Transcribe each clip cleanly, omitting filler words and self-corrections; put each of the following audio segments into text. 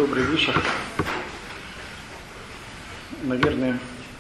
Добрый вечер. Наверное,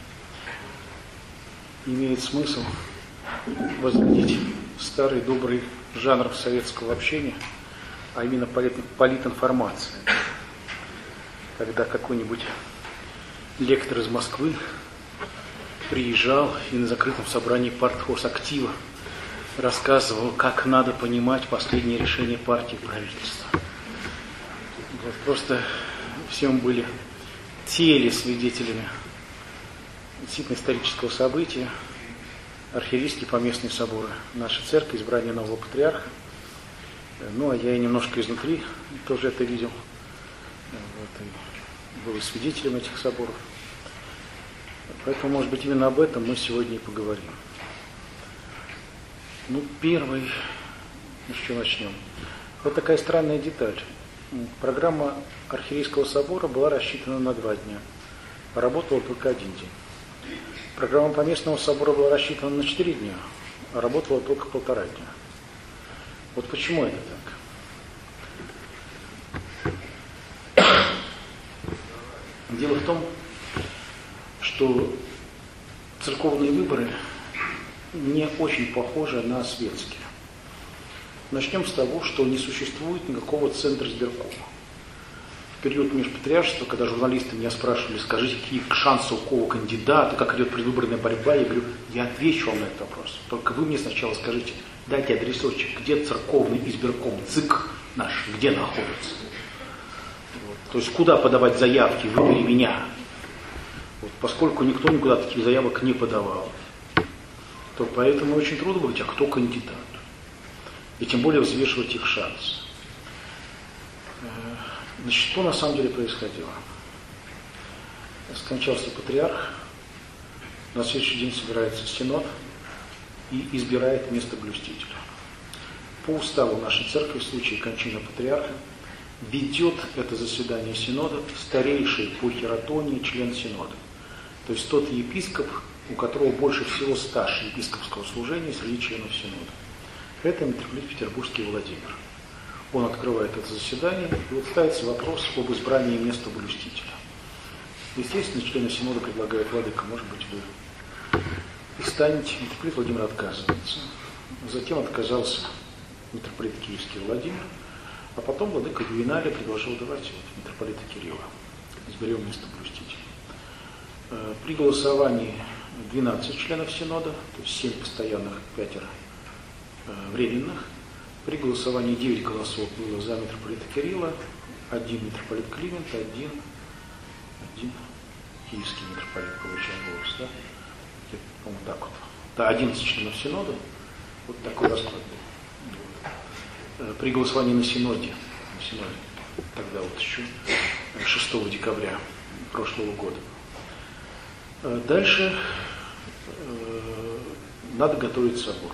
имеет смысл возродить старый добрый жанр советского общения, а именно политинформация. Когда какой-нибудь лектор из Москвы приезжал и на закрытом собрании партхозактива рассказывал, как надо понимать последние решения партии и правительства. Вот просто все мы были телесвидетелями действительно исторического события, архиерейские поместные соборы нашей церкви, избрание нового патриарха. Ну, а я и немножко изнутри тоже это видел. Вот, и был и свидетелем этих соборов. Поэтому, может быть, именно об этом мы сегодня и поговорим. Ну, первый, с чего начнем. Вот такая странная деталь. Программа архиерейского собора была рассчитана на 2 дня, а работала только 1 день. Программа поместного собора была рассчитана на 4 дня, а работала только 1,5 дня. Вот почему это так? Дело в том, что церковные выборы не очень похожи на светские. Начнем с того, что не существует никакого центра избиркома. В период межпатриаршества, когда журналисты меня спрашивали, скажите, какие шансы у какого кандидата, как идет предвыборная борьба, я говорю, я отвечу вам на этот вопрос. Только вы мне сначала скажите, дайте адресочек, где церковный избирком, ЦИК наш, где находится. Вот. То есть куда подавать заявки, выбери меня. Вот. Поскольку никто никуда таких заявок не подавал, то поэтому очень трудно говорить, а кто кандидат. И тем более взвешивать их шансы. Значит, что на самом деле происходило? Скончался патриарх, на следующий день собирается синод и избирает место блюстителя. По уставу нашей церкви в случае кончины патриарха ведет это заседание синода старейший по хиротонии член синода. То есть тот епископ, у которого больше всего стаж епископского служения среди членов синода. Это митрополит Петербургский Владимир. Он открывает это заседание, и вот ставится вопрос об избрании места блюстителя. Естественно, члены синода предлагают: владыка, может быть, вы и станете. Митрополит Владимир отказывается. Затем отказался митрополит Киевский Владимир, а потом владыка Ювеналий предложил: давайте вот митрополита Кирилла изберем место блюстителя. При голосовании 12 членов синода, то есть 7 постоянных, 5 временных. При голосовании 9 голосов было за митрополита Кирилла, 1 митрополит Климент, 1 киевский митрополит получил голос. Да? По-моему, так вот. Да, 11 членов синода. Вот такой расклад был. Вот. При голосовании на синоде, тогда вот еще 6 декабря прошлого года. Дальше надо готовить собор.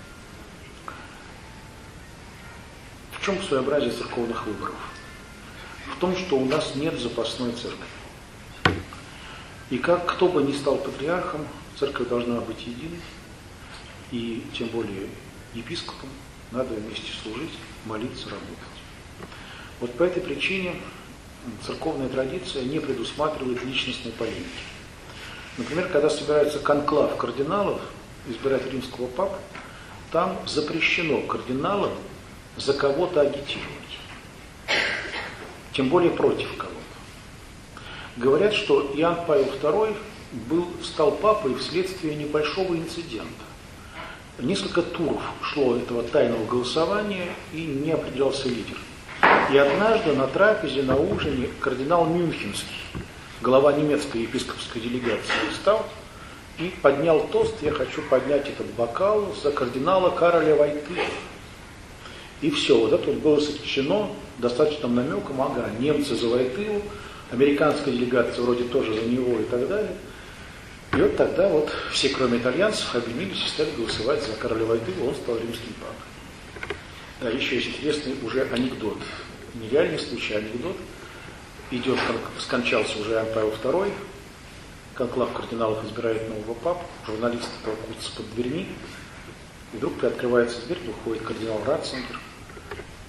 В чем своеобразие церковных выборов? В том, что у нас нет запасной церкви. И кто бы ни стал патриархом, церковь должна быть единой, и тем более епископом надо вместе служить, молиться, работать. Вот по этой причине церковная традиция не предусматривает личностной полемики. Например, когда собирается конклав кардиналов избирать римского папу, там запрещено кардиналам за кого-то агитировать, тем более против кого-то. Говорят, что Иоанн Павел II стал папой вследствие небольшого инцидента. Несколько туров шло этого тайного голосования, и не определялся лидер. И однажды на трапезе, на ужине, кардинал Мюнхенский, глава немецкой епископской делегации, встал и поднял тост: я хочу поднять этот бокал за кардинала Кароля Войтыла. И все, вот это вот было сочтено достаточным намеком: ага, немцы за Войтылу, американская делегация вроде тоже за него и так далее. И вот тогда вот все, кроме итальянцев, объединились и стали голосовать за Кароля Войтылу, он стал римским папой. Да, еще есть интересный уже анекдот, нереальный случай, анекдот. Идет, скончался уже Иоанн Павел II, конклав кардиналов избирает нового папу, журналисты толкутся под дверьми, и вдруг приоткрывается дверь, выходит кардинал Ратцингер,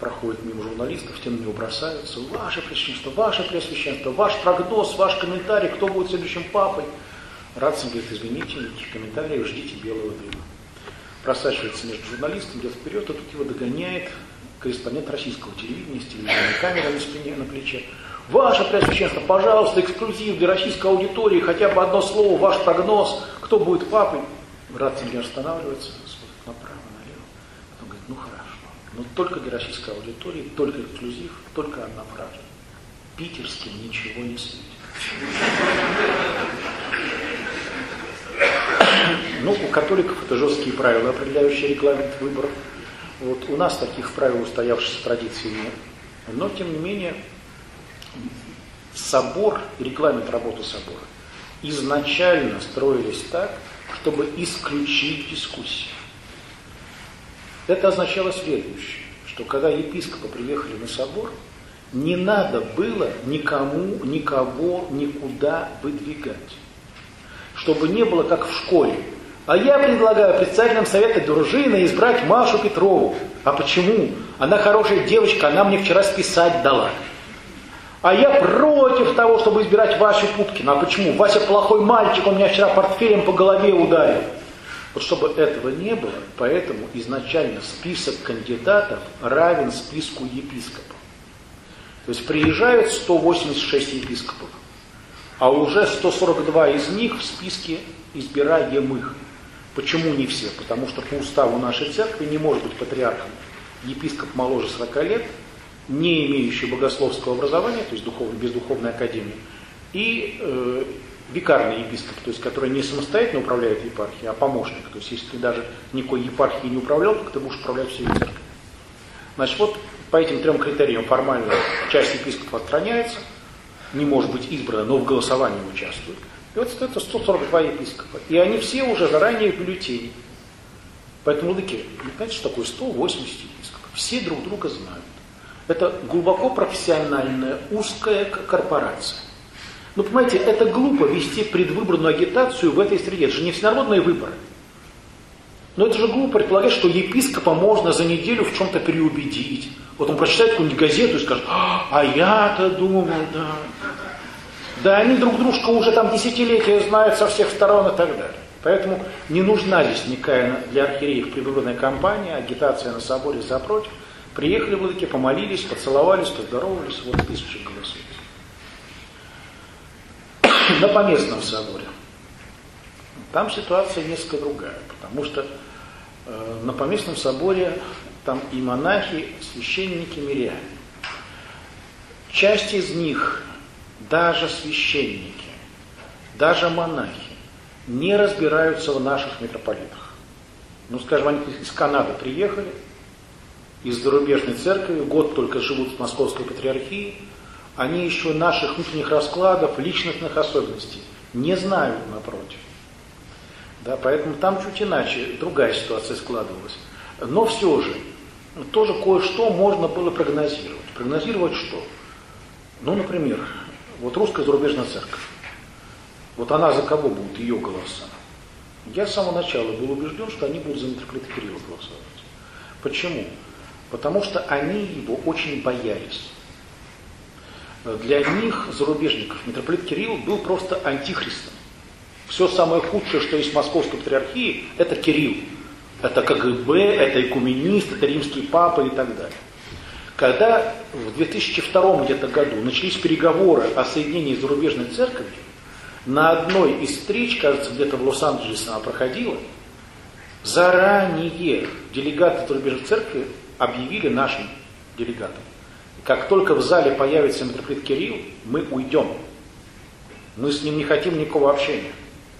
проходит мимо журналистов, те на него бросаются. Ваше Преосвященство, ваш прогноз, ваш комментарий, кто будет следующим папой. Ратцингер говорит, извините, никаких комментариев, ждите белого дыма. Просачивается между журналистом, идет вперед, а тут его догоняет корреспондент российского телевидения с телевизионной камерой на спине, на плече. Ваше Преосвященство, пожалуйста, эксклюзив для российской аудитории, хотя бы одно слово, ваш прогноз, кто будет папой. Ратцингер останавливается, смотрит направо, налево. Потом говорит, ну хорошо, но только для российской аудитории, только эксклюзив, только одна фраза. Питерским ничего не светит. Ну, у католиков это жесткие правила, определяющие регламент выборов. Вот у нас таких правил устоявшихся традиций нет. Но, тем не менее, собор, регламент работы собора изначально строились так, чтобы исключить дискуссии. Это означало следующее, что когда епископы приехали на собор, не надо было никому, никого, никуда выдвигать. Чтобы не было как в школе. А я предлагаю председателям совета дружины избрать Машу Петрову. А почему? Она хорошая девочка, она мне вчера списать дала. А я против того, чтобы избирать Васю Пупкина. А почему? Вася плохой мальчик, он меня вчера портфелем по голове ударил. Вот чтобы этого не было, поэтому изначально список кандидатов равен списку епископов. То есть приезжают 186 епископов, а уже 142 из них в списке избираемых. Почему не все? Потому что по уставу нашей церкви не может быть патриархом епископ моложе 40 лет, не имеющий богословского образования, то есть без духовной академии, и викарный епископ, то есть который не самостоятельно управляет епархией, а помощник. То есть если ты даже никакой епархией не управлял, то ты будешь управлять всей церковью. Значит, вот по этим трем критериям формально часть епископов отстраняется, не может быть избрана, но в голосовании участвует. И вот это 142 епископа. И они все уже заранее в бюллетени. Поэтому, владыки, знаете, что такое 180 епископов? Все друг друга знают. Это глубоко профессиональная, узкая корпорация. Ну, понимаете, это глупо вести предвыборную агитацию в этой среде. Это же не всенародные выборы. Но это же глупо предполагать, что епископа можно за неделю в чем-то переубедить. Вот он прочитает какую-нибудь газету и скажет, а я-то думал, да. Да они друг дружка уже там десятилетия знают со всех сторон и так далее. Поэтому не нужна здесь никакая для архиереев предвыборная кампания, агитация на соборе за против. Приехали владыки, помолились, поцеловались, поздоровались, вот тысячи голосуют. На поместном соборе. Там ситуация несколько другая, потому что на поместном соборе там и монахи, священники, миряне. Часть из них, даже священники, даже монахи, не разбираются в наших митрополитах. Ну, скажем, они из Канады приехали, из зарубежной церкви, год только живут в Московской патриархии, они еще наших внутренних раскладов, личностных особенностей не знают напротив. Да, поэтому там чуть иначе, другая ситуация складывалась. Но все же, тоже кое-что можно было прогнозировать. Прогнозировать что? Ну, например, вот русская зарубежная церковь. Вот она за кого будет, ее голоса? Я с самого начала был убежден, что они будут за митрополита Кирилла голосовать. Почему? Потому что они его очень боялись. Для них, зарубежников, митрополит Кирилл был просто антихристом. Все самое худшее, что есть в Московской патриархии, это Кирилл. Это КГБ, это экуменист, это римский папа и так далее. Когда в 2002 где-то году начались переговоры о соединении с зарубежной церковью, на одной из встреч, кажется, где-то в Лос-Анджелесе она проходила, заранее делегаты зарубежной церкви объявили нашим делегатам: как только в зале появится митрополит Кирилл, мы уйдем. Мы с ним не хотим никакого общения.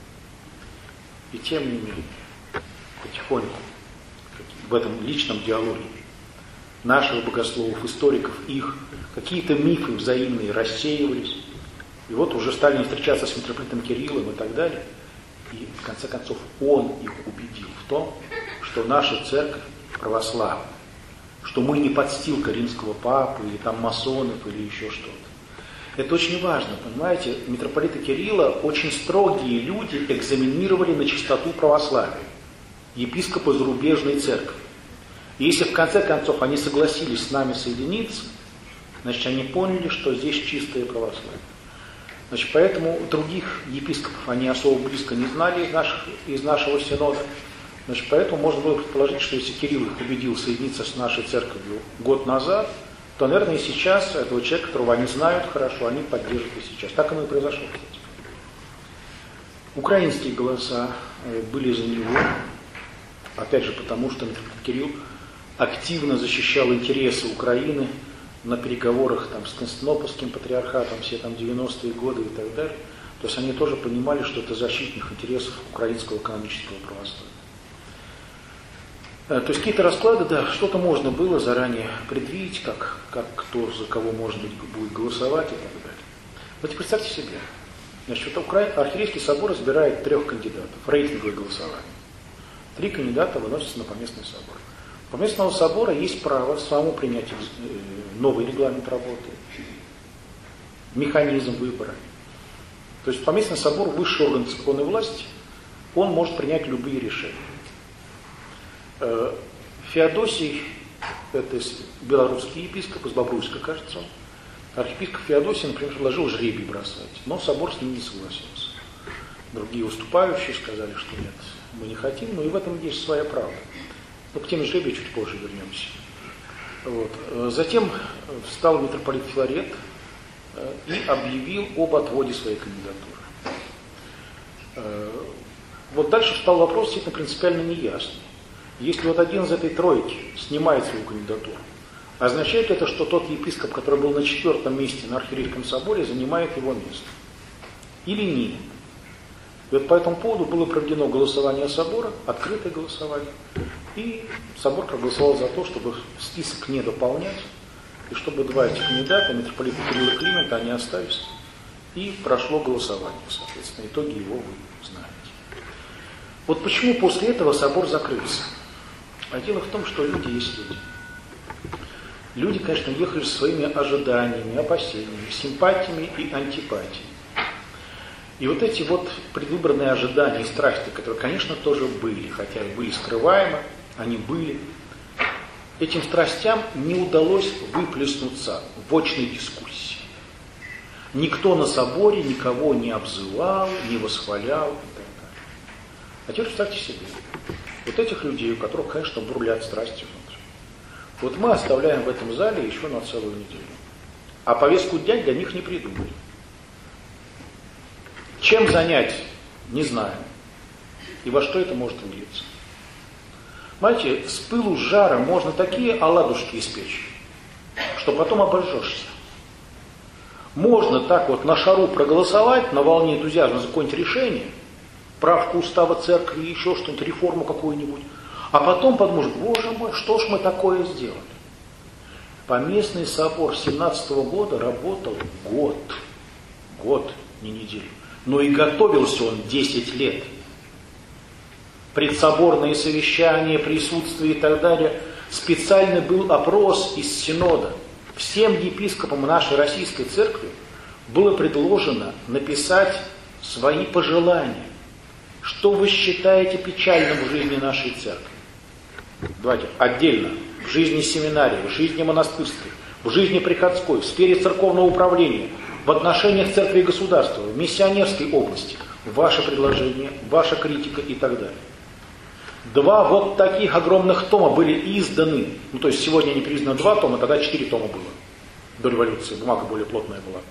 И тем не менее, потихоньку, в этом личном диалоге наших богословов, историков, их, какие-то мифы взаимные рассеивались. И вот уже стали не встречаться с митрополитом Кириллом и так далее. И в конце концов он их убедил в том, что наша церковь православная, что мы не подстилка римского папы, или там масонов, или еще что-то. Это очень важно, понимаете, митрополита Кирилла очень строгие люди экзаменировали на чистоту православия, епископа зарубежной церкви. И если в конце концов они согласились с нами соединиться, значит, они поняли, что здесь чистое православие. Значит, поэтому других епископов они особо близко не знали из нашего синода. Значит, поэтому можно было предположить, что если Кирилл их убедил соединиться с нашей церковью год назад, то, наверное, и сейчас этого человека, которого они знают хорошо, они поддержат и сейчас. Так оно и произошло, кстати. Украинские голоса были за него, опять же, потому что митрополит Кирилл активно защищал интересы Украины на переговорах там, с Константинопольским патриархатом, все там 90-е годы и так далее. То есть они тоже понимали, что это защитник интересов украинского канонического православия. То есть какие-то расклады, да, что-то можно было заранее предвидеть, как кто за кого, может быть, будет голосовать и так далее. Вот представьте себе, значит, Архиерейский собор избирает 3 кандидатов, рейтинговое голосование. 3 кандидата выносятся на поместный собор. У поместного собора есть право самому принять новый регламент работы, механизм выбора. То есть поместный собор, высший орган церковной власти, он может принять любые решения. Феодосий, это белорусский епископ, из Бобруйска, кажется, архиепископ Феодосий, например, предложил жребий бросать, но собор с ним не согласился. Другие уступающие сказали, что нет, мы не хотим, но и в этом есть своя правда. Но к теме жребия чуть позже вернемся. Вот. Затем встал митрополит Филарет и объявил об отводе своей кандидатуры. Вот дальше встал вопрос действительно принципиально неясный. Если вот один из этой тройки снимает свою кандидатуру, означает это, что тот епископ, который был на 4-м месте на Архиерейском соборе, занимает его место? Или нет? И вот по этому поводу было проведено голосование собора, открытое голосование, и собор проголосовал за то, чтобы список не дополнять, и чтобы 2 этих кандидата, митрополита Кирилла и Климента, они остались, и прошло голосование, соответственно, итоги его вы знаете. Вот почему после этого собор закрылся? А дело в том, что люди есть люди. Люди, конечно, ехали со своими ожиданиями, опасениями, симпатиями и антипатиями. И вот эти вот предвыборные ожидания и страсти, которые, конечно, тоже были, хотя и были скрываемы, они были, этим страстям не удалось выплеснуться в очной дискуссии. Никто на соборе никого не обзывал, не восхвалял и так далее. А теперь представьте себе, вот этих людей, у которых, конечно, бурлят страсти внутри. Вот мы оставляем в этом зале еще на целую неделю. А повестку дня для них не придумали. Чем занять, не знаем. И во что это может вылиться. Понимаете, с пылу, с жара можно такие оладушки испечь, что потом обожжешься. Можно так вот на шару проголосовать, на волне энтузиазма за какое-нибудь решение, правку устава церкви, еще что-нибудь, реформу какую-нибудь, а потом подумаешь, боже мой, что ж мы такое сделали? Поместный собор 17-го года работал год, не неделю. Но и готовился он 10 лет. Предсоборные совещания, присутствие и так далее. Специальный был опрос из Синода. Всем епископам нашей российской церкви было предложено написать свои пожелания. Что вы считаете печальным в жизни нашей церкви? Давайте отдельно. В жизни семинарии, в жизни монастырской, в жизни приходской, в сфере церковного управления, в отношениях церкви и государства, в миссионерской области, ваше предложение, ваша критика и так далее. 2 вот таких огромных тома были изданы. Ну, то есть сегодня они признаны 2 тома, тогда 4 тома было. До революции бумага более плотная была.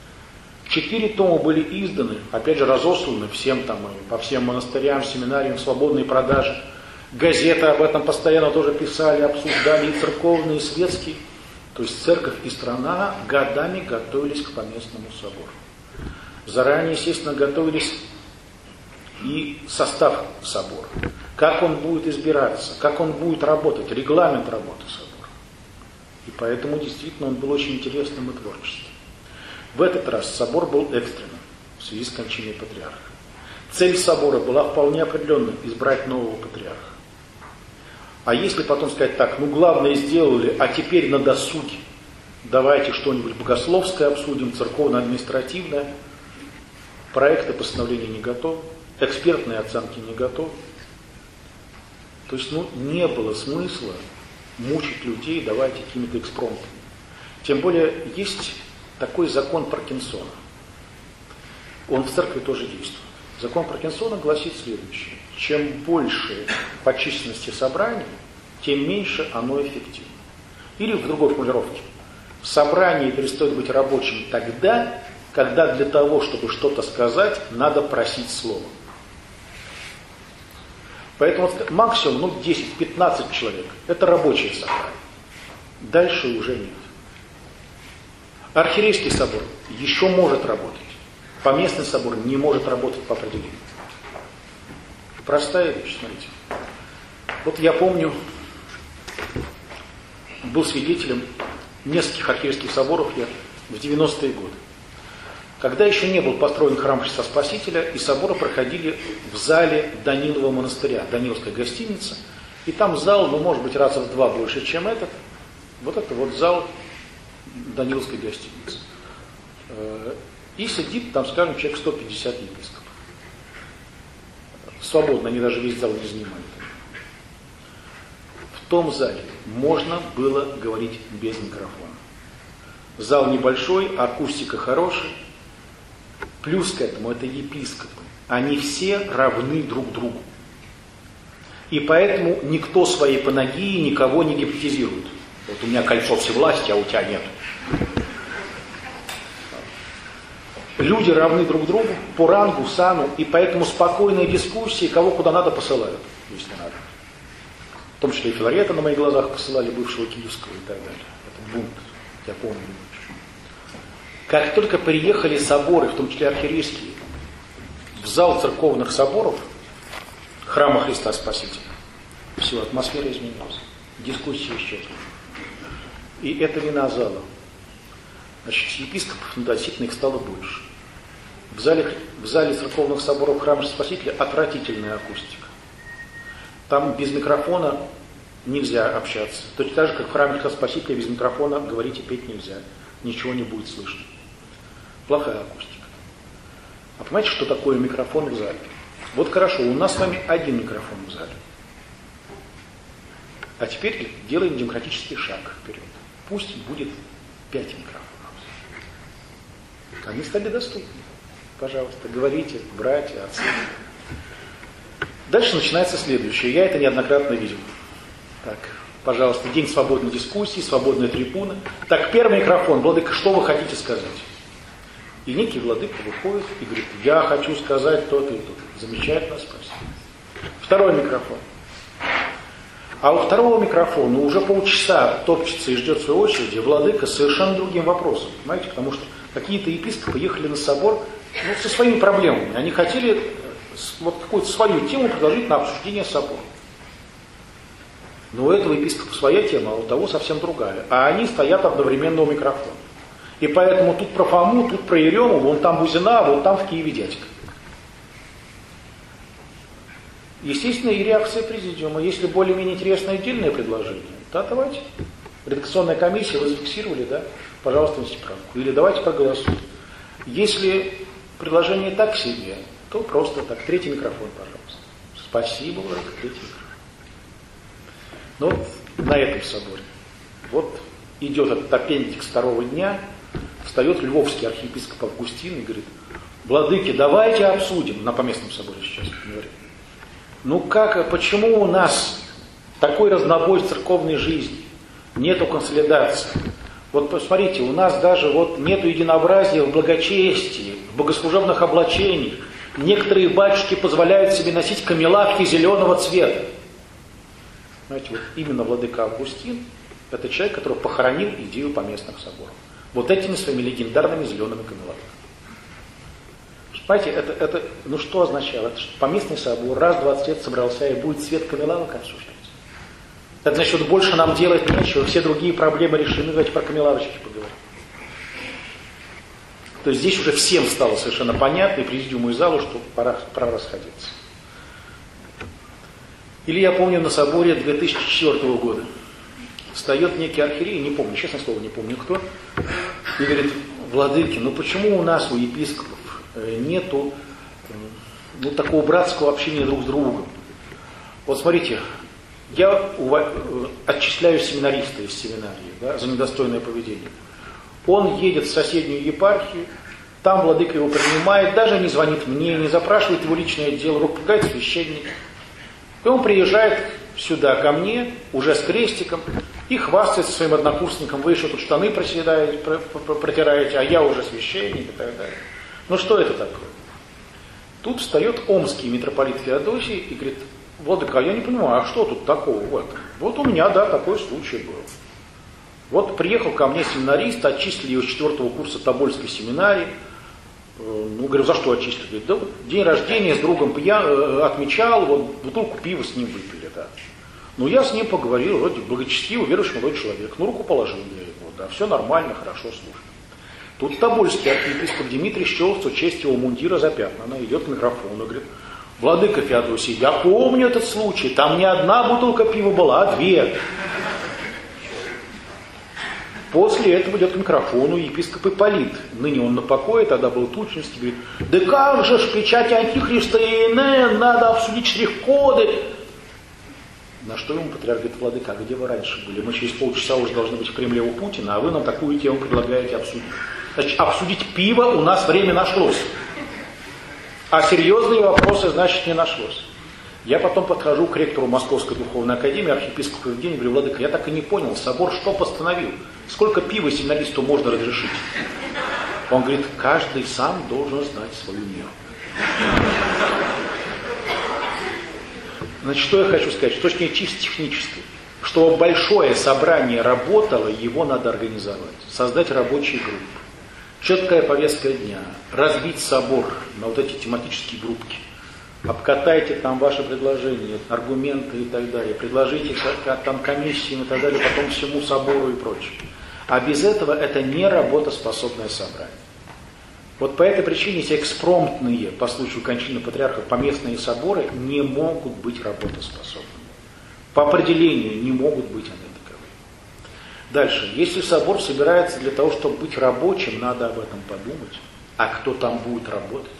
4 тома были изданы, опять же разосланы всем там, по всем монастырям, семинариям, свободной продаже. Газеты об этом постоянно тоже писали, обсуждали, и церковные, и светские. То есть церковь и страна годами готовились к поместному собору. Заранее, естественно, готовились и состав собора. Как он будет избираться, как он будет работать, регламент работы собора. И поэтому действительно он был очень интересным и творческим. В этот раз собор был экстренным в связи с кончиной патриарха. Цель собора была вполне определенной – избрать нового патриарха. А если потом сказать так, ну главное сделали, а теперь на досуге давайте что-нибудь богословское обсудим, церковно-административное, проекты постановления не готовы, экспертные оценки не готовы. То есть не было смысла мучить людей, давайте какими-то экспромтами. Тем более есть такой закон Паркинсона. Он в церкви тоже действует. Закон Паркинсона гласит следующее. Чем больше по численности собраний, тем меньше оно эффективно. Или в другой формулировке. Собрание перестает быть рабочим тогда, когда для того, чтобы что-то сказать, надо просить слово. Поэтому максимум 10-15 человек. Это рабочее собрание. Дальше уже нет. Архиерейский собор еще может работать. Поместный собор не может работать по определению. Простая вещь, смотрите. Вот я помню, был свидетелем нескольких архиерейских соборов я в 90-е годы. Когда еще не был построен храм Христа Спасителя, и соборы проходили в зале Данилова монастыря, Даниловская гостиница, и там зал, может быть, раза в 2 больше, чем этот. Вот это вот зал Даниловской гостиницы. И сидит там, скажем, человек 150 епископов. Свободно, они даже весь зал не занимали. В том зале можно было говорить без микрофона. Зал небольшой, акустика хорошая. Плюс к этому это епископы. Они все равны друг другу. И поэтому никто своей панагии никого не гипнотизирует. Вот у меня кольцо всевластия, а у тебя нет. Люди равны друг другу по рангу, сану, и поэтому спокойные дискуссии кого куда надо посылают, если надо. В том числе и Филарета на моих глазах посылали, бывшего Киевского и так далее. Это бунт, я помню. Как только приехали соборы, в том числе архиерейские, в зал церковных соборов, храма Христа Спасителя, все, атмосфера изменилась, дискуссии исчезли. И это вина зала. Значит, епископов относительно их стало больше. В зале церковных соборов храма Спасителя отвратительная акустика. Там без микрофона нельзя общаться. Точно так же, как в храме Христа Спасителя без микрофона говорить и петь нельзя. Ничего не будет слышно. Плохая акустика. А понимаете, что такое микрофон в зале? Вот хорошо, у нас с вами один микрофон в зале. А теперь делаем демократический шаг вперед. Пусть будет 5 микрофонов. Они стали доступны. Пожалуйста, говорите, братья, отцы. Дальше начинается следующее. Я это неоднократно видел. Так, пожалуйста, день свободной дискуссии, свободная трибуна. Так, первый микрофон. Владыка, что вы хотите сказать? И некий владыка выходит и говорит, я хочу сказать то-то и то-то. Замечательно, спасибо. Второй микрофон. А у второго микрофона уже полчаса топчется и ждет своей очереди владыка с совершенно другим вопросом. Понимаете, потому что какие-то епископы ехали на собор со своими проблемами. Они хотели вот какую-то свою тему предложить на обсуждение собора. Но у этого епископа своя тема, а у того совсем другая. А они стоят одновременно у микрофона. И поэтому тут про Фому, тут про Ерему, вон там Бузина, а вот там в Киеве дядька. Естественно, и реакция президиума. Если более-менее интересное отдельное предложение, да, давайте. Редакционная комиссия, вы зафиксировали, да? Пожалуйста, внесите правку. Или давайте проголосуем. Если предложение так себе, то просто так. Третий микрофон, пожалуйста. Спасибо, Владыка, третий микрофон. Но вот на этом соборе. Вот идет этот аппендикс второго дня, встает львовский архиепископ Августин и говорит, владыки, давайте обсудим, на поместном соборе сейчас говорит. Ну как, почему у нас такой разнобой в церковной жизни? Нету консолидации. Вот посмотрите, у нас даже вот нету единообразия в благочестии, в богослужебных облачениях. Некоторые батюшки позволяют себе носить камелавки зеленого цвета. Знаете, вот именно владыка Августин – это человек, который похоронил идею поместных соборов. Вот этими своими легендарными зелеными камелавками. Понимаете, это ну что означало? Это что поместный собор раз в 20 лет собрался и будет цвет камелавок обсуждать. Это значит, больше нам делать нечего, все другие проблемы решены, давайте про камелавочки поговорим. То есть здесь уже всем стало совершенно понятно, и президиуму, и залу, что пора расходиться. Или я помню на соборе 2004 года. Встает некий архиерей, не помню, честное слово, не помню кто, и говорит, владыки, ну почему у нас, у епископов, нету такого братского общения друг с другом? Вот смотрите, я отчисляю семинариста из семинарии, да, за недостойное поведение. Он едет в соседнюю епархию, там владыка его принимает, даже не звонит мне, не запрашивает его личное дело, ругает священник. И он приезжает сюда ко мне, уже с крестиком, и хвастается своим однокурсникам: вы еще тут штаны протираете, а я уже священник и так далее. Ну что это такое? Тут встает омский митрополит Феодосий и говорит: владыка, я не понимаю, а что тут такого в этом? Вот у меня, да, такой случай был. Вот приехал ко мне семинарист, отчислили его с 4-го курса Тобольской семинарии. Ну, говорю, за что отчислили? Говорит, да вот день рождения с другом отмечал, вот бутылку пива с ним выпили, да. Ну, я с ним поговорил, вроде благочестивый, верующий молодой человек. Ну, руку положил я его, да, все нормально, хорошо, слушай. Тут Тобольский архиепископ Дмитрий счел, что честь его мундира запятнана, идет к микрофону и говорит: владыка Феодосий, я помню этот случай, там не одна бутылка пива была, а 2. После этого идет к микрофону епископ Ипполит. Ныне он на покое, тогда был Тучинский, говорит: да как же ж печати антихриста и ИНН, надо обсудить штрих-коды. На что ему патриарх говорит: владыка, а где вы раньше были? Мы через полчаса уже должны быть в Кремле у Путина, а вы нам такую тему предлагаете обсудить. Значит, обсудить пиво у нас время нашлось. А серьезные вопросы, значит, не нашлось. Я потом подхожу к ректору Московской духовной академии, архиепископу Евгению, говорю: владыка, я так и не понял, собор что постановил? Сколько пива семинаристу можно разрешить? Он говорит: каждый сам должен знать свою меру. Значит, что я хочу сказать? С точки зрения чисто технической. Чтобы большое собрание работало, его надо организовать. Создать рабочие группы. Четкая повестка дня. Разбить собор на вот эти тематические группки. Обкатайте там ваши предложения, аргументы и так далее. Предложите там комиссиям и так далее, потом всему собору и прочее. А без этого это не работоспособное собрание. Вот по этой причине эти экспромтные, по случаю кончины патриарха, поместные соборы не могут быть работоспособными. По определению не могут быть они таковы. Дальше. Если собор собирается для того, чтобы быть рабочим, надо об этом подумать. А кто там будет работать?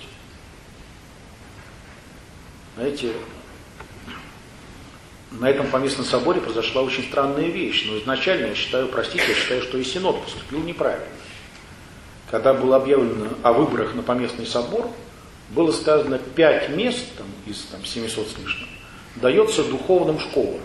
Знаете, на этом поместном соборе произошла очень странная вещь. Но изначально я считаю, что и Синод поступил неправильно. Когда было объявлено о выборах на поместный собор, было сказано 5 мест из 700 с лишним дается духовным школам.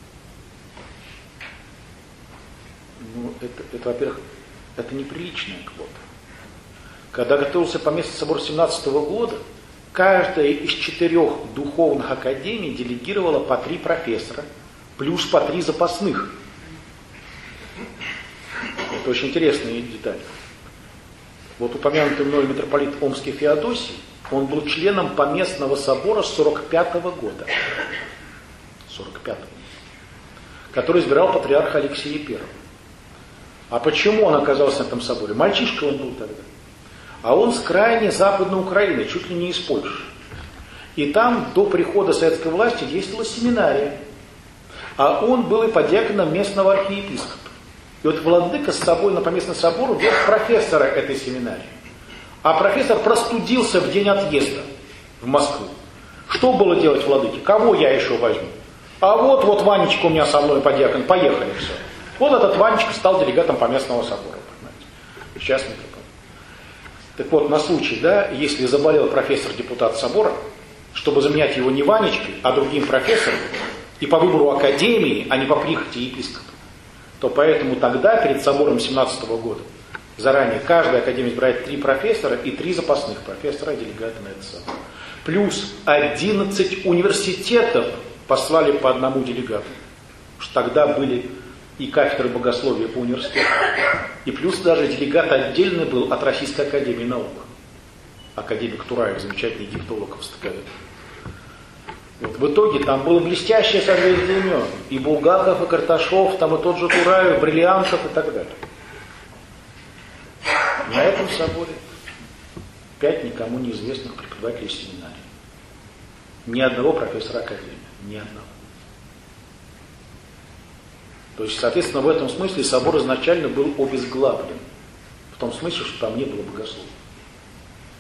Ну, это во-первых, это неприличная квота. Когда готовился поместный собор 17 года, каждая из 4 духовных академий делегировала по 3 профессора, плюс по 3 запасных. Это очень интересная деталь. Вот упомянутый мной митрополит Омский Феодосий, он был членом поместного собора с 45-го года. 45-го. Который избирал патриарха Алексея I. А почему он оказался на этом соборе? Мальчишка он был тогда. А он с крайней западной Украины, чуть ли не из Польши. И там до прихода советской власти действовала семинария. А он был и подьяконом местного архиепископа. И вот владыка с собой на поместный собор вел профессора этой семинарии. А профессор простудился в день отъезда в Москву. Что было делать владыке? Кого я еще возьму? А вот Ванечка у меня со мной подьякон, поехали все. Вот этот Ванечка стал делегатом поместного собора. Понимаете? Сейчас мы такое. Так вот, на случай, да, если заболел профессор-депутат собора, чтобы заменять его не Ванечкой, а другим профессором, и по выбору академии, а не по прихоти епископа, то поэтому тогда, перед собором 17 года, заранее каждая академия избирает 3 профессора и 3 запасных профессора, делегата на этот собор. Плюс 11 университетов послали по одному делегату. Потому что тогда были и кафедры богословия по университету. И плюс даже делегат отдельный был от Российской академии наук. Академик Тураев, замечательный египтолог, востоковед. Вот в итоге там было блестящее созвездие имен. И Булгаков, и Карташов, там и тот же Тураев, Бриллиантов и так далее. На этом соборе 5 никому неизвестных преподавателей семинарии. Ни одного профессора академии. Ни одного. То есть, соответственно, в этом смысле собор изначально был обезглавлен. В том смысле, что там не было богословия.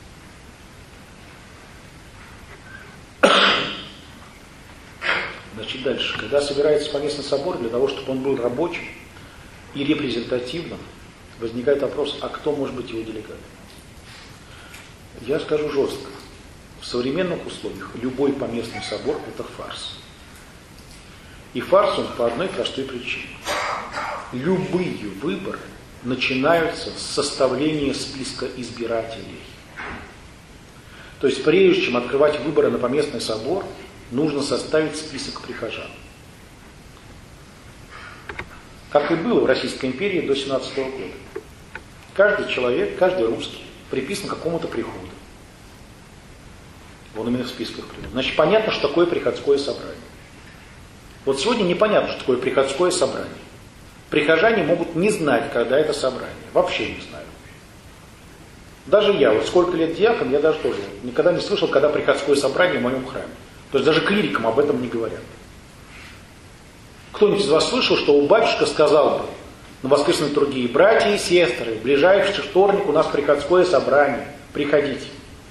Значит, Послушайте дальше. Когда собирается поместный собор, для того, чтобы он был рабочим и репрезентативным, возникает вопрос, а кто может быть его делегатом? Я скажу жестко. В современных условиях любой поместный собор – это фарс. И фарс он по одной простой причине. Любые выборы начинаются с составления списка избирателей. То есть прежде чем открывать выборы на поместный собор, нужно составить список прихожан. Как и было в Российской империи до 17 года. Каждый человек, каждый русский приписан к какому-то приходу. Он именно в списках приходит. Значит, понятно, что такое приходское собрание. Вот сегодня непонятно, что такое приходское собрание. Прихожане могут не знать, когда это собрание. Вообще не знаю. Даже я, вот сколько лет диакон, я даже тоже никогда не слышал, когда приходское собрание в моем храме. То есть даже клирикам об этом не говорят. Кто-нибудь из вас слышал, что у батюшка сказал бы на воскресной литургии: братья и сестры, в ближайший вторник у нас приходское собрание, приходите.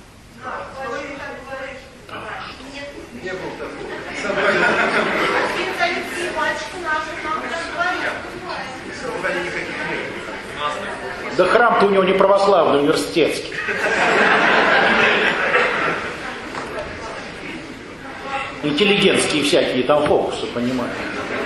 Да храм-то у него не православный, университетский. Интеллигентские всякие там фокусы, понимаете.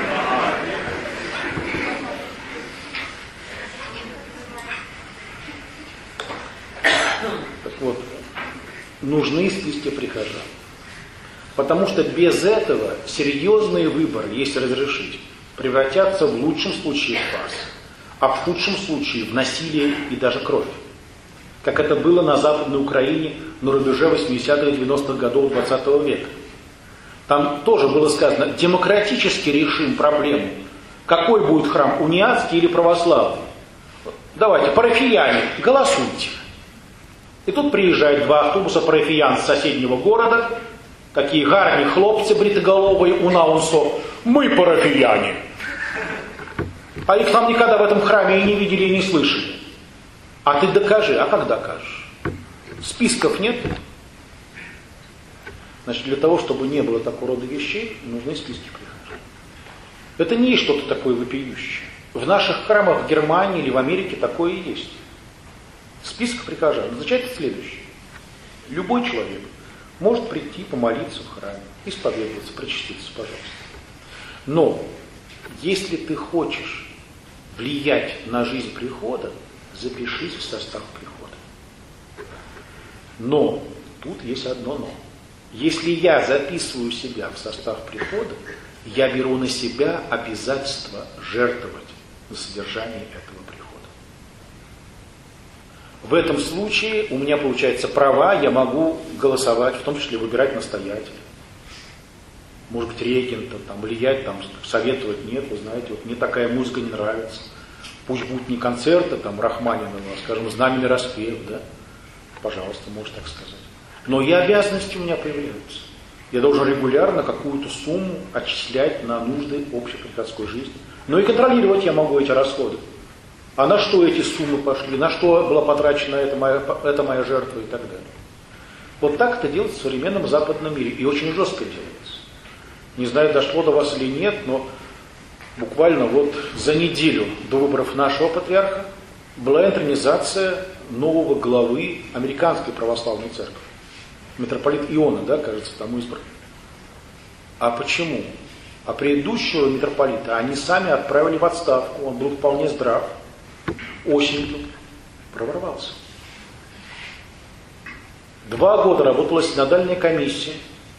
Так вот, нужны списки прихожан. Потому что без этого серьезные выборы, если разрешить, превратятся в лучшем случае в фарс, а в худшем случае в насилие и даже кровь. Как это было на Западной Украине на рубеже 80-х и 90-х годов 20 века. Там тоже было сказано: демократически решим проблему. Какой будет храм, униатский или православный? Давайте, парафияне, голосуйте. И тут приезжают два автобуса парафиян с соседнего города, такие гарні хлопцы бритоголовые, унаунсо, мы парафияне. А их там никогда в этом храме и не видели, и не слышали. А ты докажи, а как докажешь? Списков нет. Значит, для того, чтобы не было такого рода вещей, нужны списки прихожан. Это не есть что-то такое вопиющее. В наших храмах в Германии или в Америке такое и есть. Список прихожан означает следующее. Любой человек может прийти помолиться в храме, исповедоваться, причаститься, пожалуйста. Но если ты хочешь влиять на жизнь прихода, запишись в состав прихода. Но тут есть одно но. Если я записываю себя в состав прихода, я беру на себя обязательство жертвовать на содержание этого прихода. В этом случае у меня получается права, я могу голосовать, в том числе выбирать настоятеля. Может быть, регента, там, влиять, там, советовать: нет, вы знаете, вот мне такая музыка не нравится. Пусть будет не концерты, там, Рахманинова, а, скажем, знаменный распев, да? Пожалуйста, можешь так сказать. Но и обязанности у меня появляются. Я должен регулярно какую-то сумму отчислять на нужды общеприходской жизни. Но и контролировать я могу эти расходы. А на что эти суммы пошли, на что была потрачена эта моя жертва и так далее. Вот так это делается в современном западном мире. И очень жестко делается. Не знаю, дошло до вас или нет, но буквально вот за неделю до выборов нашего патриарха была интронизация нового главы Американской православной церкви. Митрополит Иона, да, кажется, там избран. А почему? А предыдущего митрополита они сами отправили в отставку. Он был вполне здрав. Осенью проворовался. 2 года работала синодальная комиссия.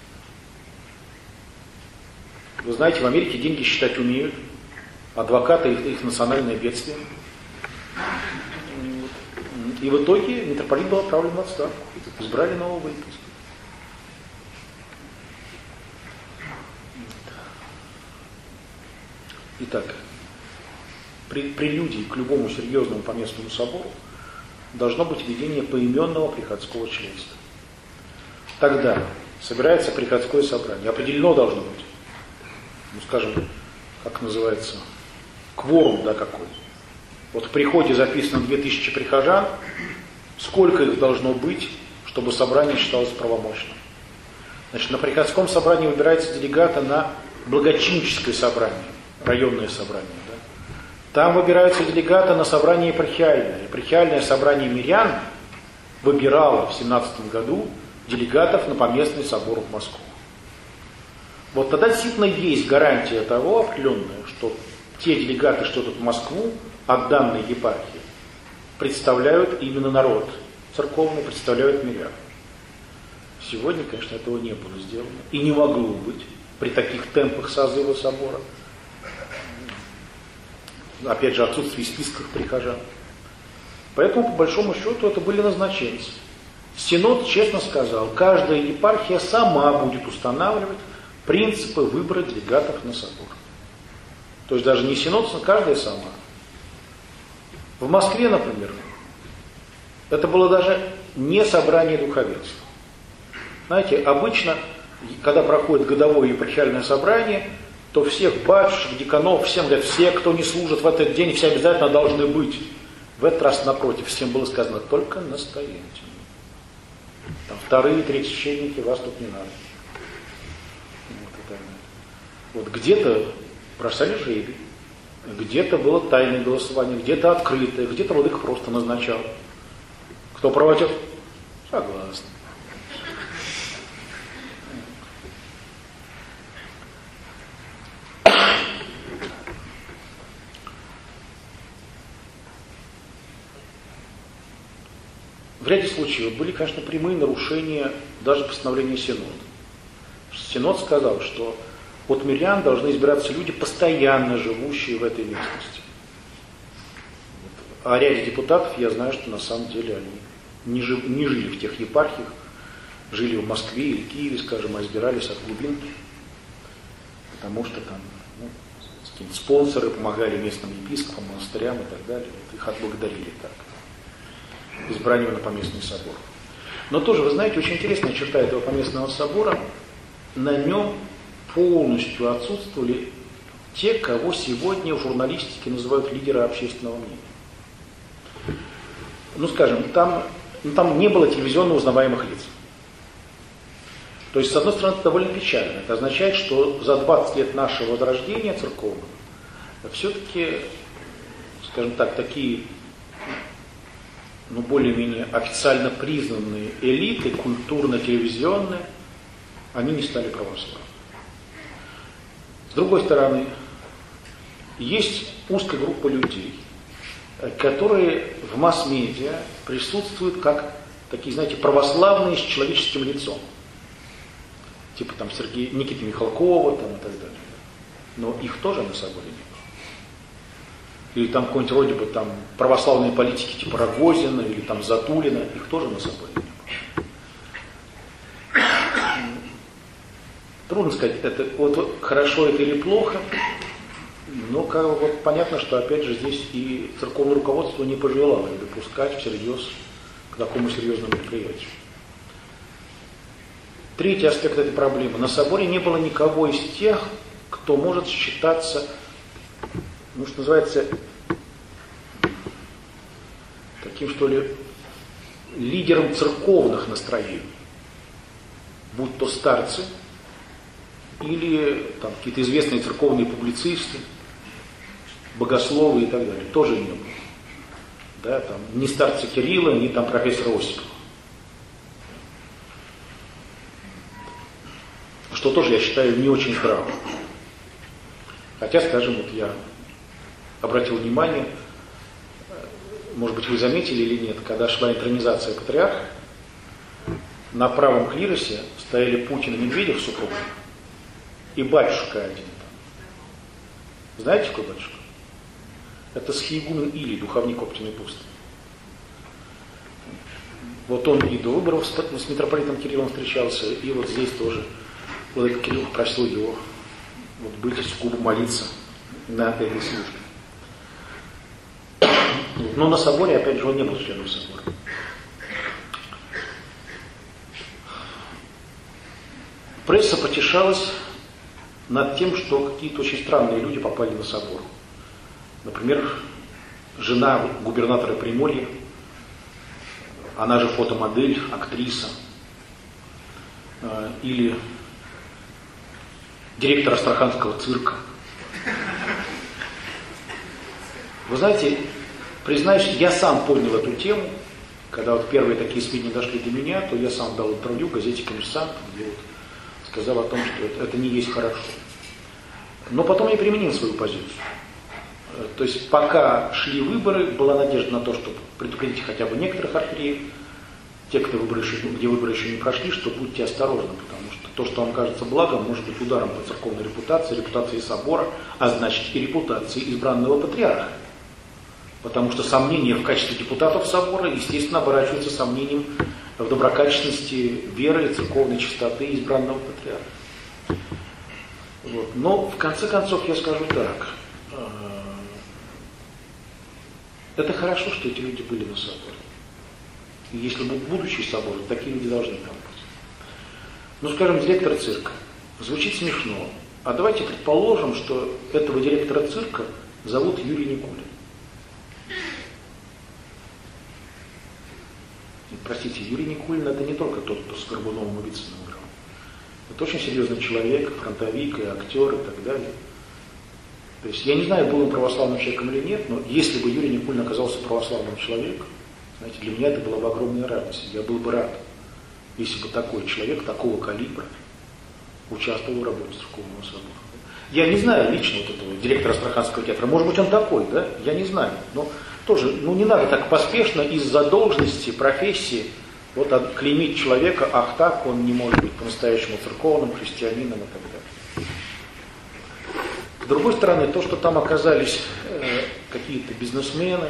Вы знаете, в Америке деньги считать умеют. Адвокаты их национальное бедствие. И в итоге митрополит был отправлен в отставку. Избрали нового епископа. Итак, прелюдией к любому серьезному поместному собору должно быть введение поименного приходского членства. Тогда собирается приходское собрание. Определено должно быть, ну скажем, как называется, кворум, да, какой. Вот в приходе записано 2000 прихожан. Сколько их должно быть, чтобы собрание считалось правомочным? Значит, на приходском собрании выбираются делегаты на благочинническое собрание, районное собрание. Да? Там выбираются делегаты на собрание епархиальное. Епархиальное собрание мирян выбирало в 17 году делегатов на поместный собор в Москву. Вот тогда действительно есть гарантия того определенная, что те делегаты, что идут в Москву от данной епархии, представляют именно народ церковный, представляют мирян. Сегодня, конечно, этого не было сделано и не могло быть при таких темпах созыва собора. Опять же, отсутствие списков прихожан. Поэтому, по большому счету, это были назначенцы. Синод честно сказал, каждая епархия сама будет устанавливать принципы выбора делегатов на собор. То есть даже не синод, а каждая сама. В Москве, например, это было даже не собрание духовенства. Знаете, обычно, когда проходит годовое епархиальное собрание, то всех батюшек, деканов, всем говорят, все, кто не служит в этот день, все обязательно должны быть. В этот раз, напротив, всем было сказано, только настоятельно. Там вторые, третьи священники, вас тут не надо. Вот где-то бросали жребий, где-то было тайное голосование, где-то открытое, где-то владыка просто назначал. Кто против? Согласен. В ряде случаев были, конечно, прямые нарушения даже постановления Синода. Синод сказал, что от мирян должны избираться люди, постоянно живущие в этой местности. А о ряде депутатов я знаю, что на самом деле они не жили в тех епархиях, жили в Москве или Киеве, скажем, а избирались от глубинки, потому что там какие-то спонсоры помогали местным епископам, монастырям и так далее. Вот их отблагодарили так. Избранию на поместный собор. Но тоже, вы знаете, очень интересная черта этого поместного собора, на нем полностью отсутствовали те, кого сегодня в журналистике называют лидеры общественного мнения. Ну, скажем, там не было телевизионно узнаваемых лиц. То есть, с одной стороны, это довольно печально. Это означает, что за 20 лет нашего возрождения церковного все-таки, скажем так, такие более-менее официально признанные элиты, культурно-телевизионные, они не стали православными. С другой стороны, есть узкая группа людей, которые в масс-медиа присутствуют как такие, знаете, православные с человеческим лицом. Типа там Никиты Михалкова там, и так далее. Но их тоже на соборе не было. Или там какой-нибудь вроде бы там православные политики типа Рогозина или там Затулина, их тоже на соборе не было. Трудно сказать, это вот хорошо это или плохо, но вот понятно, что опять же здесь и церковное руководство не пожелало допускать всерьез к такому серьезному мероприятию. Третий аспект этой проблемы. На соборе не было никого из тех, кто может считаться, что называется, таким, что ли, лидером церковных настроений, будь то старцы или там какие-то известные церковные публицисты, богословы и так далее, тоже не было. Да, там, ни старца Кирилла, ни там профессора Осипова. Что тоже, я считаю, не очень здраво. Хотя, скажем, вот я обратил внимание, может быть, вы заметили или нет, когда шла интронизация патриарха, на правом клиросе стояли Путин и Медведев с супругой, и батюшка один там. Знаете, какой батюшка? Это схиегумен Илий, духовник Оптиной пустыни. Вот он и до выборов с митрополитом Кириллом встречался, и вот здесь тоже владыка Кирилл просил его вот быть и сугубо молиться на этой службе. Но на соборе, опять же, он не был членом собора. Пресса потешалась над тем, что какие-то очень странные люди попали на собор. Например, жена губернатора Приморья, она же фотомодель, актриса, или директор Астраханского цирка. Вы знаете, признаюсь, я сам понял эту тему, когда вот первые такие сведения дошли до меня, то я сам дал интервью газете «Коммерсант», где вот сказал о том, что это не есть хорошо. Но потом я применил свою позицию. То есть пока шли выборы, была надежда на то, чтобы предупредить хотя бы некоторых архиереев, те, где выборы еще не прошли, что будьте осторожны, потому что то, что вам кажется благом, может быть ударом по церковной репутации собора, а значит и репутации избранного патриарха. Потому что сомнения в качестве депутатов собора, естественно, оборачиваются сомнением в доброкачественности веры и церковной чистоты избранного патриарха. Вот. Но в конце концов я скажу так. Это хорошо, что эти люди были на соборе. И если будут будущие соборы, такие люди должны там быть. Ну, скажем, директор цирка. Звучит смешно. А давайте предположим, что этого директора цирка зовут Юрий Никулин. Простите, Юрий Никулин это не только тот, кто с Горбуновым и Вициным играл. Это очень серьезный человек, фронтовик, и актер, и так далее. То есть я не знаю, был он православным человеком или нет, но если бы Юрий Никулин оказался православным человеком, знаете, для меня это была бы огромная радость. Я был бы рад, если бы такой человек, такого калибра, участвовал в работе церковного собора. Я не знаю лично вот этого директора Астраханского театра. Может быть, он такой, да? Я не знаю. Но тоже, не надо так поспешно из-за должности, профессии вот клеймить человека, ах так, он не может быть по-настоящему церковным, христианином и так далее. С другой стороны, то, что там оказались какие-то бизнесмены,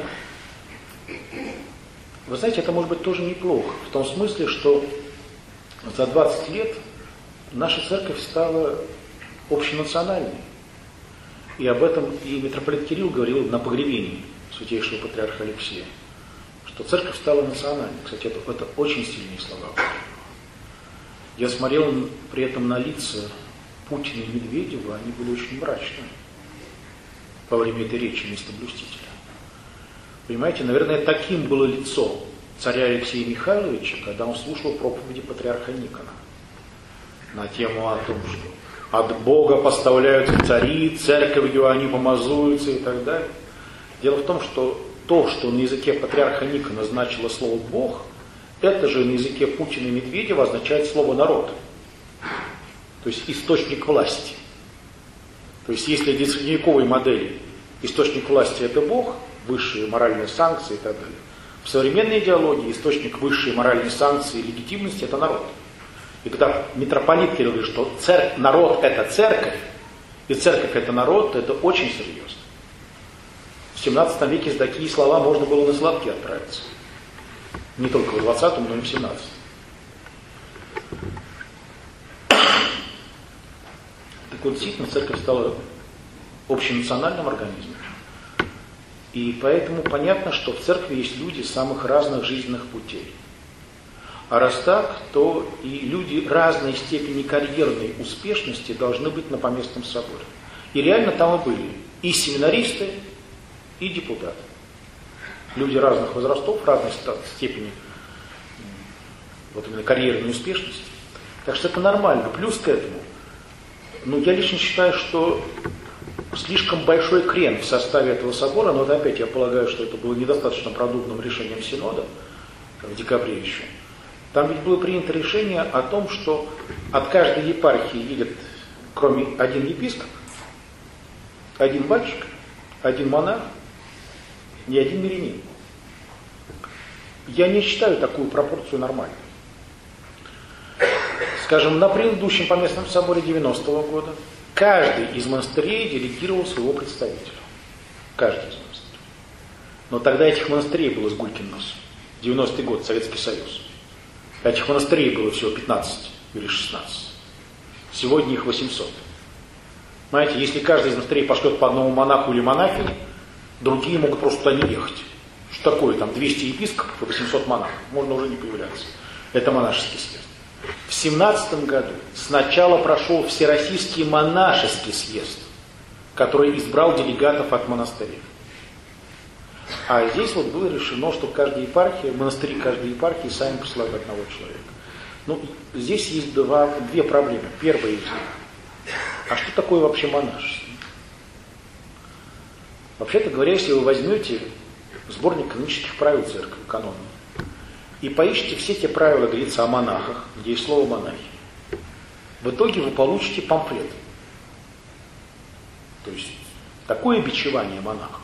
вы знаете, это может быть тоже неплохо. В том смысле, что за 20 лет наша церковь стала общенациональной. И об этом и митрополит Кирилл говорил на погребении святейшего патриарха Алексея, что церковь стала национальной. Кстати, это очень сильные слова. Я смотрел при этом на лица Путина и Медведева, они были очень мрачные во время этой речи местоблюстителя. Понимаете, наверное, таким было лицо царя Алексея Михайловича, когда он слушал проповеди патриарха Никона на тему о том, что от Бога поставляются цари, церковью они помазуются и так далее. Дело в том, что то, что на языке патриарха Никона значило слово «Бог», это же на языке Путина и Медведева означает слово «народ». То есть источник власти. То есть если в средневековой модели источник власти это Бог, высшие моральные санкции и так далее, в современной идеологии источник высшей моральной санкции и легитимности это народ. И когда митрополит Кирилл говорит, что народ это церковь, и церковь это народ, то это очень серьезно. В 17 веке за такие слова можно было на сладкие отправиться. Не только в 20-м, но и в 17-м. Так вот, действительно, церковь стала общенациональным организмом. И поэтому понятно, что в церкви есть люди самых разных жизненных путей. А раз так, то и люди разной степени карьерной успешности должны быть на поместном соборе. И реально там и были и семинаристы, и депутаты. Люди разных возрастов, разной степени вот именно карьерной успешности. Так что это нормально. Плюс к этому, я лично считаю, что слишком большой крен в составе этого собора, но вот опять я полагаю, что это было недостаточно продуманным решением Синода в декабре еще. Там ведь было принято решение о том, что от каждой епархии едет, кроме один епископ, один батюшка, один монах и один мирянин. Я не считаю такую пропорцию нормальной. Скажем, на предыдущем поместном соборе 90-го года каждый из монастырей делегировал своего представителя. Каждый из монастырей. Но тогда этих монастырей было с гулькин нос. 90-й год, Советский Союз. Этих монастырей было всего 15 или 16. Сегодня их 800. Знаете, если каждый из монастырей пошлет по одному монаху или монахине, другие могут просто туда не ехать. Что такое? Там 200 епископов и 800 монахов. Можно уже не появляться. Это монашеский съезд. В 17 году сначала прошел Всероссийский монашеский съезд, который избрал делегатов от монастырей. А здесь вот было решено, что каждая епархия, монастыри каждой епархии сами посылают одного человека. Здесь есть две проблемы. Первая из них. А что такое вообще монашество? Вообще-то говоря, если вы возьмете сборник канонических правил церкви, канон, и поищите все те правила, говорится о монахах, где есть слово монахи, в итоге вы получите памфлет. То есть такое бичевание монахов.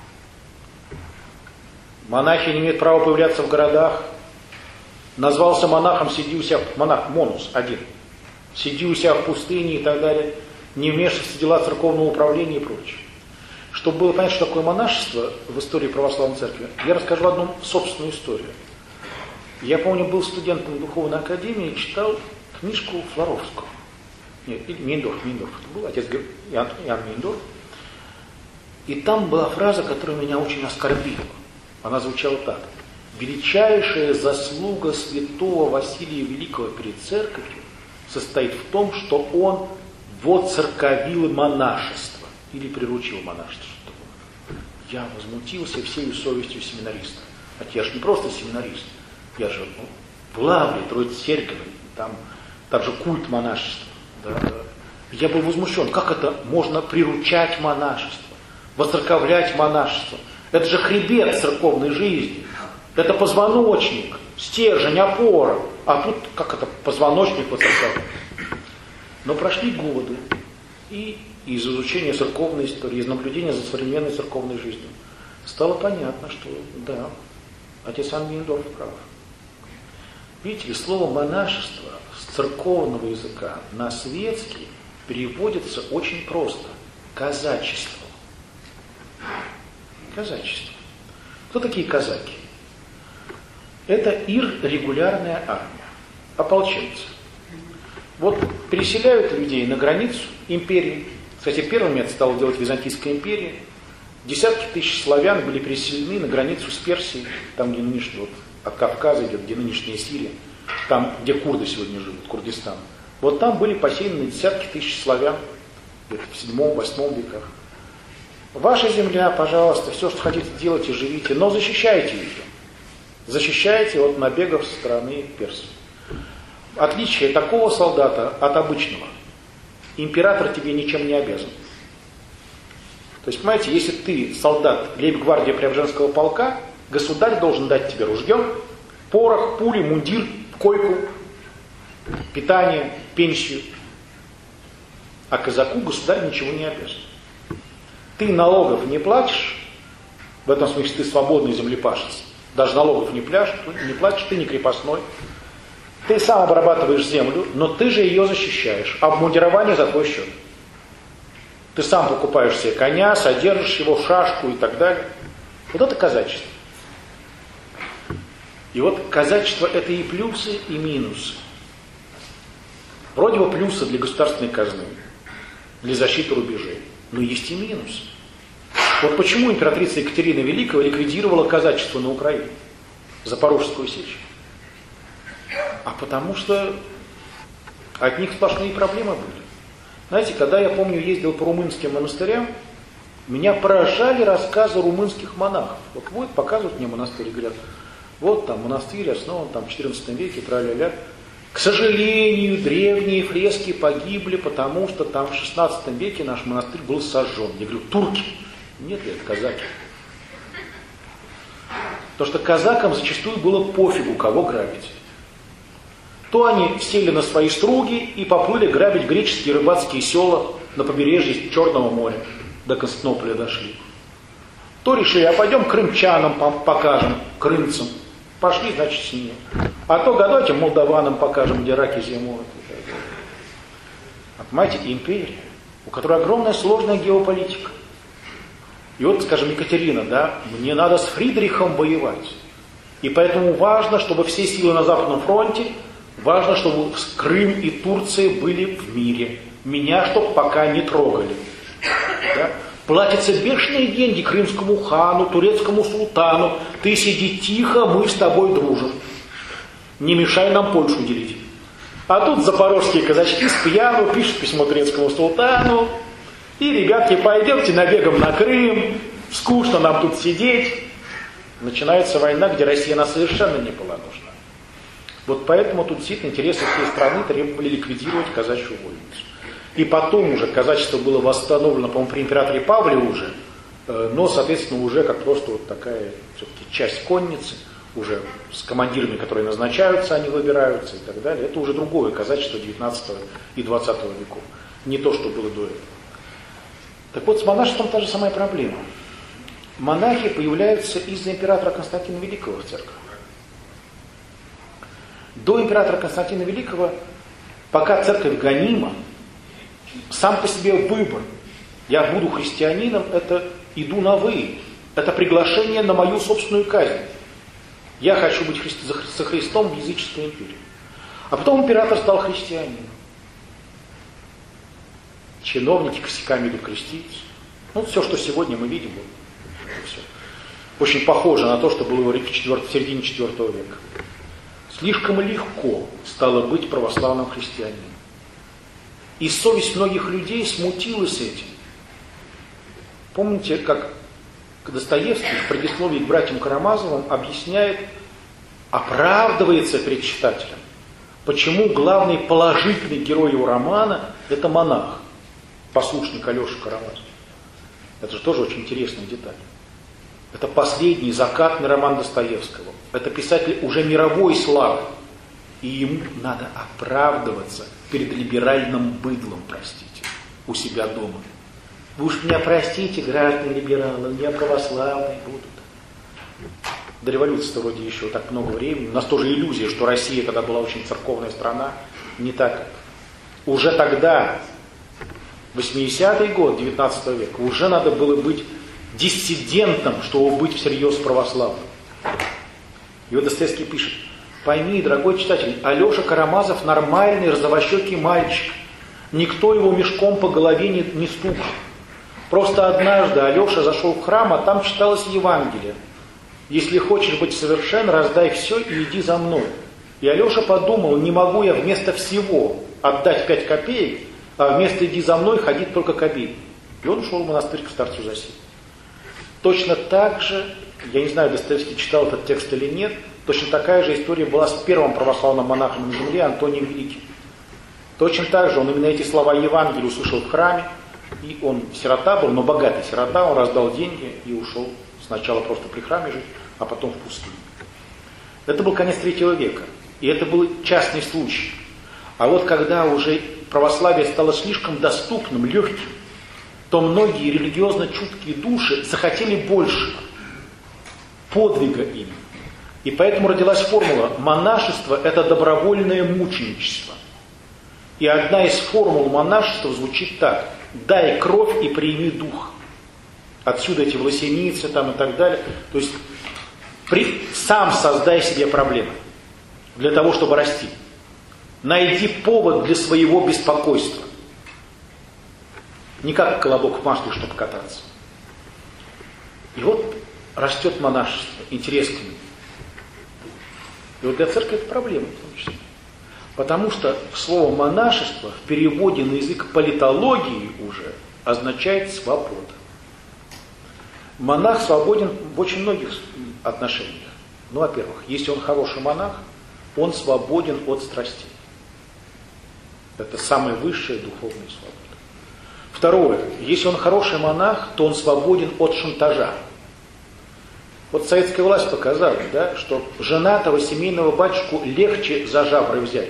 Монахи не имеют права появляться в городах. Назвался монахом, сиди у себя, монах Монус один, сиди у себя в пустыне и так далее, не вмешивайся в дела церковного управления и прочее. Чтобы было понятно, что такое монашество в истории православной церкви, я расскажу одну собственную историю. Я помню, был студентом духовной академии и читал книжку Флоровского. Нет, Мейндорф это был, отец Иоанн Мейндорф. И там была фраза, которая меня очень оскорбила. Она звучала так. Величайшая заслуга святого Василия Великого перед церковью состоит в том, что он воцерковил монашество или приручил монашество. Я возмутился всей совестью семинариста. Хотя я же не просто семинарист, я же в Лавре, Троице-Церкови, там же культ монашества. Да. Я был возмущен, как это можно приручать монашество, воцерковлять монашество. Это же хребет церковной жизни. Это позвоночник, стержень, опора. А тут как это позвоночник воцерковлять. Но прошли годы, и из изучения церковной истории, из наблюдения за современной церковной жизнью стало понятно, что да, отец Иоанн Мейндорф прав. Видите ли, слово монашество с церковного языка на светский переводится очень просто. Казачество. Казачество. Кто такие казаки? Это иррегулярная армия, ополченцы. Вот переселяют людей на границу империи. Кстати, первым это стала делать Византийская империя. Десятки тысяч славян были переселены на границу с Персией, там, где нынешний, вот, от Кавказа идет, где нынешняя Сирия, там, где курды сегодня живут, Курдистан. Вот там были посеяны десятки тысяч славян, где-то в 7-8 веках. Ваша земля, пожалуйста, все, что хотите, делайте, живите, но защищайте ее. Защищайте от набегов со стороны персов. Отличие такого солдата от обычного. Император тебе ничем не обязан. То есть, понимаете, если ты солдат лейб-гвардии Преображенского полка, государь должен дать тебе ружье, порох, пули, мундир, койку, питание, пенсию. А казаку государь ничего не обязан. Ты налогов не платишь, в этом смысле ты свободный землепашец, даже налогов не платишь, ты не крепостной. Ты сам обрабатываешь землю, но ты же ее защищаешь. Обмундирование за твой счет. Ты сам покупаешь себе коня, содержишь его, шашку и так далее. Вот это казачество. И вот казачество это и плюсы, и минусы. Вроде бы плюсы для государственной казны, для защиты рубежей. Но есть и минусы. Вот почему императрица Екатерина Великая ликвидировала казачество на Украине, Запорожскую сечь. А потому что от них сплошные проблемы были. Знаете, когда я помню, ездил по румынским монастырям, меня поражали рассказы румынских монахов. Вот будет показывают мне монастырь и говорят, вот там монастырь основан там, в XIV веке, тра-ля-ля. К сожалению, древние фрески погибли, потому что там в XVI веке наш монастырь был сожжен. Я говорю, турки? Нет, это казаки. Потому что казакам зачастую было пофигу, кого грабить. То они сели на свои струги и поплыли грабить греческие рыбацкие села на побережье Черного моря. До Константинополя дошли. То решили, а пойдем крымчанам покажем, крымцам. Пошли, значит, с ними. А то давайте молдаванам покажем, где раки зимуют. Понимаете, империя, у которой огромная сложная геополитика. И вот, скажем, Екатерина, да, мне надо с Фридрихом воевать. И поэтому важно, чтобы все силы на Западном фронте, важно, чтобы Крым и Турция были в мире. Меня, чтобы пока не трогали. Да? Платятся бешеные деньги крымскому хану, турецкому султану. Ты сиди тихо, мы с тобой дружим. Не мешай нам Польшу делить. А тут запорожские казачки с пьяну пишут письмо турецкому султану. И, ребятки, пойдемте набегом на Крым. Скучно нам тут сидеть. Начинается война, где Россия нас совершенно не была нужна. Вот поэтому тут действительно интересы всей страны требовали ликвидировать казачью вольницу. И потом уже казачество было восстановлено, по-моему, при императоре Павле уже, но, соответственно, уже как просто вот такая все-таки часть конницы, уже с командирами, которые назначаются, они выбираются и так далее. Это уже другое казачество 19 и 20 веков. Не то, что было до этого. Так вот, с монашеством та же самая проблема. Монахи появляются из-за императора Константина Великого в церкви. До императора Константина Великого, пока церковь гонима, сам по себе выбор. Я буду христианином, это иду на вы. Это приглашение на мою собственную казнь. Я хочу быть со Христом в языческой империи. А потом император стал христианином. Чиновники косяками идут креститься. Ну, все, что сегодня мы видим, все. Очень похоже на то, что было в середине IV века. Слишком легко стало быть православным христианином. И совесть многих людей смутилась этим. Помните, как Достоевский в предисловии к братьям Карамазовым объясняет, оправдывается перед читателем, почему главный положительный герой его романа – это монах, послушник Алеша Карамазов. Это же тоже очень интересная деталь. Это последний закатный роман Достоевского. Это писатель уже мировой славы. И ему надо оправдываться перед либеральным быдлом, простите, у себя дома. Вы уж меня простите, граждане либералы, у меня православные будут. До революции вроде еще так много времени. У нас тоже иллюзия, что Россия тогда была очень церковная страна. Не так. Уже тогда, 80-й год 19 века, уже надо было быть диссидентом, чтобы быть всерьез православным. И вот Достоевский пишет: пойми, дорогой читатель, Алеша Карамазов нормальный розовощекий мальчик. Никто его мешком по голове не стукал. Просто однажды Алеша зашел в храм, а там читалось Евангелие. Если хочешь быть совершен, раздай все и иди за мной. И Алеша подумал, не могу я вместо всего отдать 5 копеек, а вместо иди за мной ходить только копейки. И он ушел в монастырь к старцу Засиму. Точно так же, я не знаю, Достоевский читал этот текст или нет, точно такая же история была с первым православным монахом на земле, Антонием Великим. Точно так же он именно эти слова Евангелия услышал в храме, и он сирота был, но богатый сирота, он раздал деньги и ушел сначала просто при храме жить, а потом в пустыню. Это был конец III века, и это был частный случай. А вот когда уже православие стало слишком доступным, легким, то многие религиозно чуткие души захотели большего, подвига им. И поэтому родилась формула: монашество – это добровольное мученичество. И одна из формул монашества звучит так: дай кровь и прими дух. Отсюда эти власеницы там и так далее. То есть сам создай себе проблемы для того, чтобы расти. Найди повод для своего беспокойства. Не как колобок в масле, чтобы кататься. И вот растет монашество. Интересно. И вот для церкви это проблема в том числе. Потому что слово монашество в переводе на язык политологии уже означает свобода. Монах свободен в очень многих отношениях. Ну, во-первых, если он хороший монах, он свободен от страстей. Это самая высшая духовная свобода. Второе, если он хороший монах, то он свободен от шантажа. Вот советская власть показала, да, что женатого семейного батюшку легче за жабры взять.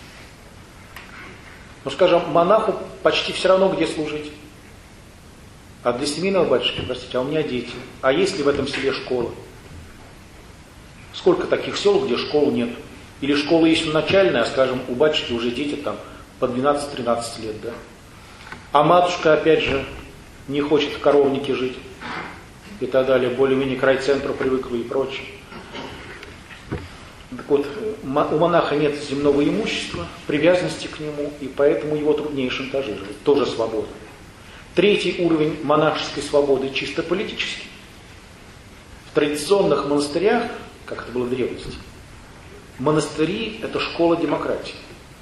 Ну, скажем, монаху почти все равно где служить. А для семейного батюшки, простите, а у меня дети. А есть ли в этом селе школа? Сколько таких сел, где школы нет? Или школа есть начальная, а, скажем, у батюшки уже дети там по 12-13 лет, да? А матушка, опять же, не хочет в коровнике жить и так далее, более-менее к райцентру привыкла и прочее. Так вот, у монаха нет земного имущества, привязанности к нему, и поэтому его труднее шантажировать. Тоже свобода. Третий уровень монашеской свободы чисто политический. В традиционных монастырях, как это было в древности, монастыри – это школа демократии.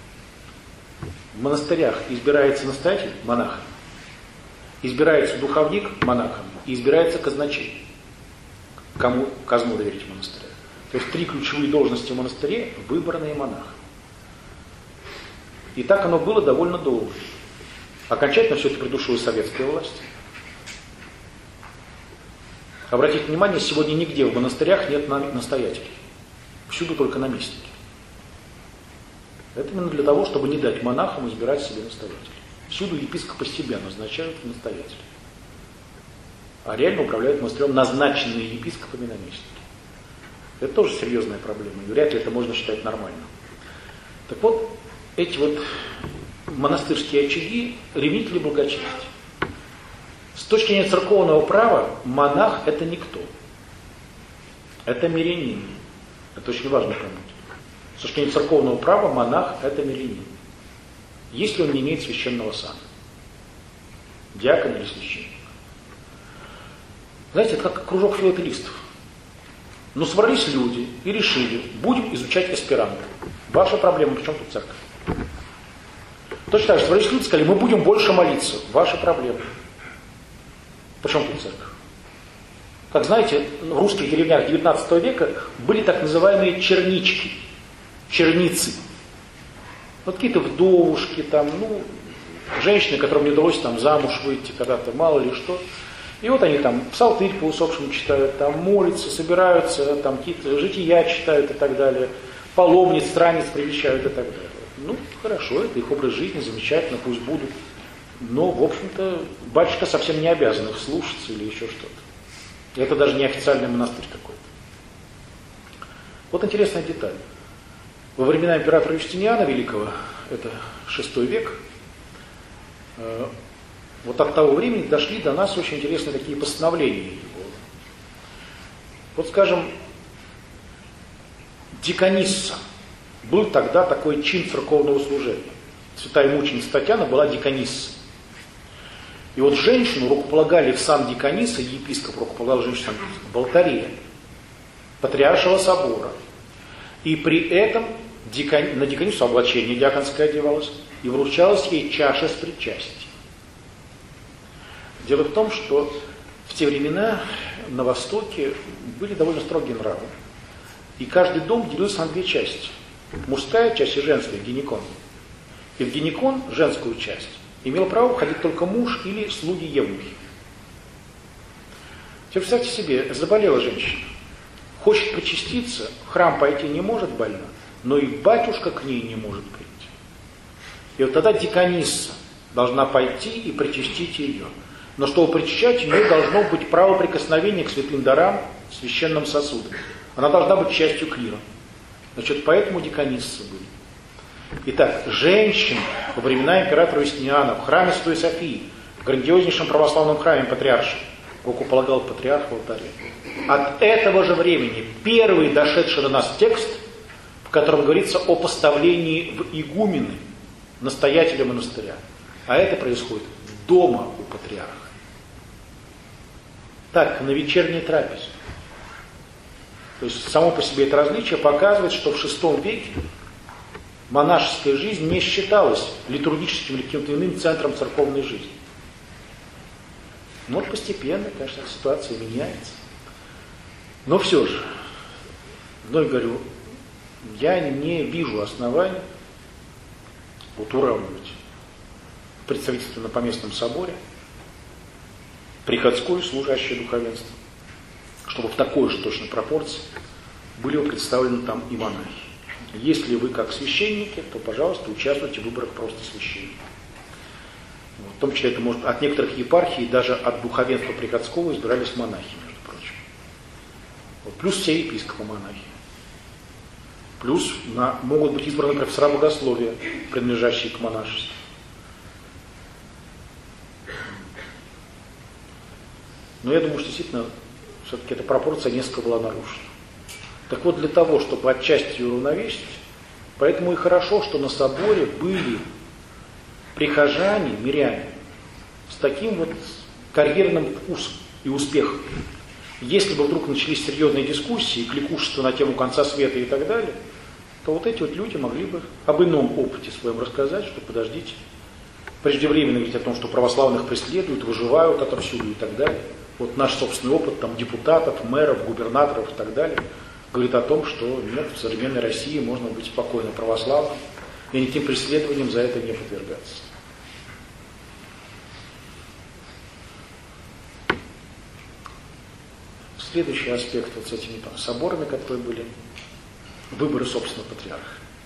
В монастырях избирается настоятель монахом, избирается духовник монахом и избирается казначей. Кому казну доверить в монастыре. То есть 3 ключевые должности в монастыре – выбранные монахом. И так оно было довольно долго. Окончательно все это придушила советская власть. Обратите внимание, сегодня нигде в монастырях нет настоятелей. Всюду только наместники. Это именно для того, чтобы не дать монахам избирать себе настоятелей. Всюду епископы себя назначают настоятелей. А реально управляют монастырем назначенные епископами наместники. Это тоже серьезная проблема, и вряд ли это можно считать нормальным. Так вот, эти вот монастырские очаги – ревнители благочестия. С точки зрения церковного права, монах – это никто. Это мирянин. Это очень важно понять. С точки зрения церковного права, монах – это мирянин. Если он не имеет священного сана. Диакон или священник. Знаете, это как кружок филателистов. Но собрались люди и решили, будем изучать эсперанто. Ваша проблема, при чем тут церковь? Точно так же собрались люди и сказали, мы будем больше молиться. Ваша проблема. При чем тут церковь? Как знаете, в русских деревнях XIX века были так называемые чернички, черницы. Вот какие-то вдовушки, там, женщины, которым не удалось там замуж выйти когда-то, мало ли что. И вот они там псалтырь по усопшим читают, там молятся, собираются, там какие-то жития читают и так далее, паломниц, странниц привещают и так далее. Хорошо, это их образ жизни, замечательно, пусть будут. Но, в общем-то, батюшка совсем не обязан их слушаться или еще что-то. Это даже не официальный монастырь какой-то. Вот интересная деталь. Во времена императора Юстиниана Великого, это VI век, вот от того времени дошли до нас очень интересные такие постановления его. Вот, скажем, диконисса. Был тогда такой чин церковного служения. Святая мученица Татьяна была диконисса. И вот женщину рукополагали в сан диконисса, епископ рукополагал женщину в алтаре Патриаршего собора. И при этом на дикониссу облачение диаконское одевалось, и вручалась ей чаша с причастием. Дело в том, что в те времена на Востоке были довольно строгие нравы. И каждый дом делился на две части. Мужская часть и женская, гинекон. И в гинекон, женскую часть, имел право входить только муж или слуги-евнухи. Теперь представьте себе, заболела женщина, хочет причаститься, в храм пойти не может больна, но и батюшка к ней не может прийти. И вот тогда диконисса должна пойти и причастить ее. Но чтобы причащать, у нее должно быть право прикосновения к святым дарам, священным сосудам. Она должна быть частью клира. Значит, поэтому дикониссы были. Итак, женщин во времена императора Юстиниана в храме Святой Софии, в грандиознейшем православном храме Патриаршем, рукополагал патриарх в алтаре. От этого же времени первый дошедший до нас текст, в котором говорится о поставлении в игумены настоятеля монастыря. А это происходит дома у патриарха. Так, на вечерней трапезе. То есть само по себе это различие показывает, что в VI веке монашеская жизнь не считалась литургическим или каким-то иным центром церковной жизни. Но вот постепенно, конечно, ситуация меняется. Но все же, вновь говорю, я не вижу оснований уравнивать представительство на поместном соборе, приходское служащее духовенство, чтобы в такой же точно пропорции были представлены там и монахи. Если вы как священники, то, пожалуйста, участвуйте в выборах просто священников. В том числе это может от некоторых епархий, даже от духовенства приходского избирались монахи, между прочим. Вот, плюс все епископы монахи. Плюс могут быть избраны профессора богословия, принадлежащие к монашеству. Но я думаю, что действительно все-таки эта пропорция несколько была нарушена. Так вот, для того, чтобы отчасти ее уравновесить, поэтому и хорошо, что на соборе были прихожане, миряне, с таким вот карьерным вкусом и успехом. Если бы вдруг начались серьезные дискуссии, кликушество на тему конца света и так далее, то вот эти вот люди могли бы об ином опыте своем рассказать, что подождите, преждевременно говорить о том, что православных преследуют, выживают отовсюду и так далее. Вот наш собственный опыт там, депутатов, мэров, губернаторов и так далее говорит о том, что нет, в современной России можно быть спокойно православным и никаким преследованием за это не подвергаться. Следующий аспект вот с этими соборами, которые были, выборы собственного патриарха.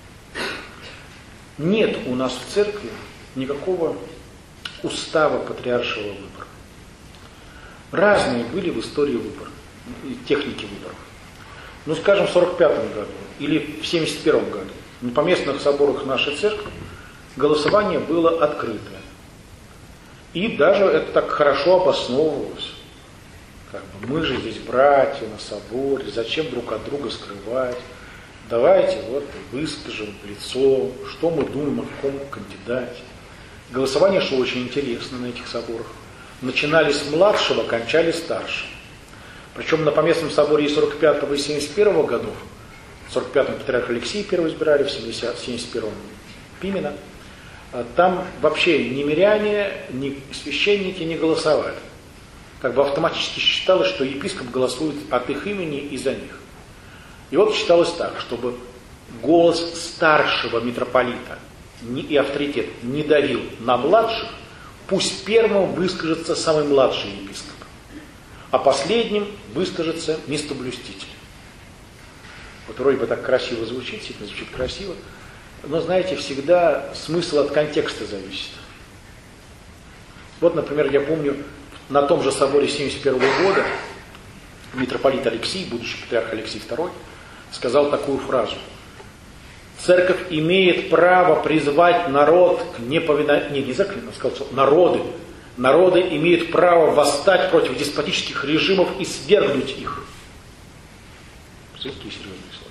Нет у нас в церкви никакого устава патриаршего выбора. Разные были в истории выборы, техники выборов. Ну, скажем, в 1945 году или в 1971 году на поместных соборах нашей церкви голосование было открытое. И даже это так хорошо обосновывалось. Как бы, мы же здесь братья на соборе, зачем друг от друга скрывать? Давайте вот выскажем в лицо, что мы думаем о каком кандидате. Голосование шло очень интересно на этих соборах. Начинали с младшего, кончали старшим. Причем на поместном соборе и 45-го и 71-го годов, в 45-м патриарх Алексий первый избирали, в 71-м Пимена, там вообще ни миряне, ни священники не голосовали. Как бы автоматически считалось, что епископ голосует от их имени и за них. И вот считалось так, чтобы голос старшего митрополита и авторитет не давил на младших, пусть первым выскажется самый младший епископ, а последним выскажется местоблюститель. Вот вроде бы так красиво звучит, действительно звучит красиво, но, знаете, всегда смысл от контекста зависит. Вот, например, я помню, на том же соборе 1971 года митрополит Алексий, будущий патриарх Алексий II, сказал такую фразу: «Церковь имеет право призвать народ к неповиновению». Не закон, он сказал, что народы имеют право восстать против деспотических режимов и свергнуть их. Представляете, серьезные слова.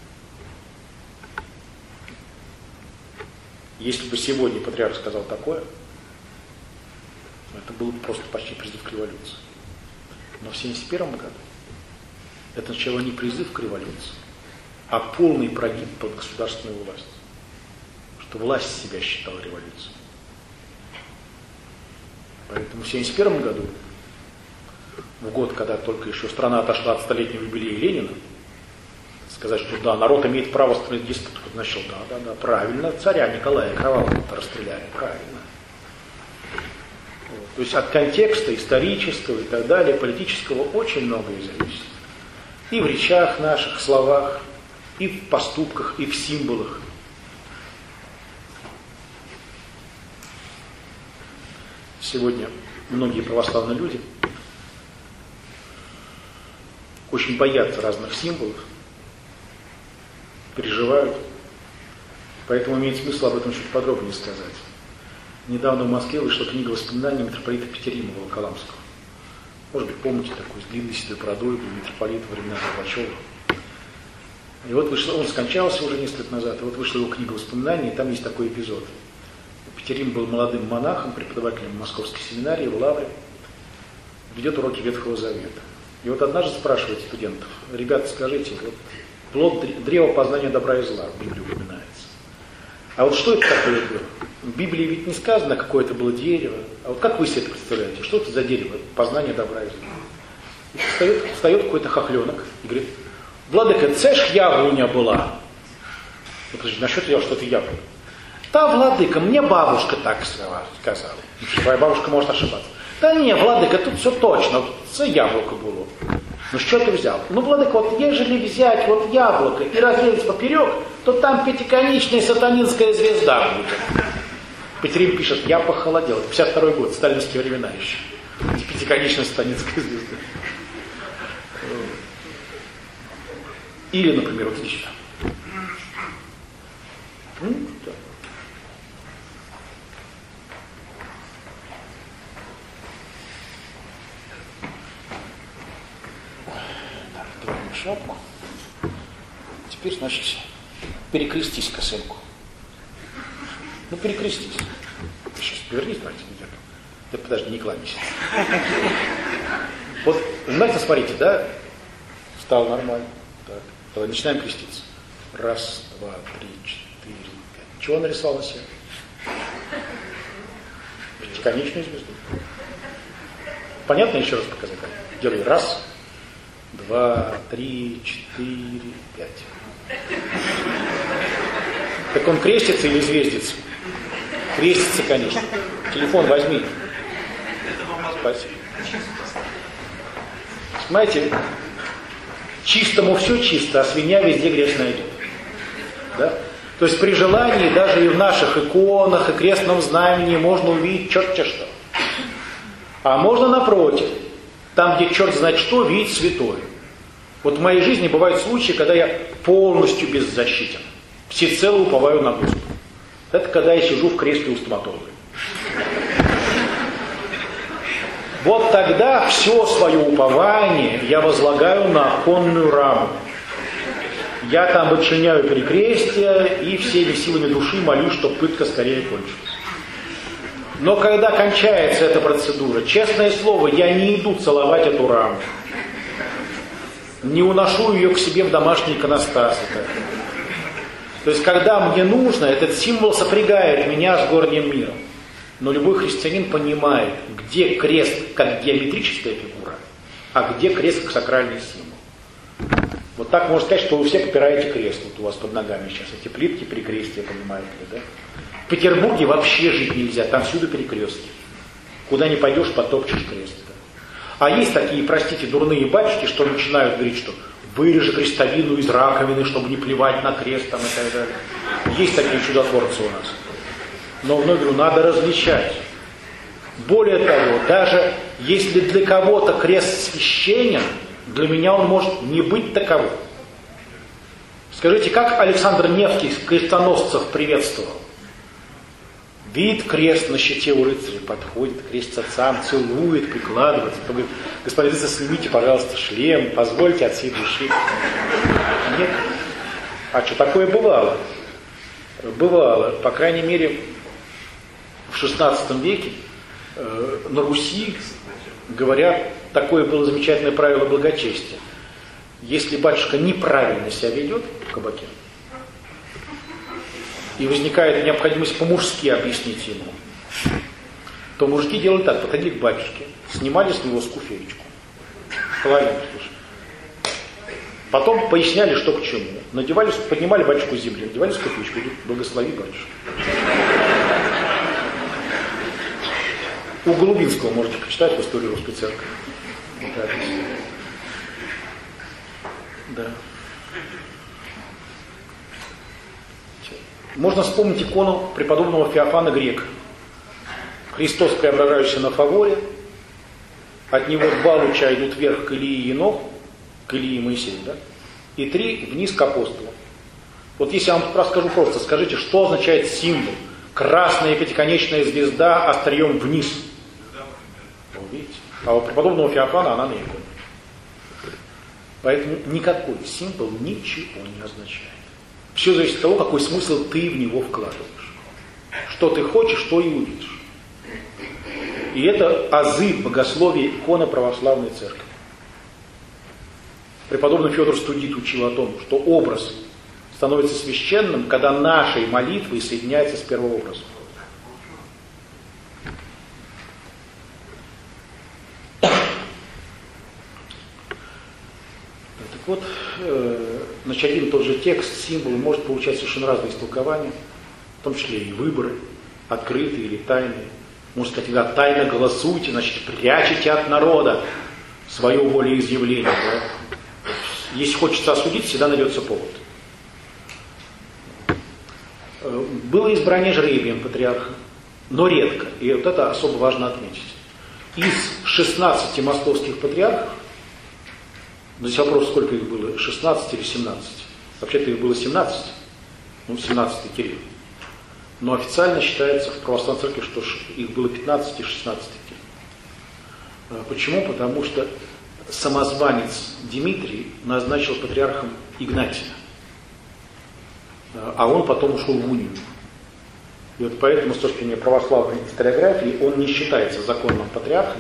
Если бы сегодня патриарх сказал такое, это был просто почти призыв к революции. Но в 1971 году это сначала не призыв к революции, а полный прогиб под государственную власть. Что власть себя считала революцией. Поэтому в 1971 году, в год, когда только еще страна отошла от столетнего юбилея Ленина, сказать, что да, народ имеет право строить деспот, кто начал, да, правильно, царя Николая Кровавого-то расстреляли, правильно. Вот. То есть от контекста исторического и так далее, политического очень многое зависит. И в речах наших, словах, и в поступках, и в символах. Сегодня многие православные люди очень боятся разных символов, переживают, поэтому имеет смысл об этом чуть подробнее сказать. Недавно в Москве вышла книга воспоминаний митрополита Петерима Волоколамского. Может быть, помните, такой с длинной седой бородой, был митрополит во времена Горбачева. И вот вышло, он скончался уже несколько лет назад, и вот вышла его книга воспоминаний, и там есть такой эпизод. Петерим был молодым монахом, преподавателем Московской семинарии в Лавре, ведет уроки Ветхого Завета. И вот однажды спрашивает студентов: ребята, скажите, вот плод древа познания добра и зла в Библии упоминается. А вот что это такое было? В Библии ведь не сказано, какое это было дерево. А вот как вы себе это представляете? Что это за дерево? Познание добра и зла. Встает какой-то хохленок и говорит: владыка, це ж яблоня была. Ну, подожди, насчет я что-то яблоня. Да, владыка, мне бабушка так сказала. Твоя бабушка может ошибаться. Да не, владыка, тут все точно, це яблоко было. Ну что ты взял? Ну, владыка, вот ежели взять вот яблоко и разрезать поперек, то там пятиконечная сатанинская звезда будет. Петерим пишет: я похолодел. 52-й год, сталинские времена еще. Пятиконечная сатанинская звезда. Или, например, вот здесь. Шапку. Теперь, значит, перекрестись-ка, сынку. Ну, перекрестись. Сейчас повернись, давайте, где-то. Да подожди, не кланяйся. Вот, понимаете, смотрите, да? Встал нормально. Так. Давай, начинаем креститься. Раз, два, три, четыре, пять. Чего нарисовал на себе? Пятиконечную звезду. Понятно, еще раз показать? Делай раз. 2, 3, 4, 5. Так он крестится или звездится? Крестится, конечно. Телефон возьми. Спасибо. Понимаете, Чистому все чисто, а свинья везде грязь найдет. Да? То есть при желании даже и в наших иконах, и крестном знамении можно увидеть черт-те что. А можно напротив, там, где черт знает что, видеть святое. Вот в моей жизни бывают случаи, когда я полностью беззащитен. Всецело уповаю на Господа. Это когда я сижу в кресле у стоматолога. Вот тогда все свое упование я возлагаю на оконную раму. Я там вычиняю перекрестие и всеми силами души молюсь, чтобы пытка скорее кончилась. Но когда кончается эта процедура, честное слово, я не иду целовать эту раму. Не уношу ее к себе в домашний иконостас. То есть, когда мне нужно, этот символ сопрягает меня с горним миром. Но любой христианин понимает, где крест как геометрическая фигура, а где крест как сакральный символ. Вот так можно сказать, что вы все попираете крест. Вот у вас под ногами сейчас эти плитки перекрестия, понимаете ли, да? В Петербурге вообще жить нельзя, там всюду перекрестки. Куда ни пойдешь, потопчешь крест. Да? А есть такие, простите, дурные батюшки, что начинают говорить, что вырежи крестовину из раковины, чтобы не плевать на крест там, и так далее. Есть такие чудотворцы у нас. Но вновь говорю, надо различать. Более того, даже если для кого-то крест священен, для меня он может не быть таковым. Скажите, как Александр Невский крестоносцев приветствовал? Видит крест на щите у рыцаря, подходит, крест отцам, целует, прикладывается. Говорит, господин рыцарь, снимите, пожалуйста, шлем, позвольте от всей души. Нет. А что, такое бывало? Бывало. По крайней мере, в XVI веке на Руси, говорят, такое было замечательное правило благочестия. Если батюшка неправильно себя ведет в кабаке, и возникает необходимость по-мужски объяснить ему, то мужики делали так, подходили к батюшке, снимали с него скуфеечку, половину, потом поясняли, что к чему, надевали, поднимали батюшку с земли, надевали скуфеечку, благослови батюшку. У Голубинского можете почитать в истории русской церкви. Да. Можно вспомнить икону преподобного Феофана Грека. Христос, преображающийся на фаворе, от него 2 луча идут вверх к Илии Енох, к Илии Моисею, да? И 3 вниз к апостолам. Вот если я вам расскажу просто, скажите, что означает символ? Красная пятиконечная звезда острием вниз. Вы видите? А у преподобного Феофана она на иконе. Поэтому никакой символ ничего не означает. Все зависит от того, какой смысл ты в него вкладываешь. Что ты хочешь, то и увидишь. И это азы богословия иконы православной церкви. Преподобный Федор Студит учил о том, что образ становится священным, когда нашей молитвой соединяется с первообразом. Так вот, значит, один и тот же текст, символ может получать совершенно разные истолкования, в том числе и выборы, открытые или тайные. Можно сказать, когда тайно голосуйте, значит, прячете от народа свое волеизъявление. Да? Если хочется осудить, всегда найдется повод. Было избрание жребием патриарха, но редко, и вот это особо важно отметить. Из 16 московских патриархов, здесь вопрос, сколько их было, 16 или 17? Вообще-то их было 17, 17-й Кирилл. Но официально считается в православной церкви, что их было 15 и 16 Кирилл. Почему? Потому что самозванец Дмитрий назначил патриархом Игнатия, а он потом ушел в унию. И вот поэтому, с точки зрения православной историографии, он не считается законным патриархом.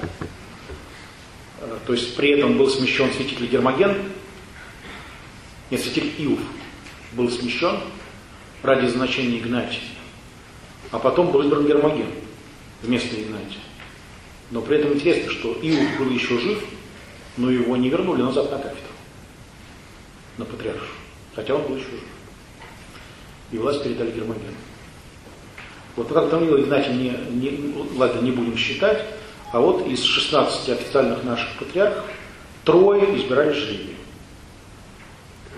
То есть при этом был смещен святитель Гермоген, нет, святитель Иов был смещен ради значения Игнатия, а потом был избран Гермоген вместо Игнатия. Но при этом интересно, что Иов был еще жив, но его не вернули назад на кафедру, на патриаршу, хотя он был еще жив. И власть передали Гермогену. Вот как там Игнатия ладно, не будем считать, а вот из 16 официальных наших патриархов 3 избирали жребием.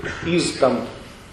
из там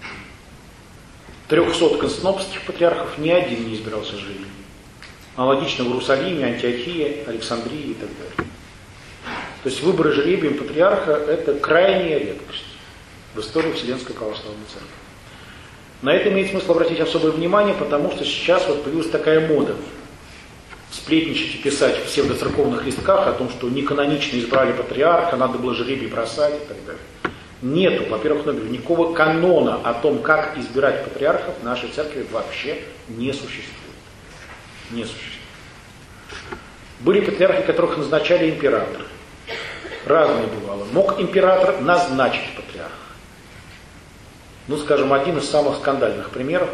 300 константинопольских патриархов ни один не избирался жребием. Аналогично в Иерусалиме, Антиохии, Александрии и так далее. То есть выборы жребием патриарха – это крайняя редкость в истории Вселенской Православной Церкви. На это имеет смысл обратить особое внимание, потому что сейчас вот появилась такая мода сплетничать и писать в псевдоцерковных листках о том, что неканонично избрали патриарха, надо было жребий бросать и так далее. Нету, во-первых, никакого канона о том, как избирать патриархов в нашей церкви вообще не существует. Не существует. Были патриархи, которых назначали императоры. Разные бывало. Мог император назначить патриарха. Ну, скажем, один из самых скандальных примеров.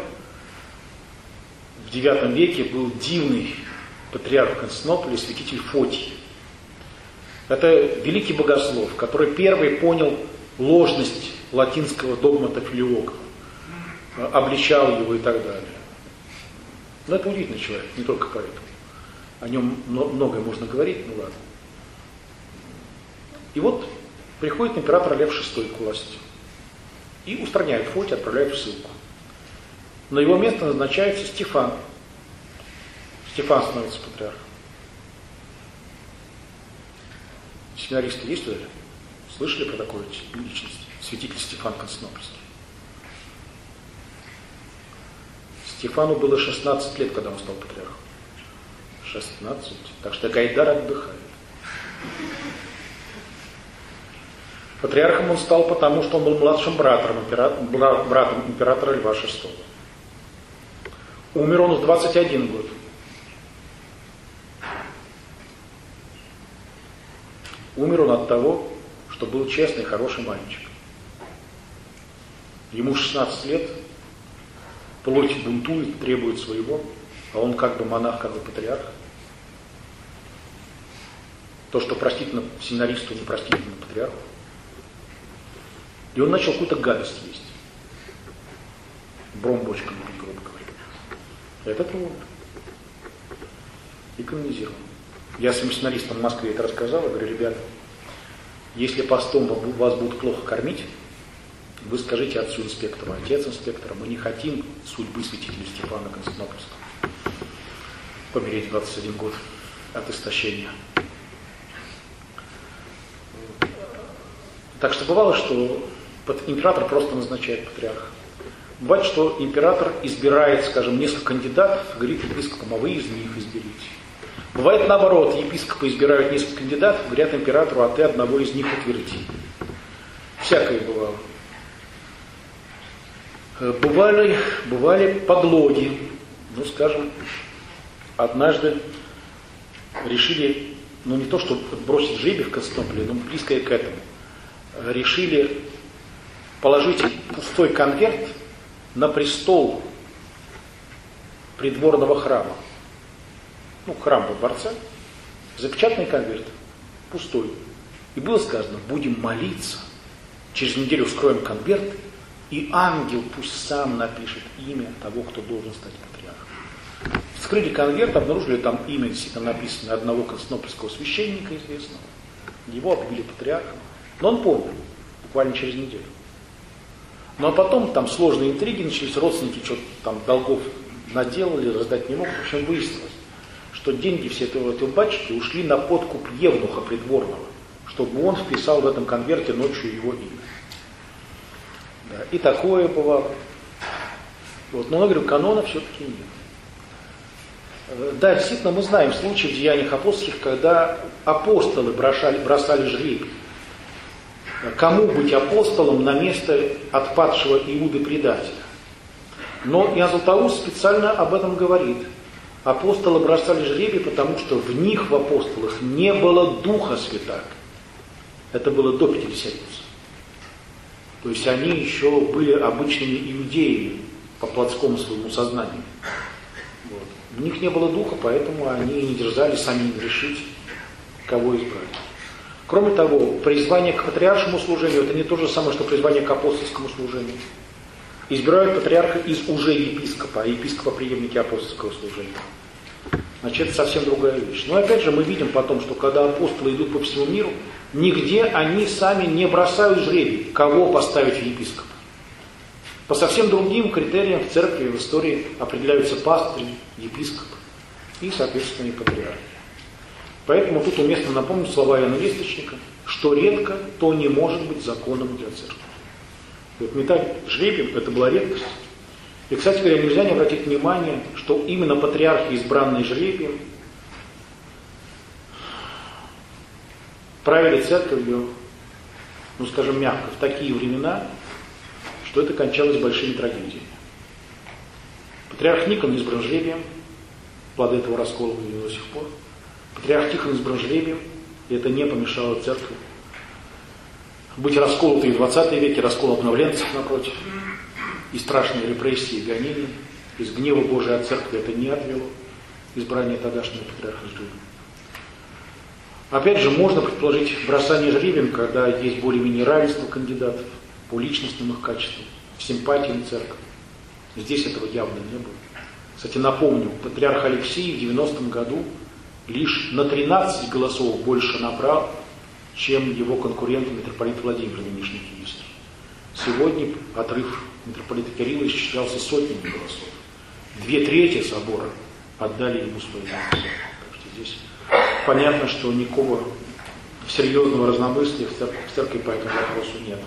В IX веке был дивный патриарх Константинополя, святитель Фотий. Это великий богослов, который первый понял ложность латинского догмата Филиока, обличал его и так далее. Но это удивительный человек, не только поэтому. О нем многое можно говорить, ну ладно. И вот приходит император Лев VI к власти и устраняет Фотия, отправляет в ссылку. На его место назначается Стефан. Стефан становится патриархом. Семинаристы есть туда? Слышали про такую личность? Святитель Стефан Константинопольский. Стефану было 16 лет, когда он стал патриархом. 16. Так что Гайдар отдыхает. Патриархом он стал потому, что он был младшим братом императора Льва VI. Умер он в 21 год. Умер он от того, что был честный, хороший мальчик. Ему 16 лет, плоть бунтует, требует своего, а он как бы монах, как бы патриарх. То, что простительно семинаристу, не простительно патриарху. И он начал какую-то гадость есть. Бромбочками, грубо говоря. Этот умер. И канонизирован. Я своим семинаристам в Москве это рассказал, я говорю, ребята, если постом вас будут плохо кормить, вы скажите отцу инспектору, отец инспектора, мы не хотим судьбы святителя Стефана Константинопольского. Помереть в 21 год от истощения. Так что бывало, что император просто назначает патриарха. Бывает, что император избирает, скажем, несколько кандидатов, говорит епископам, а вы из них изберите. Бывает наоборот, епископы избирают несколько кандидатов, говорят императору, а ты одного из них утверди. Всякое бывало. Бывали подлоги. Ну, скажем, однажды решили, ну не то, что бросить жребий в Константинополе, но близкое к этому. Решили положить пустой конверт на престол придворного храма. Ну, храм во дворце, запечатанный конверт, пустой. И было сказано, будем молиться, через неделю вскроем конверт, и ангел пусть сам напишет имя того, кто должен стать патриархом. Вскрыли конверт, обнаружили там имя, действительно написано одного константинопольского священника известного. Его объявили патриархом. Но он помер, буквально через неделю. Ну а потом там сложные интриги начались, родственники что-то там долгов наделали, раздать не могут. В общем, выяснилось, что деньги все этого батюшки ушли на подкуп евнуха придворного, чтобы он вписал в этом конверте ночью его имя. Да, и такое бывало. Вот. Но я говорю, канона все-таки нет. Да, действительно, мы знаем случаи в деяниях апостольских, когда апостолы бросали жребий. Кому быть апостолом на место отпадшего Иуды-предателя. Но Иоанн Златоуст специально об этом говорит. Апостолы бросали жребий, потому что в них, в апостолах, не было Духа Святаго. Это было до Пятидесятницы. То есть они еще были обычными иудеями по плотскому своему сознанию. Вот. В них не было Духа, поэтому они не дерзали сами решить, кого избрать. Кроме того, призвание к патриаршему служению – это не то же самое, что призвание к апостольскому служению. Избирают патриарха из уже епископа, а епископа – преемники апостольского служения. значит, это совсем другая вещь. Но опять же мы видим потом, что когда апостолы идут по всему миру, нигде они сами не бросают жребий, кого поставить в епископа. По совсем другим критериям в церкви, в истории определяются пастыри, епископы и, соответственно, и патриархи. Поэтому тут уместно напомнить слова Иоанна Весточника, что редко, то не может быть законом для церкви. И вот метать жребием – это была редкость. И, кстати говоря, нельзя не обратить внимание, что именно патриархи, избранные жребием, правили церковью, ну скажем мягко, в такие времена, что это кончалось большими трагедиями. Патриарх Никон избран жребием, плоды этого раскола были до сих пор. Патриарх Тихон избран жребием, и это не помешало церкви быть расколотой в 20 веке, раскол обновленцев, напротив, и страшные репрессии и гонения. Из гнева Божия от церкви это не отвело избрание тогдашнего патриарха жребием. Опять же, можно предположить бросание жребием, когда есть более-менее равенство кандидатов по личностным их качествам, симпатиям церкви. Здесь этого явно не было. Кстати, напомню, патриарх Алексий в 90-м году лишь на 13 голосов больше набрал, чем его конкурент митрополит Владимир, нынешний киевский. Сегодня отрыв митрополита Кирилла исчислялся сотнями голосов. 2/3 собора отдали ему свои голоса. Так что здесь понятно, что никакого серьезного разномыслия в церкви по этому вопросу нет.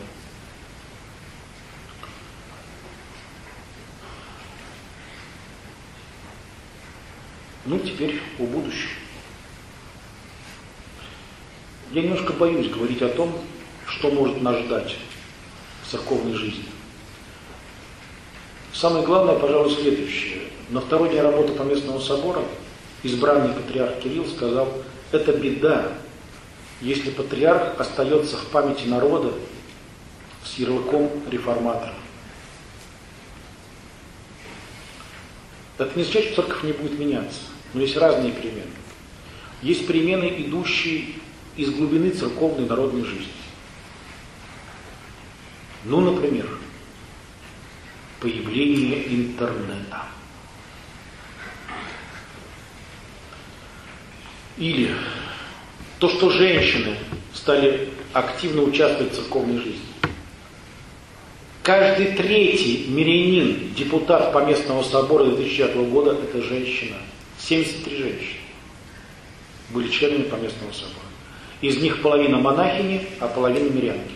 Ну, теперь о будущем. Я немножко боюсь говорить о том, что может нас ждать в церковной жизни. Самое главное, пожалуй, следующее. На второй день работы Поместного собора избранный патриарх Кирилл сказал, это беда, если патриарх остается в памяти народа с ярлыком реформатора. Это не означает, что церковь не будет меняться, но есть разные перемены. Есть перемены, идущие из глубины церковной народной жизни. Ну, например, появление интернета. Или то, что женщины стали активно участвовать в церковной жизни. Каждый третий мирянин, депутат Поместного собора 2009 года, это женщина. 73 женщины были членами Поместного собора. Из них половина монахини, а половина мирянки.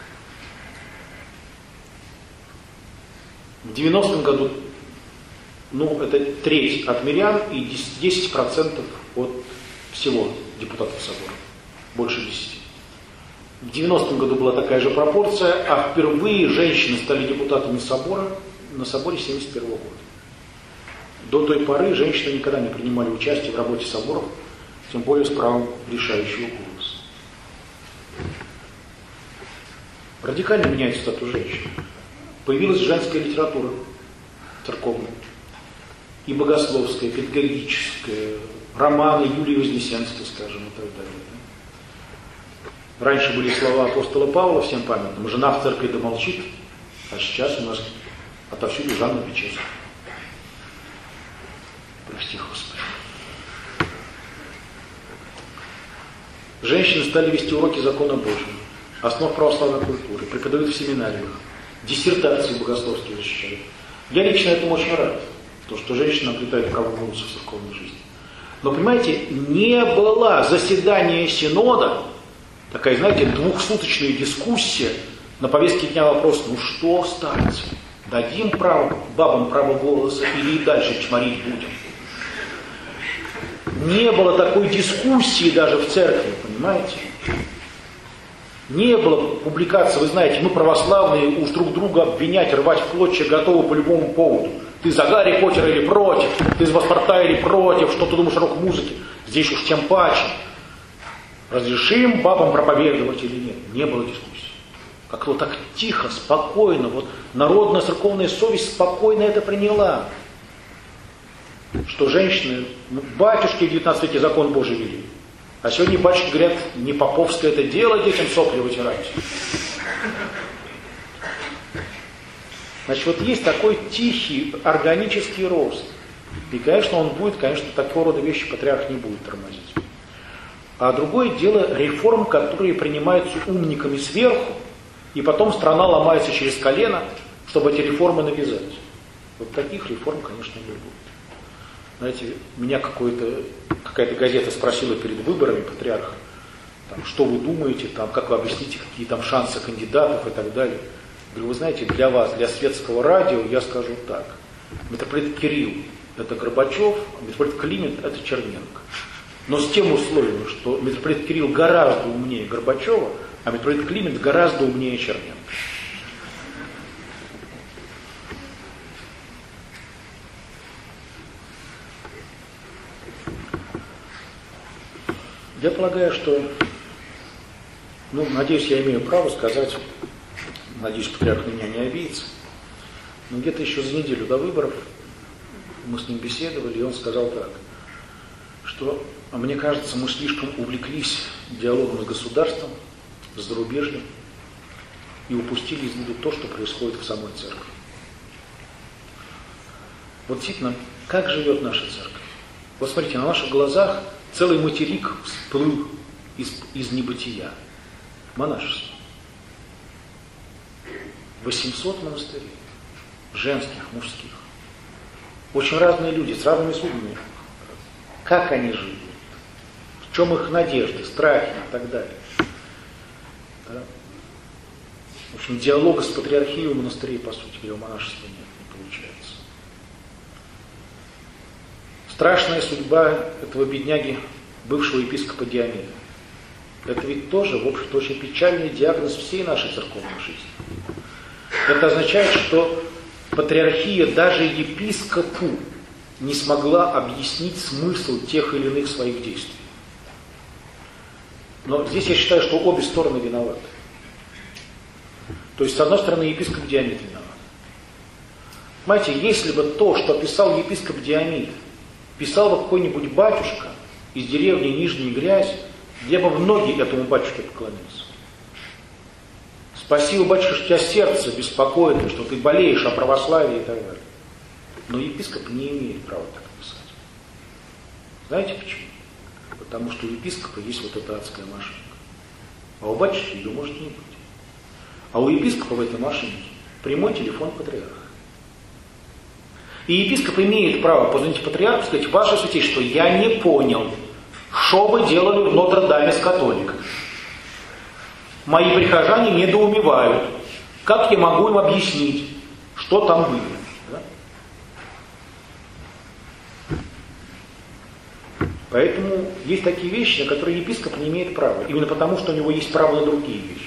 В 90-м году, ну, это треть от мирян и 10% от всего депутатов собора. Больше 10. В 90-м году была такая же пропорция, а впервые женщины стали депутатами собора на соборе 1971 года. До той поры женщины никогда не принимали участие в работе соборов, тем более с правом решающего голоса. Радикально меняется статус женщин. Появилась женская литература церковная, и богословская, и педагогическая, романы Юлии Вознесенской, скажем, и так далее. Раньше были слова апостола Павла, всем памятным, «Жена в церкви да молчит», а сейчас у нас отовсюду Жанна Бичевская. Прости, Господи. Женщины стали вести уроки закона Божьего, основ православной культуры, преподают в семинариях, диссертации богословские защищают. Я лично этому очень рад, то, что женщина обретает право голоса в церковной жизни. Но, понимаете, не было заседания синода, такая, знаете, двухсуточная дискуссия, на повестке дня вопрос, ну что, старцы, дадим бабам право голоса или и дальше чморить будем? Не было такой дискуссии даже в церкви, понимаете? Не было публикации, вы знаете, мы православные уж друг друга обвинять, рвать в клочья готовы по любому поводу. Ты за Гарри Поттера или против, ты за паспорта или против, что ты думаешь о рок-музыке? Здесь уж тем паче. Разрешим бабам проповедовать или нет? Не было дискуссии. Как-то вот так тихо, спокойно, вот народная церковная совесть спокойно это приняла. Что женщины, батюшки в 19 веке закон Божий вели. А сегодня батюшки говорят, не поповское это дело детям сопли вытирать. Значит, вот есть такой тихий органический рост. И, конечно, он будет, конечно, такого рода вещи патриарх не будет тормозить. А другое дело реформ, которые принимаются умниками сверху, и потом страна ломается через колено, чтобы эти реформы навязать. Вот таких реформ, конечно, не будет. Знаете, меня какая-то газета спросила перед выборами патриарха, там, что вы думаете, там, как вы объясните, какие там шансы кандидатов и так далее. Говорю, вы знаете, для вас, для светского радио, я скажу так. Митрополит Кирилл – это Горбачев, а митрополит Климент – это Черненко. Но с тем условием, что митрополит Кирилл гораздо умнее Горбачева, а митрополит Климент гораздо умнее Черненко. Я полагаю, что, надеюсь, я имею право сказать, надеюсь, патриарх меня не обидится, но где-то еще за неделю до выборов мы с ним беседовали, и он сказал так, что, мне кажется, мы слишком увлеклись диалогом с государством, с зарубежьем, и упустили из виду то, что происходит в самой церкви. Вот действительно, как живет наша церковь? Вот смотрите, на наших глазах целый материк всплыл из небытия. Монашество. 800 монастырей. Женских, мужских. Очень разные люди, с разными судьбами. Как они живут? В чем их надежды, страхи и так далее. Да? В общем, диалога с патриархией у монастырей, по сути говоря, у монашества нет, не получается. Страшная судьба этого бедняги, бывшего епископа Диомеда. Это ведь тоже, в общем-то, очень печальный диагноз всей нашей церковной жизни. Это означает, что патриархия даже епископу не смогла объяснить смысл тех или иных своих действий. Но здесь я считаю, что обе стороны виноваты. То есть, с одной стороны, епископ Диомед виноват. Понимаете, если бы то, что писал епископ Диомед, писал бы какой-нибудь батюшка из деревни Нижняя Грязь, я бы в ноги этому батюшке поклонился. Спасибо, батюшка, что у тебя сердце беспокоит, что ты болеешь о православии и так далее. Но епископ не имеет права так писать. Знаете почему? Потому что у епископа есть вот эта адская машинка. А у батюшки ее может не быть. А у епископа в этой машинке прямой телефон патриарха. И епископ имеет право позвонить патриарху и сказать: ваше святейшество, я не понял, что вы делали в Нотр-Даме с католиками. Мои прихожане недоумевают. Как я могу им объяснить, что там было? Да? Поэтому есть такие вещи, на которые епископ не имеет права. Именно потому, что у него есть право на другие вещи.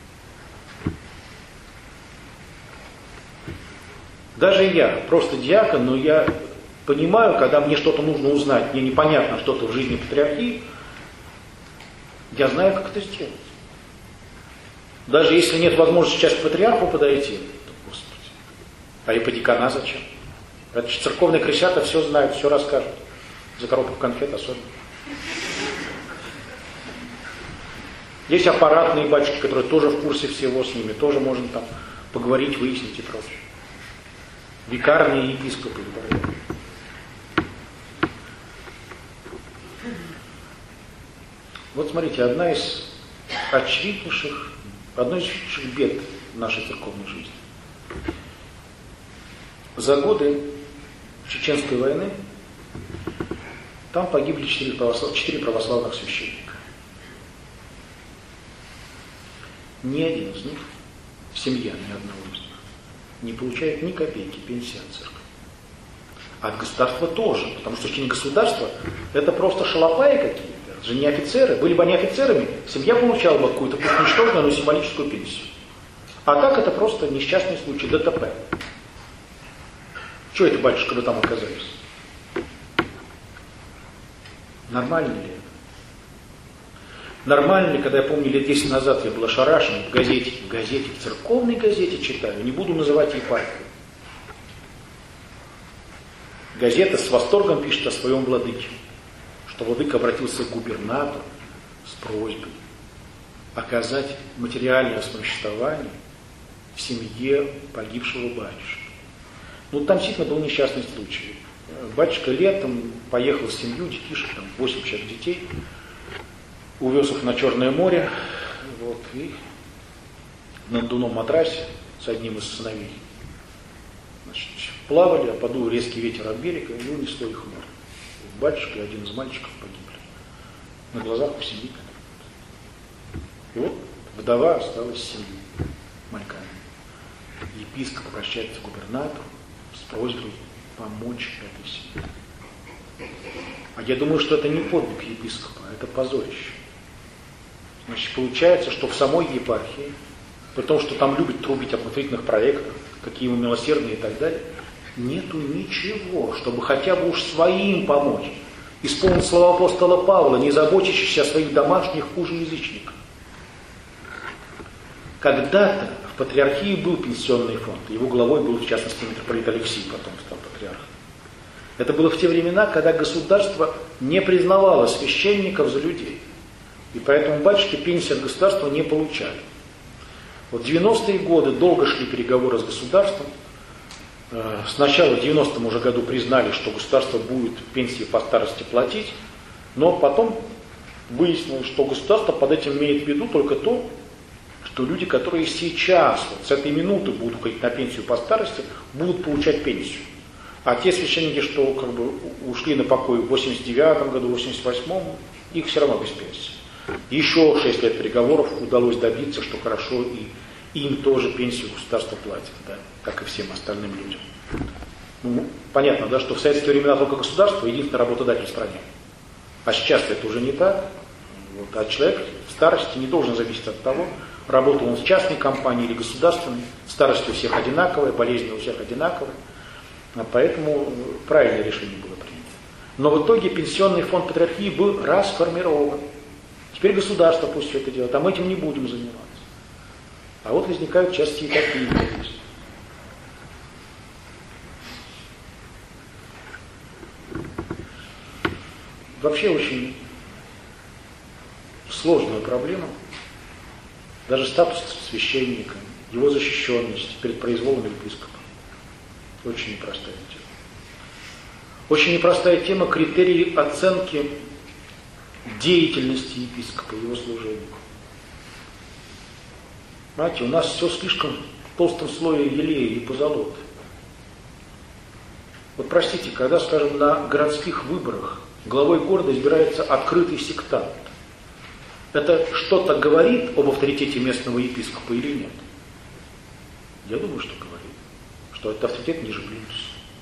Даже я, просто диакон, но я понимаю, когда мне что-то нужно узнать, мне непонятно что-то в жизни патриархии, я знаю, как это сделать. Даже если нет возможности сейчас к патриарху подойти, то, Господи, а еподиакона зачем? Это же церковные крестьята все знают, все расскажут. За коробку конфет особенно. Есть аппаратные батюшки, которые тоже в курсе всего, с ними тоже можно там поговорить, выяснить и прочее. Викарные епископы. Вот смотрите, одна из очевиднейших бед нашей церковной жизни. За годы Чеченской войны там погибли 4 православных священника. Ни один из них, семья ни одного из них, не получает ни копейки пенсии от церкви. От государства тоже, потому что члены государства это просто шалопаи какие-то, это же не офицеры. Были бы они офицерами, семья получала бы какую-то пусть ничтожную, но символическую пенсию. А так это просто несчастный случай, ДТП. Что это, батюшка, вы там оказались? Нормально ли это? Нормально ли, когда я помню, лет 10 назад я был ошарашен в газете, в церковной газете читаю, не буду называть епархию. Газета с восторгом пишет о своем владыке, что владыка обратился к губернатору с просьбой оказать материальное вспомоществование в семье погибшего батюшки. Ну, там действительно был несчастный случай. Батюшка летом поехал с семью, детишек, там 8 человек детей, увез их на Черное море, вот, и на надувном матрасе с одним из сыновей, значит, плавали, а подул резкий ветер от берега, и унесло их в море. Батюшка и один из мальчиков погибли на глазах у семьи. И вот вдова осталась с семьей, мальками. Епископ обращается к губернатору с просьбой помочь этой семье. А я думаю, что это не подвиг епископа, а это позорище. Значит, получается, что в самой епархии, при том, что там любят трубить о благотворительных проектах, какие мы милосердные и так далее, нету ничего, чтобы хотя бы уж своим помочь. Исполнить слова апостола Павла, не заботящийся о своих домашних хуже язычников. Когда-то в патриархии был пенсионный фонд, его главой был, в частности, митрополит Алексий, потом стал патриархом. Это было в те времена, когда государство не признавало священников за людей. И поэтому батюшки пенсии от государства не получали. Вот в 90-е годы долго шли переговоры с государством. Сначала в 90-м уже году признали, что государство будет пенсии по старости платить, но потом выяснилось, что государство под этим имеет в виду только то, что люди, которые сейчас, вот с этой минуты будут уходить на пенсию по старости, будут получать пенсию. А те священники, что как бы ушли на покой в 89-м году, в 88-м, их все равно без пенсии. Еще 6 лет переговоров удалось добиться, что хорошо и им тоже пенсию государство платит, да, как и всем остальным людям. Ну, понятно, да, что в советские времена только государство единственный работодатель в стране. А сейчас это уже не так. Вот, а человек в старости не должен зависеть от того, работал он в частной компании или государственной. Старость у всех одинаковая, болезни у всех одинаковые. А поэтому правильное решение было принято. Но в итоге пенсионный фонд патриархии был расформирован. Теперь государство пусть все это делает, а мы этим не будем заниматься. А вот возникают части и такие вопросы. Вообще очень сложная проблема. Даже статус священника, его защищенность перед произволом епископа. Очень непростая тема. Очень непростая тема критерии оценки деятельности епископа, его служения. Знаете, у нас все слишком в толстом слое елея и позолоты. Вот простите, когда, скажем, на городских выборах главой города избирается открытый сектант, это что-то говорит об авторитете местного епископа или нет? Я думаю, что говорит, что этот авторитет ниже плинтуса.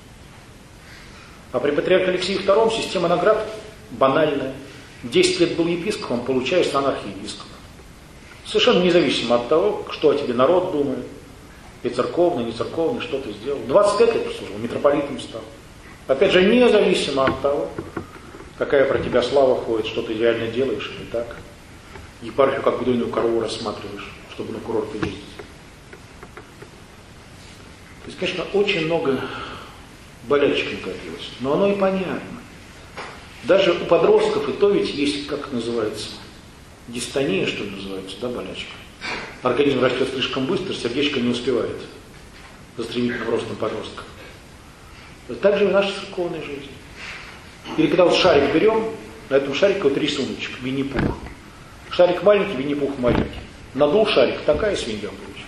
А при патриархе Алексее II система наград банальная. 10 лет был епископом, получаешь сан архиепископа. Совершенно независимо от того, что о тебе народ думает, и церковный, не церковный, что ты сделал. 25 лет послужил, митрополитом стал. Опять же, независимо от того, какая про тебя слава ходит, что ты реально делаешь или так. Епархию как гдойную корову рассматриваешь, чтобы на курорт ездить. То есть, конечно, очень много болячек накопилось, но оно и понятно. Даже у подростков и то ведь есть, как называется, дистония, что ли, называется, да, болячка. Организм растет слишком быстро, сердечко не успевает за стремительным ростом подростка. Так же и в нашей церковной жизни. Или когда вот шарик берем, на этом шарике вот рисуночек, Винни-Пух. Шарик маленький, Винни-Пух маленький. Надул шарик, такая свинья получится.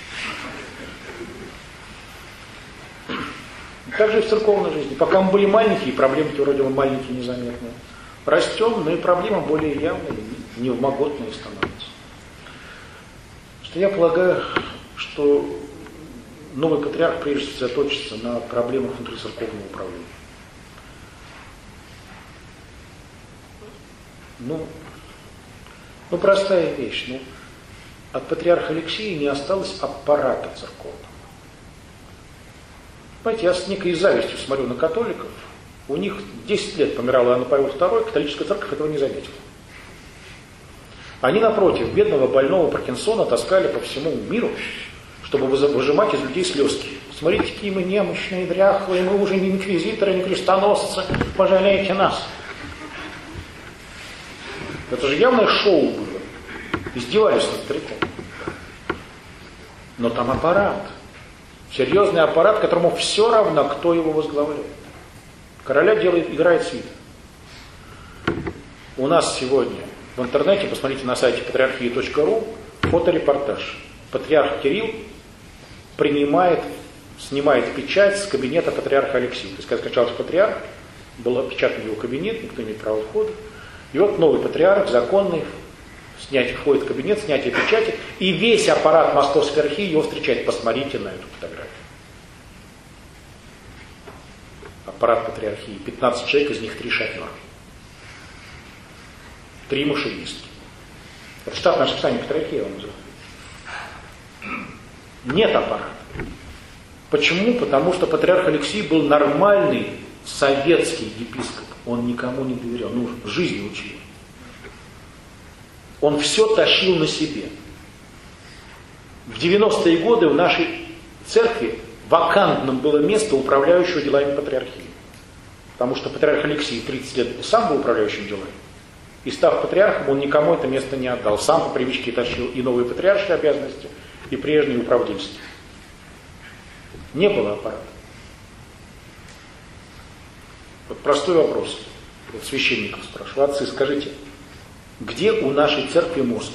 Так же и в церковной жизни. Пока мы были маленькие, проблемы вроде бы маленькие, незаметные. Растем, но и проблемы более явные, невмоготные становятся. Что я полагаю, что новый патриарх прежде всего сосредоточится на проблемах внутрицерковного управления. Ну, простая вещь. От патриарха Алексея не осталось аппарата церковного. Понимаете, я с некой завистью смотрю на католиков. У них 10 лет помирал Иоанн Павел II, католическая церковь этого не заметила. Они, напротив, бедного больного Паркинсона таскали по всему миру, чтобы выжимать из людей слезки. Смотрите, какие мы немощные, дряхлые, мы уже не инквизиторы, не крестоносцы, пожалейте нас. Это же явное шоу было. Издевались над стариком. Но там аппарат. Серьезный аппарат, которому все равно, кто его возглавляет. Короля играет свита. У нас сегодня в интернете, посмотрите на сайте patriarchia.ru, фоторепортаж. Патриарх Кирилл снимает печать с кабинета патриарха Алексия. То есть, когда скончался патриарх, был опечатан его кабинет, никто не имеет права входа. И вот новый патриарх, законный, входит в кабинет, снятие печати, и весь аппарат Московской архии его встречает. Посмотрите на эту фотографию. Аппарат патриархии. 15 человек, из них 3 шофера. 3 машинистки. Это штатное расписание патриархии, он называет. Нет аппарата. Почему? Потому что патриарх Алексий был нормальный советский епископ. Он никому не доверял. Жизнь учил. Он все тащил на себе. В 90-е годы в нашей церкви вакантным было место управляющего делами патриархии. Потому что патриарх Алексий 30 лет сам был управляющим делами. И став патриархом, он никому это место не отдал. Сам по привычке тащил и новые патриаршие обязанности, и прежние управдельства. Не было аппарата. Вот простой вопрос. Вот священников спрашиваю. Отцы, скажите, где у нашей церкви мозг?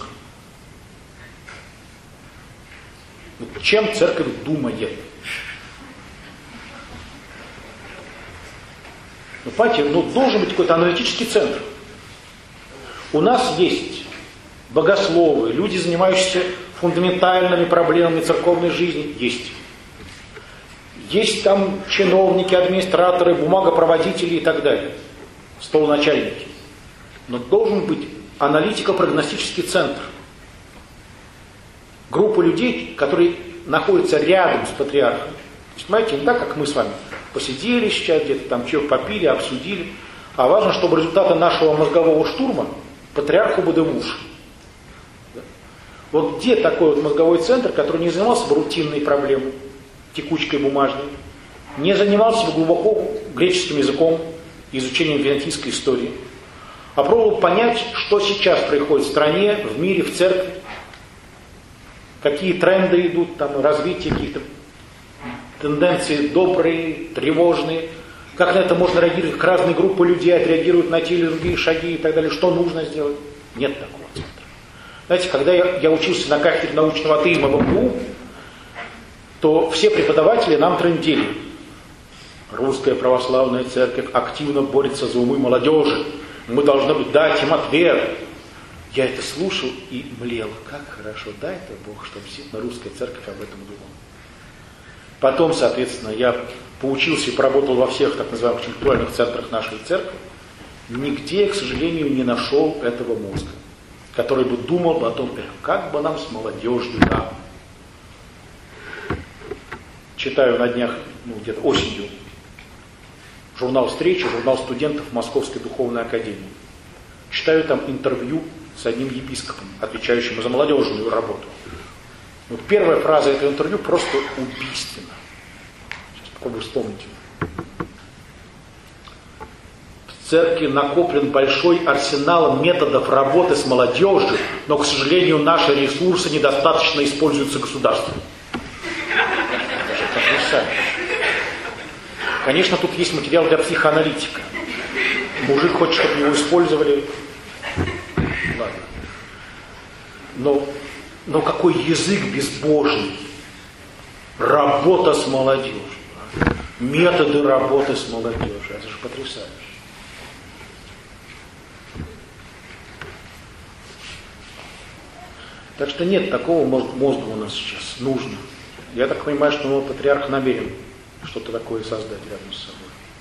Вот чем церковь думает? Понимаете, должен быть какой-то аналитический центр. У нас есть богословы, люди, занимающиеся фундаментальными проблемами церковной жизни. Есть. Есть там чиновники, администраторы, бумагопроводители и так далее. Столоначальники. Но должен быть аналитико-прогностический центр. Группа людей, которые находятся рядом с патриархом. Понимаете, не так, как мы с вами посидели сейчас где-то, там чего попили, обсудили. А важно, чтобы результаты нашего мозгового штурма патриарху были в уши. Вот где такой вот мозговой центр, который не занимался бы рутинной проблемой, текучкой бумажной, не занимался бы глубоко греческим языком, изучением византийской истории, а пробовал понять, что сейчас происходит в стране, в мире, в церкви, какие тренды идут, там, развитие каких-то тенденций добрые, тревожные, как на это можно реагировать, как разные группы людей отреагируют на те или другие шаги и так далее, что нужно сделать. Нет такого центра. Знаете, когда я учился на кафедре научного атеизма в МГУ, то все преподаватели нам трындели. Русская православная церковь активно борется за умы молодежи. Мы должны дать им ответ. Я это слушал и млел. Как хорошо, дай это Бог, чтобы действительно русская церковь об этом думала. Потом, соответственно, я поучился и поработал во всех так называемых интеллектуальных центрах нашей церкви. Нигде, к сожалению, не нашел этого мозга, который бы думал о том, как бы нам с молодежью, да. Читаю на днях, где-то осенью, журнал «Встречи», журнал студентов Московской духовной академии. Читаю там интервью с одним епископом, отвечающим за молодежную работу. Вот первая фраза этого интервью просто убийственна. Сейчас попробую вспомнить. В церкви накоплен большой арсенал методов работы с молодежью, но, к сожалению, наши ресурсы недостаточно используются государством. Это потрясающе. Конечно, тут есть материал для психоаналитика. Мужик хочет, чтобы его использовали. Ладно. Но какой язык безбожный. Работа с молодежью. Методы работы с молодежью. Это же потрясающе. Так что нет такого мозга у нас сейчас. Нужно. Я так понимаю, что новый патриарх намерен что-то такое создать рядом с собой.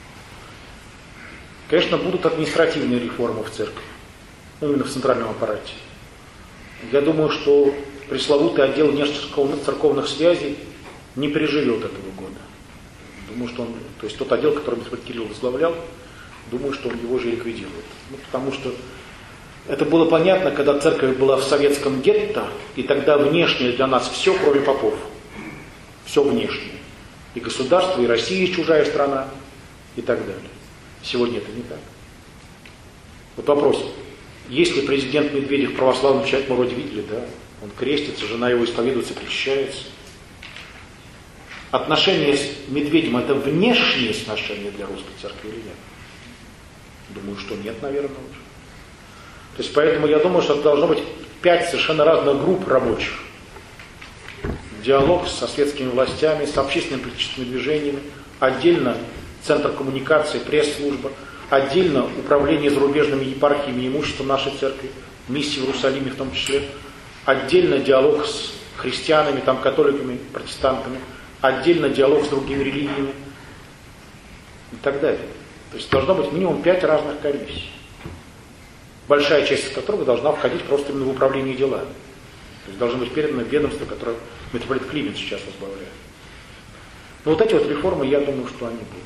Конечно, будут административные реформы в церкви. Именно в центральном аппарате. Я думаю, что пресловутый отдел внешнецерковных связей не переживет этого года. Думаю, что то есть тот отдел, который господин Кирилл возглавлял, думаю, что он его же ликвидирует. Потому что это было понятно, когда церковь была в советском гетто, и тогда внешнее для нас все, кроме попов. Все внешнее. И государство, и Россия чужая страна, и так далее. Сегодня это не так. Вот вопрос. Если президент Медведев православный человек, мы вроде видели, да? Он крестится, жена его исповедуется, крещается. отношения с Медведем это внешние отношения для русской церкви или нет? Думаю, что нет, наверное, уже. То есть поэтому я думаю, что это должно быть 5 совершенно разных групп рабочих. Диалог со светскими властями, с общественными политическими движениями, отдельно Центр коммуникации, пресс-служба, отдельно управление зарубежными епархиями и имуществом нашей церкви, миссии в Иерусалиме в том числе, отдельно диалог с христианами, там, католиками, протестантами, отдельно диалог с другими религиями и так далее. То есть должно быть минимум 5 разных комиссий, большая часть из которых должна входить просто именно в управление делами. То есть должно быть передано ведомство, которое митрополит Климент сейчас возглавляет. Но вот эти вот реформы, я думаю, что они будут.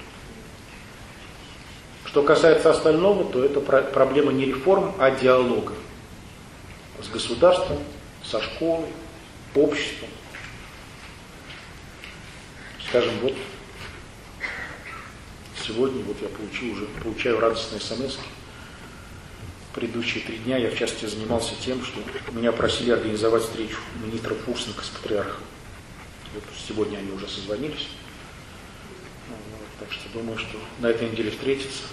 Что касается остального, то это проблема не реформ, а диалога с государством, со школой, обществом. Скажем, вот сегодня вот я получаю радостные смс. Предыдущие 3 дня я в частности занимался тем, что меня просили организовать встречу министра Фурсенко с патриархом. Вот сегодня они уже созвонились. Вот, так что думаю, что на этой неделе встретятся.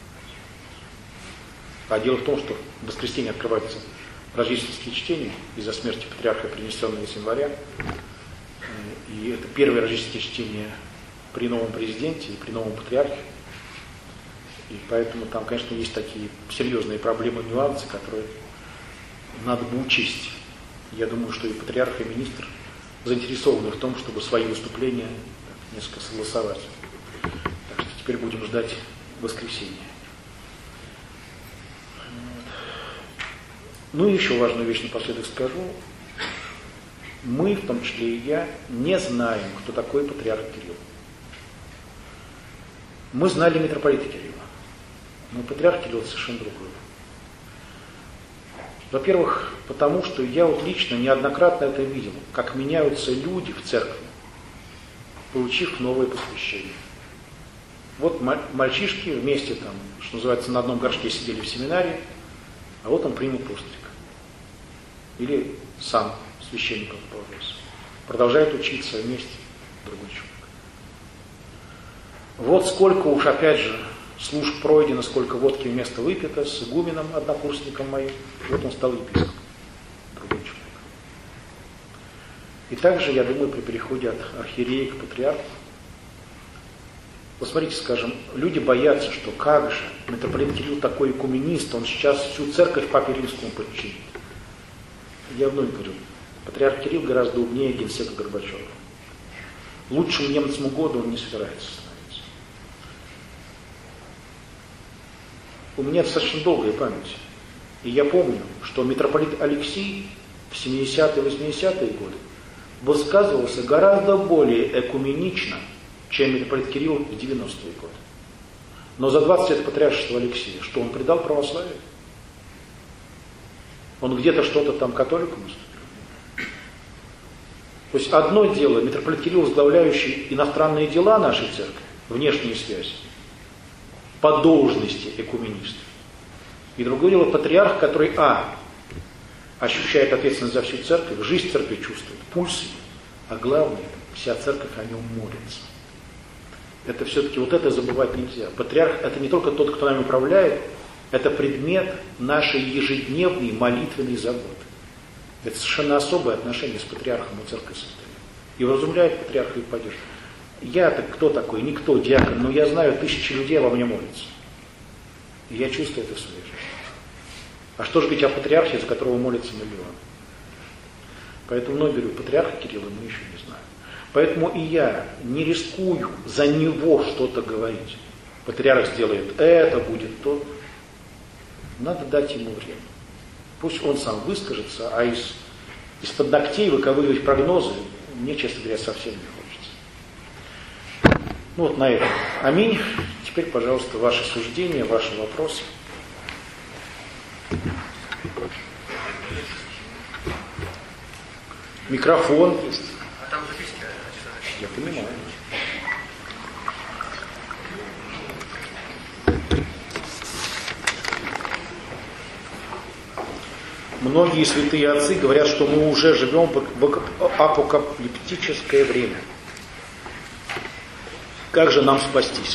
А дело в том, что в воскресенье открываются рождественские чтения из-за смерти патриарха, принесенные с января. И это первое рождественское чтение при новом президенте и при новом патриархе. И поэтому там, конечно, есть такие серьезные проблемы, нюансы, которые надо бы учесть. Я думаю, что и патриарх, и министр заинтересованы в том, чтобы свои выступления несколько согласовать. Так что теперь будем ждать воскресенья. Ну и еще важную вещь напоследок скажу. Мы, в том числе и я, не знаем, кто такой патриарх Кирилл. Мы знали митрополита Кирилла, но патриарх Кирилл совершенно другой. Во-первых, потому что я вот лично неоднократно это видел, как меняются люди в церкви, получив новое посвящение. Вот мальчишки вместе там, что называется, на одном горшке сидели в семинарии, а вот он принял постриг. Или сам священником положился. Продолжает учиться вместе другой человек. Вот сколько уж, опять же, служб пройдено, сколько водки вместо выпито с игуменом, однокурсником моим. Вот он стал епископом. Другой человек. И также, я думаю, при переходе от архиерея к патриарху, вот смотрите, скажем, люди боятся, что как же, митрополит Кирилл такой экуменист, он сейчас всю церковь Папе Римскому подчинит. Я вновь говорю, патриарх Кирилл гораздо умнее генсека Горбачева. Лучшим немцем года он не собирается становиться. У меня достаточно долгая память. И я помню, что митрополит Алексий в 70-е, 80-е годы высказывался гораздо более экуменично, чем митрополит Кирилл в 90-е годы. Но за 20 лет патриаршества Алексия, что он предал православие? Он где-то что-то там католиком уступил? То есть одно дело, митрополит Кирилл, возглавляющий иностранные дела нашей церкви, внешние связи, по должности экуменист. И другое дело, патриарх, который ощущает ответственность за всю церковь, жизнь церкви чувствует, пульс ее, а главное, вся церковь о нем молится. Это все-таки вот это забывать нельзя. Патриарх это не только тот, кто нами управляет, это предмет нашей ежедневной молитвенной заботы. Это совершенно особое отношение с патриархом у церкви состоит. И вразумляет патриарха и поддерживает. Я-то кто такой? Никто, диакон, но я знаю, 1000 людей обо мне молятся. И я чувствую это в своей жизни. А что же говорить о патриархе, за которого молятся миллионы? Поэтому, говорю, патриарха Кирилла мы еще не знаем. Поэтому и я не рискую за него что-то говорить. Патриарх сделает это, будет то. Надо дать ему время. Пусть он сам выскажется, а из-под ногтей выковыривать прогнозы мне, честно говоря, совсем не хочется. Ну вот на этом. Аминь. Теперь, пожалуйста, ваши суждения, ваши вопросы. Микрофон есть. А там записки. Я понимаю. Многие святые отцы говорят, что мы уже живем в апокалиптическое время. Как же нам спастись?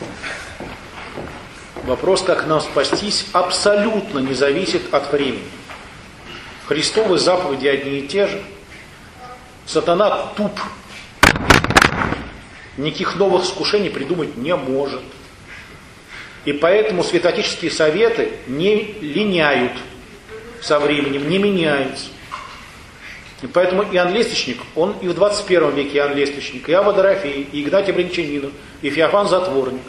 Вопрос, как нам спастись, абсолютно не зависит от времени. Христовы заповеди одни и те же. Сатана туп. Никаких новых искушений придумать не может. И поэтому святоотеческие советы не линяют со временем, не меняются. И поэтому Иоанн Лестничник, он и в 21 веке Иоанн Лестничник, и Авва Дорофей, и Игнатий Брянчанинов, и Феофан Затворник.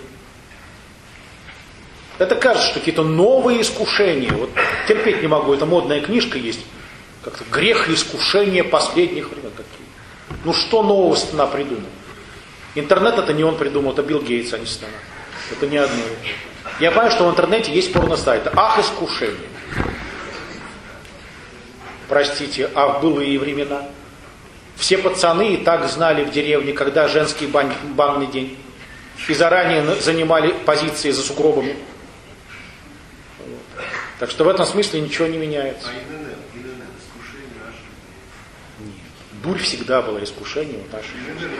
Это кажется, что какие-то новые искушения. Вот терпеть не могу, это модная книжка есть. Как-то грех и искушение последних времен. Ну что нового Сатана придумал? Интернет это не он придумал, это Билл Гейтс, а не Сатана. Это не одно. Я понимаю, что в интернете есть порно-сайты. Ах, искушение. Простите, а в былые времена? Все пацаны и так знали в деревне, когда женский банный день. И заранее занимали позиции за сугробами. Так что в этом смысле ничего не меняется. А ИНН искушение наше? Нет. Дурь всегда была искушением нашим.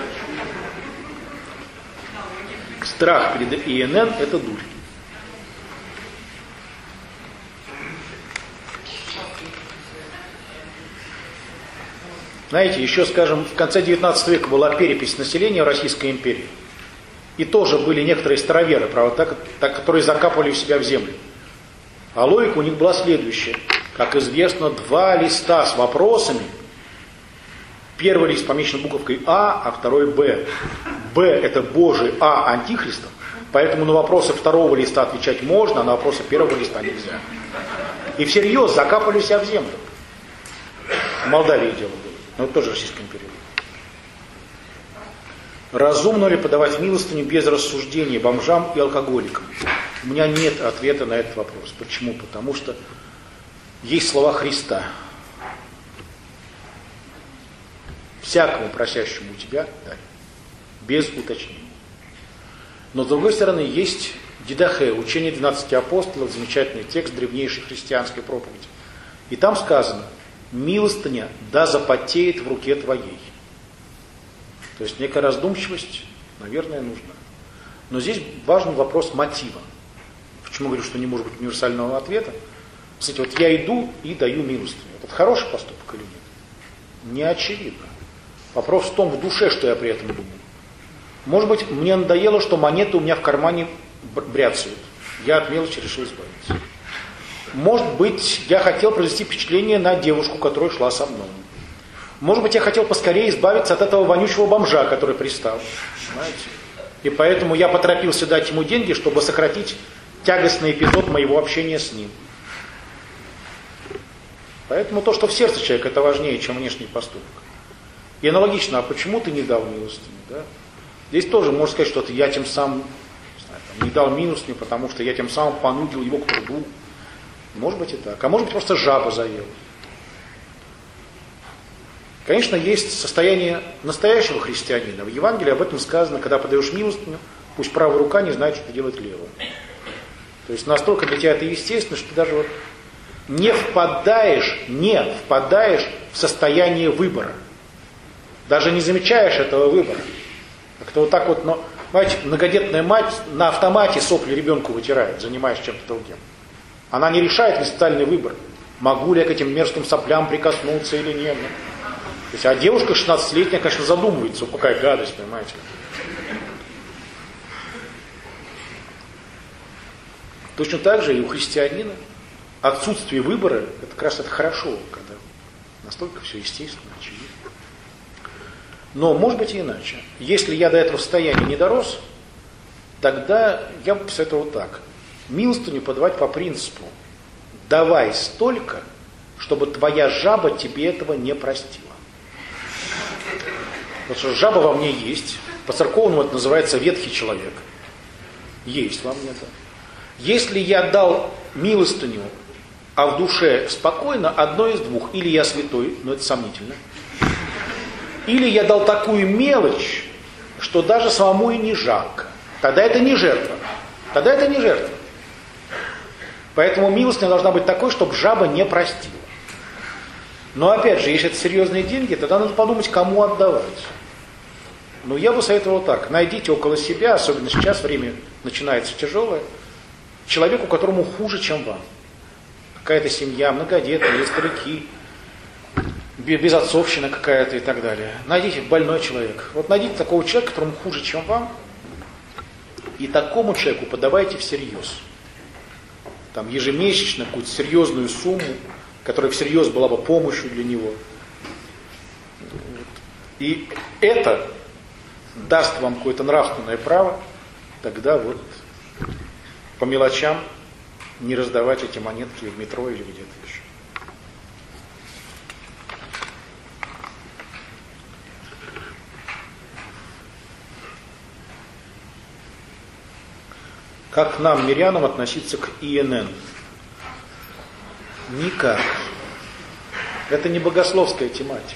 Страх перед ИНН – это дурь. Знаете, еще, скажем, в конце 19 века была перепись населения в Российской империи. И тоже были некоторые староверы, правда, которые закапывали себя в землю. А логика у них была следующая. Как известно, 2 листа с вопросами. Первый лист помечен буковкой А, а второй Б. Б это Божий, А антихристом. Поэтому на вопросы второго листа отвечать можно, а на вопросы первого листа нельзя. И всерьез закапывали себя в землю. В Молдавии дело было. Но это тоже Российская империя. Разумно ли подавать милостыню без рассуждения бомжам и алкоголикам? У меня нет ответа на этот вопрос. Почему? Потому что есть слова Христа. Всякому просящему у тебя дай. Без уточнений. Но с другой стороны есть Дидахе, учение 12 апостолов, замечательный текст древнейшей христианской проповеди. И там сказано: милостыня да запотеет в руке твоей. То есть некая раздумчивость, наверное, нужна. Но здесь важен вопрос мотива. Почему говорю, что не может быть универсального ответа? Кстати, вот я иду и даю милостыню. Это хороший поступок или нет? Не очевидно. Вопрос в том, в душе, что я при этом думаю. Может быть, мне надоело, что монеты у меня в кармане бряцают. Я от мелочи решил избавиться. Может быть, я хотел произвести впечатление на девушку, которая шла со мной. Может быть, я хотел поскорее избавиться от этого вонючего бомжа, который пристал. Понимаете? И поэтому я поторопился дать ему деньги, чтобы сократить тягостный эпизод моего общения с ним. Поэтому то, что в сердце человека, это важнее, чем внешний поступок. И аналогично, а почему ты не дал милостыню? Да? Здесь тоже можно сказать, что я тем самым не дал милостыню, потому что я тем самым понудил его к труду. Может быть и так. А может быть просто жаба заела. Конечно, есть состояние настоящего христианина. В Евангелии об этом сказано: когда подаешь милостыню, пусть правая рука не знает, что делать левая. То есть настолько для тебя это естественно, что ты даже вот не впадаешь в состояние выбора. Даже не замечаешь этого выбора. Как-то вот так вот, но, знаете, многодетная мать на автомате сопли ребенку вытирает, занимаясь чем-то другим. Она не решает специальный выбор. Могу ли я к этим мерзким соплям прикоснуться или нет. То есть, а девушка 16-летняя, конечно, задумывается, какая гадость, понимаете. Точно так же и у христианина отсутствие выбора, это как раз это хорошо, когда настолько все естественно, очевидно. Но может быть и иначе. Если я до этого состояния не дорос, тогда я бы посоветовал так. Милостыню подавать по принципу: давай столько, чтобы твоя жаба тебе этого не простила. Потому что жаба во мне есть. По-церковному это называется ветхий человек. Есть во мне, да. Если я дал милостыню, а в душе спокойно, одно из двух. Или я святой, но это сомнительно. Или я дал такую мелочь, что даже самому и не жалко. Тогда это не жертва. Тогда это не жертва. Поэтому милостыня должна быть такой, чтобы жаба не простила. Но опять же, если это серьезные деньги, тогда надо подумать, кому отдавать. Но я бы советовал так. Найдите около себя, особенно сейчас время начинается тяжелое, человеку, которому хуже, чем вам. Какая-то семья, многодетные, старики, безотцовщина какая-то и так далее. Найдите больной человек. Вот найдите такого человека, которому хуже, чем вам, и такому человеку подавайте всерьез. Там ежемесячно какую-то серьезную сумму, которая всерьез была бы помощью для него. И это даст вам какое-то нравственное право, тогда вот по мелочам не раздавать эти монетки в метро или где-то еще. Как к нам, мирянам, относиться к ИНН? Никак. Это не богословская тематика.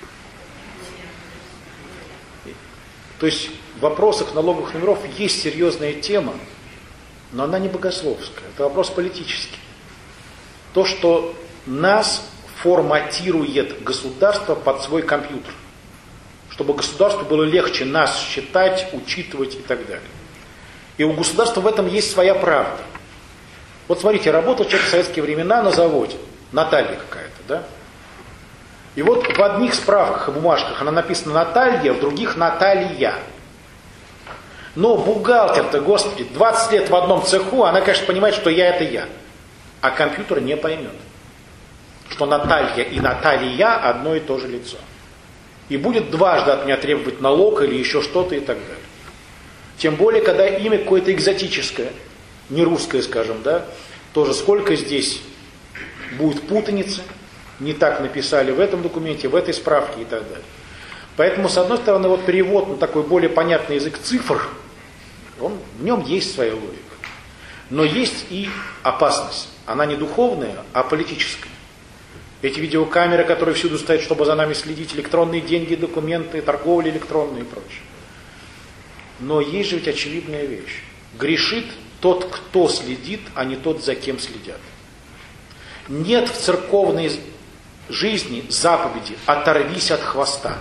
То есть в вопросах налоговых номеров есть серьезная тема, но она не богословская. Это вопрос политический. То, что нас форматирует государство под свой компьютер. Чтобы государству было легче нас считать, учитывать и так далее. И у государства в этом есть своя правда. Вот смотрите, работал человек в советские времена на заводе, Наталья какая-то, да? И вот в одних справках и бумажках она написана Наталья, в других Наталья. Но бухгалтер-то, господи, 20 лет в одном цеху, она, конечно, понимает, что я это я. А компьютер не поймет, что Наталья и Наталья одно и то же лицо. И будет дважды от меня требовать налог или еще что-то и так далее. Тем более, когда имя какое-то экзотическое, не русское, скажем, да, тоже сколько здесь будет путаницы, не так написали в этом документе, в этой справке и так далее. Поэтому, с одной стороны, вот перевод на такой более понятный язык цифр, в нем есть своя логика. Но есть и опасность. Она не духовная, а политическая. Эти видеокамеры, которые всюду стоят, чтобы за нами следить, электронные деньги, документы, торговля электронная и прочее. Но есть же ведь очевидная вещь. Грешит тот, кто следит, а не тот, за кем следят. Нет в церковной жизни заповеди «оторвись от хвоста».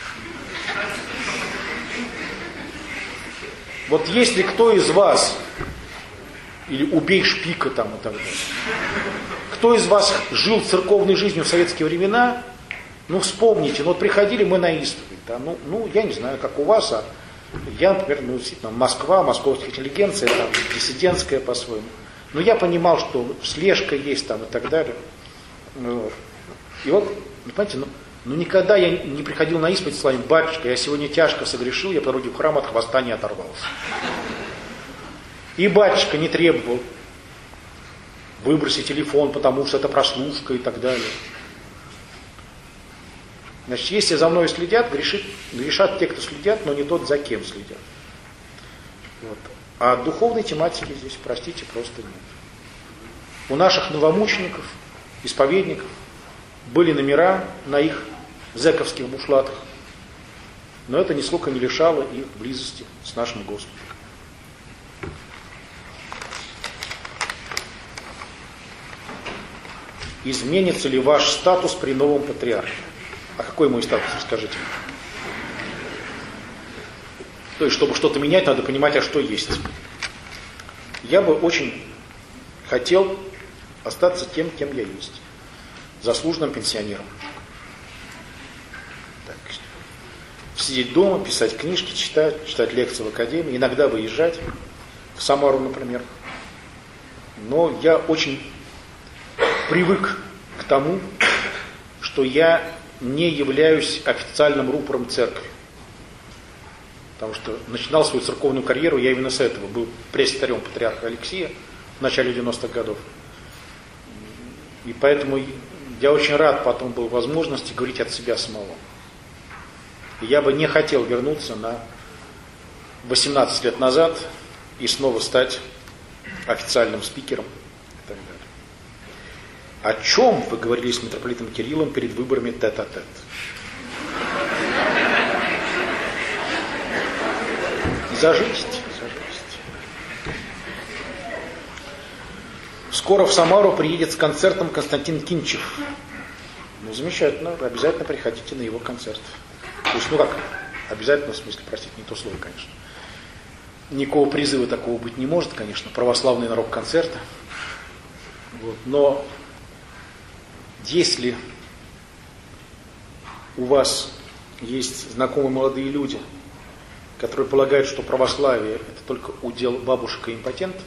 Вот если кто из вас, или убей шпика там и так далее, кто из вас жил церковной жизнью в советские времена, ну вспомните, ну вот приходили мы на исповедь, да, ну я не знаю, как у вас, а я, например, ну действительно, Москва, московская интеллигенция, там, диссидентская по-своему. Но я понимал, что слежка есть там и так далее. И вот, понимаете, ну никогда я не приходил на исповедь с вами, батюшка, я сегодня тяжко согрешил, я по дороге в храм от хвоста не оторвался. И батюшка не требовал выбросить телефон, потому что это прослушка и так далее. Значит, если за мной следят, грешат те, кто следят, но не тот, за кем следят. Вот. А духовной тематики здесь, простите, просто нет. У наших новомучеников, исповедников, были номера на их зэковских бушлатах, но это нисколько не лишало их близости с нашим Господом. Изменится ли ваш статус при новом патриархе? А какой мой статус, расскажите? То есть, чтобы что-то менять, надо понимать, а что есть. Я бы очень хотел остаться тем, кем я есть. Заслуженным пенсионером. Так. Сидеть дома, писать книжки, читать лекции в академии, иногда выезжать в Самару, например. Но я очень привык к тому, что я не являюсь официальным рупором церкви. Потому что начинал свою церковную карьеру я именно с этого. Был пресс-секретарем патриарха Алексия в начале 90-х годов. И поэтому я очень рад потом был возможности говорить от себя самого. И я бы не хотел вернуться на 18 лет назад и снова стать официальным спикером и так далее. О чем вы говорили с митрополитом Кириллом перед выборами тет-а-тет? Зажитьте. Скоро в Самару приедет с концертом Константин Кинчев. Ну, замечательно, обязательно приходите на его концерт. То есть, ну как, Обязательно, в смысле, простите, не то слово, конечно. Никакого призыва такого быть не может, конечно, православный на рок-концерты. Вот. Но если у вас есть знакомые молодые люди, которые полагают, что православие это только удел бабушек и импотентов,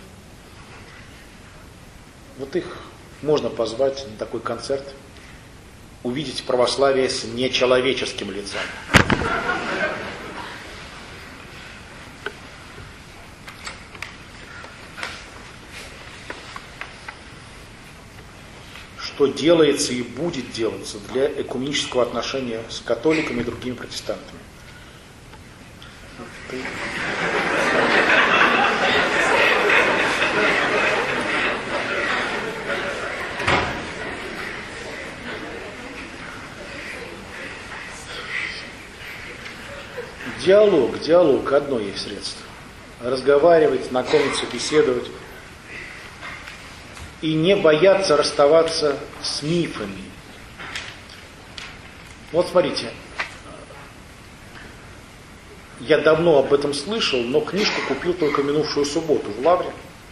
вот их можно позвать на такой концерт, увидеть православие с нечеловеческим лицом. Что делается и будет делаться для экуменического отношения с католиками и другими протестантами. Диалог, одно есть средство. Разговаривать, знакомиться, беседовать. И не бояться расставаться с мифами. Вот смотрите, я давно об этом слышал, но книжку купил только минувшую субботу в Лавре.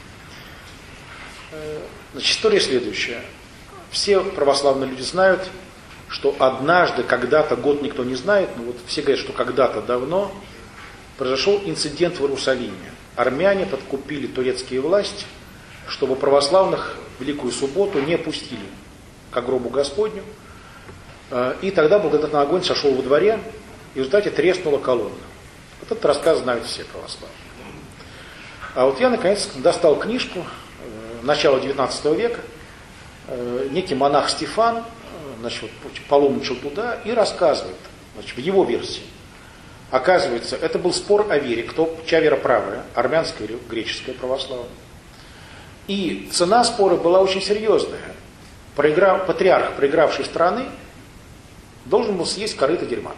Значит, история следующая. Все православные люди знают, что однажды, когда-то, год никто не знает, но вот все говорят, что когда-то давно произошел инцидент в Иерусалиме. Армяне подкупили турецкие власти, чтобы православных в Великую Субботу не пустили к гробу Господню. И тогда благодатный огонь сошел во дворе, и в результате треснула колонна. Вот этот рассказ знают все православные. А вот я, наконец, достал книжку начала XIX века. Некий монах Стефан, значит, паломничал туда и рассказывает, значит, в его версии. Оказывается, это был спор о вере, чья вера правая, армянская или греческая православная. И цена спора была очень серьезная. Патриарх проигравшей страны должен был съесть корыто дерьма.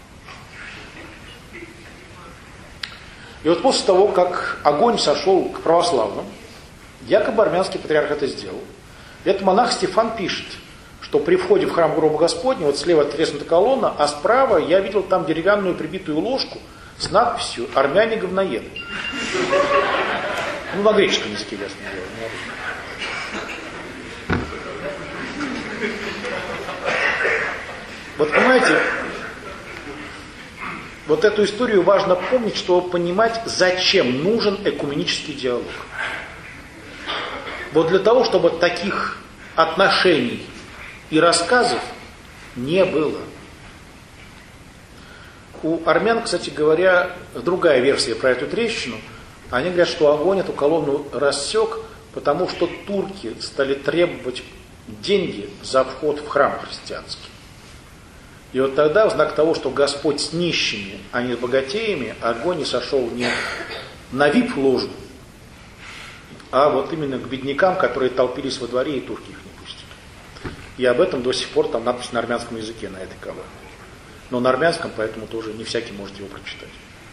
И вот после того, как огонь сошел к православным, якобы армянский патриарх это сделал. Этот монах Стефан пишет, что при входе в храм гроба Господня, вот слева треснута колонна, а справа я видел там деревянную прибитую ложку с надписью «Армяне говноеды». Ну, на греческом языке, ясно дело. Вот понимаете, вот эту историю важно помнить, чтобы понимать, зачем нужен экуменический диалог. Вот для того, чтобы таких отношений и рассказов не было. У армян, кстати говоря, другая версия про эту трещину. Они говорят, что огонь эту колонну рассек, потому что турки стали требовать деньги за вход в храм христианский. И вот тогда, в знак того, что Господь с нищими, а не с богатеями, огонь не сошел не на вип-ложу, а вот именно к беднякам, которые толпились во дворе, и турки их не пустили. И об этом до сих пор там надпись на армянском языке на этой колонне. Но на армянском, поэтому тоже не всякий может его прочитать.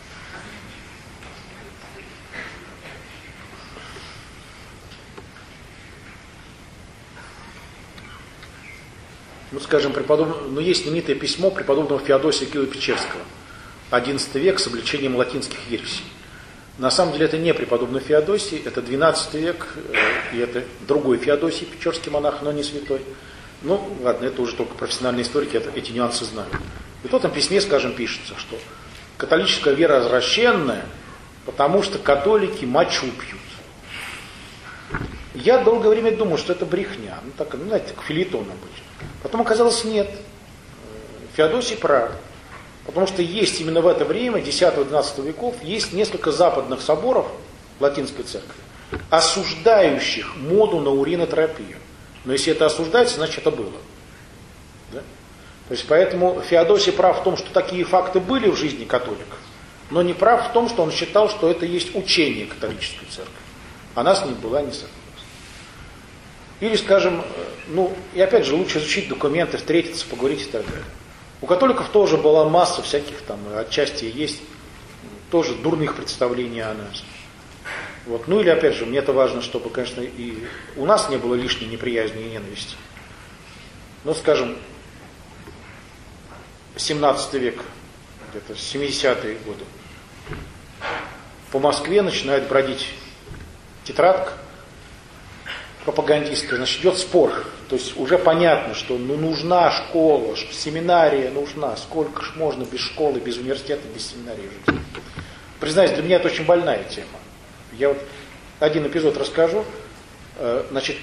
Ну, скажем, есть знаменитое письмо преподобного Феодосия Киево-Печерского, XI век, с обличением латинских ересей. На самом деле это не преподобный Феодосий, это XII век, и это другой Феодосий, печерский монах, но не святой. Ну, ладно, это уже только профессиональные историки эти нюансы знают. И в этом письме, скажем, пишется, что католическая вера развращенная, потому что католики мочу пьют. Я долгое время думал, что это брехня, ну, так, ну, знаете, как филитон обычно. Потом оказалось, нет. Феодосий прав. Потому что есть именно в это время, 10-12 веков, есть несколько западных соборов Латинской Церкви, осуждающих моду на уринотерапию. Но если это осуждается, значит это было. Да? То есть поэтому Феодосий прав в том, что такие факты были в жизни католиков, но не прав в том, что он считал, что это есть учение католической церкви. Она с ним была не согласна. Или, скажем, ну, и опять же, лучше изучить документы, встретиться, поговорить и так далее. У католиков тоже была масса всяких там, отчасти есть тоже дурных представлений о нас. Вот. Ну или опять же, мне это важно, чтобы, конечно, и у нас не было лишней неприязни и ненависти. Но, скажем, 17 век где-то 70-е годы, по Москве начинает бродить тетрадка пропагандистская, значит, идет спор. То есть уже понятно, что нужна школа, семинария нужна. Сколько ж можно без школы, без университета, без семинарии жить? Признаюсь, для меня это очень больная тема. Я вот один эпизод расскажу. Значит,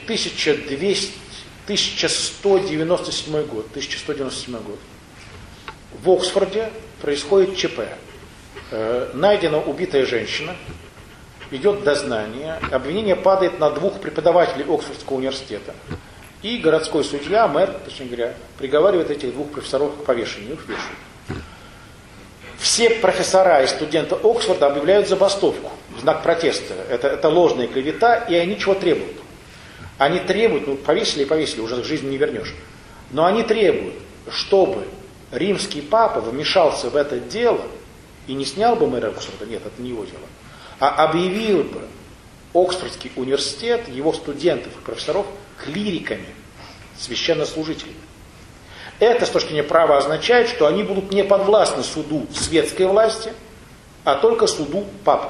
1197 год. В Оксфорде происходит ЧП. Найдена убитая женщина. Идет дознание, обвинение падает на 2 преподавателей Оксфордского университета. И городской судья, мэр, точнее говоря, приговаривает этих 2 профессоров к повешению, их вешают. Все профессора и студенты Оксфорда объявляют забастовку в знак протеста. Это ложная клевета, и они чего требуют? Они требуют, повесили и повесили, уже к жизни не вернешь. Но они требуют, чтобы римский папа вмешался в это дело и не снял бы мэра Оксфорда, нет, это не его дело, а объявил бы Оксфордский университет, его студентов и профессоров клириками, священнослужителями. Это, с точки зрения права, означает, что они будут не подвластны суду светской власти, а только суду папы.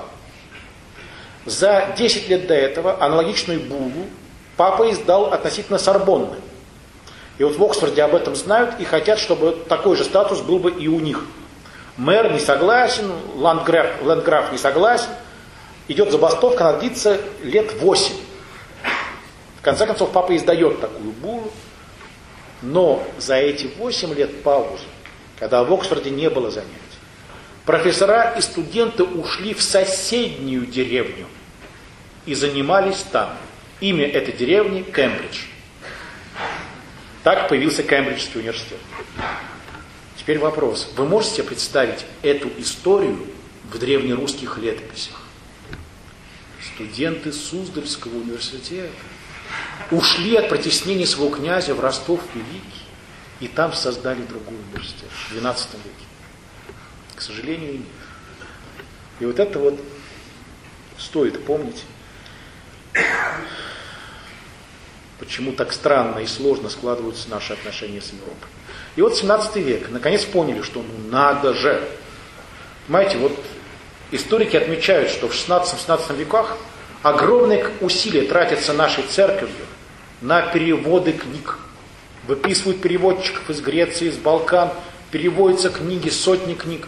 За 10 лет до этого аналогичную буллу папа издал относительно Сорбонны. И вот в Оксфорде об этом знают и хотят, чтобы такой же статус был бы и у них. Мэр не согласен, ландграф не согласен. Идет забастовка, она длится лет 8. В конце концов, папа издает такую буллу. Но за эти 8 лет паузы, когда в Оксфорде не было занятий, профессора и студенты ушли в соседнюю деревню и занимались там. Имя этой деревни – Кембридж. Так появился Кембриджский университет. Теперь вопрос. Вы можете себе представить эту историю в древнерусских летописях? Студенты Суздальского университета ушли от притеснений своего князя в Ростов-Великий и там создали другой университет в XII веке. К сожалению, нет. И вот это вот стоит помнить, почему так странно и сложно складываются наши отношения с Европой. И вот 17 век, наконец поняли, что надо же. Понимаете, вот историки отмечают, что в 16-17 веках огромные усилия тратятся нашей церковью на переводы книг. Выписывают переводчиков из Греции, из Балкан, переводятся книги, сотни книг.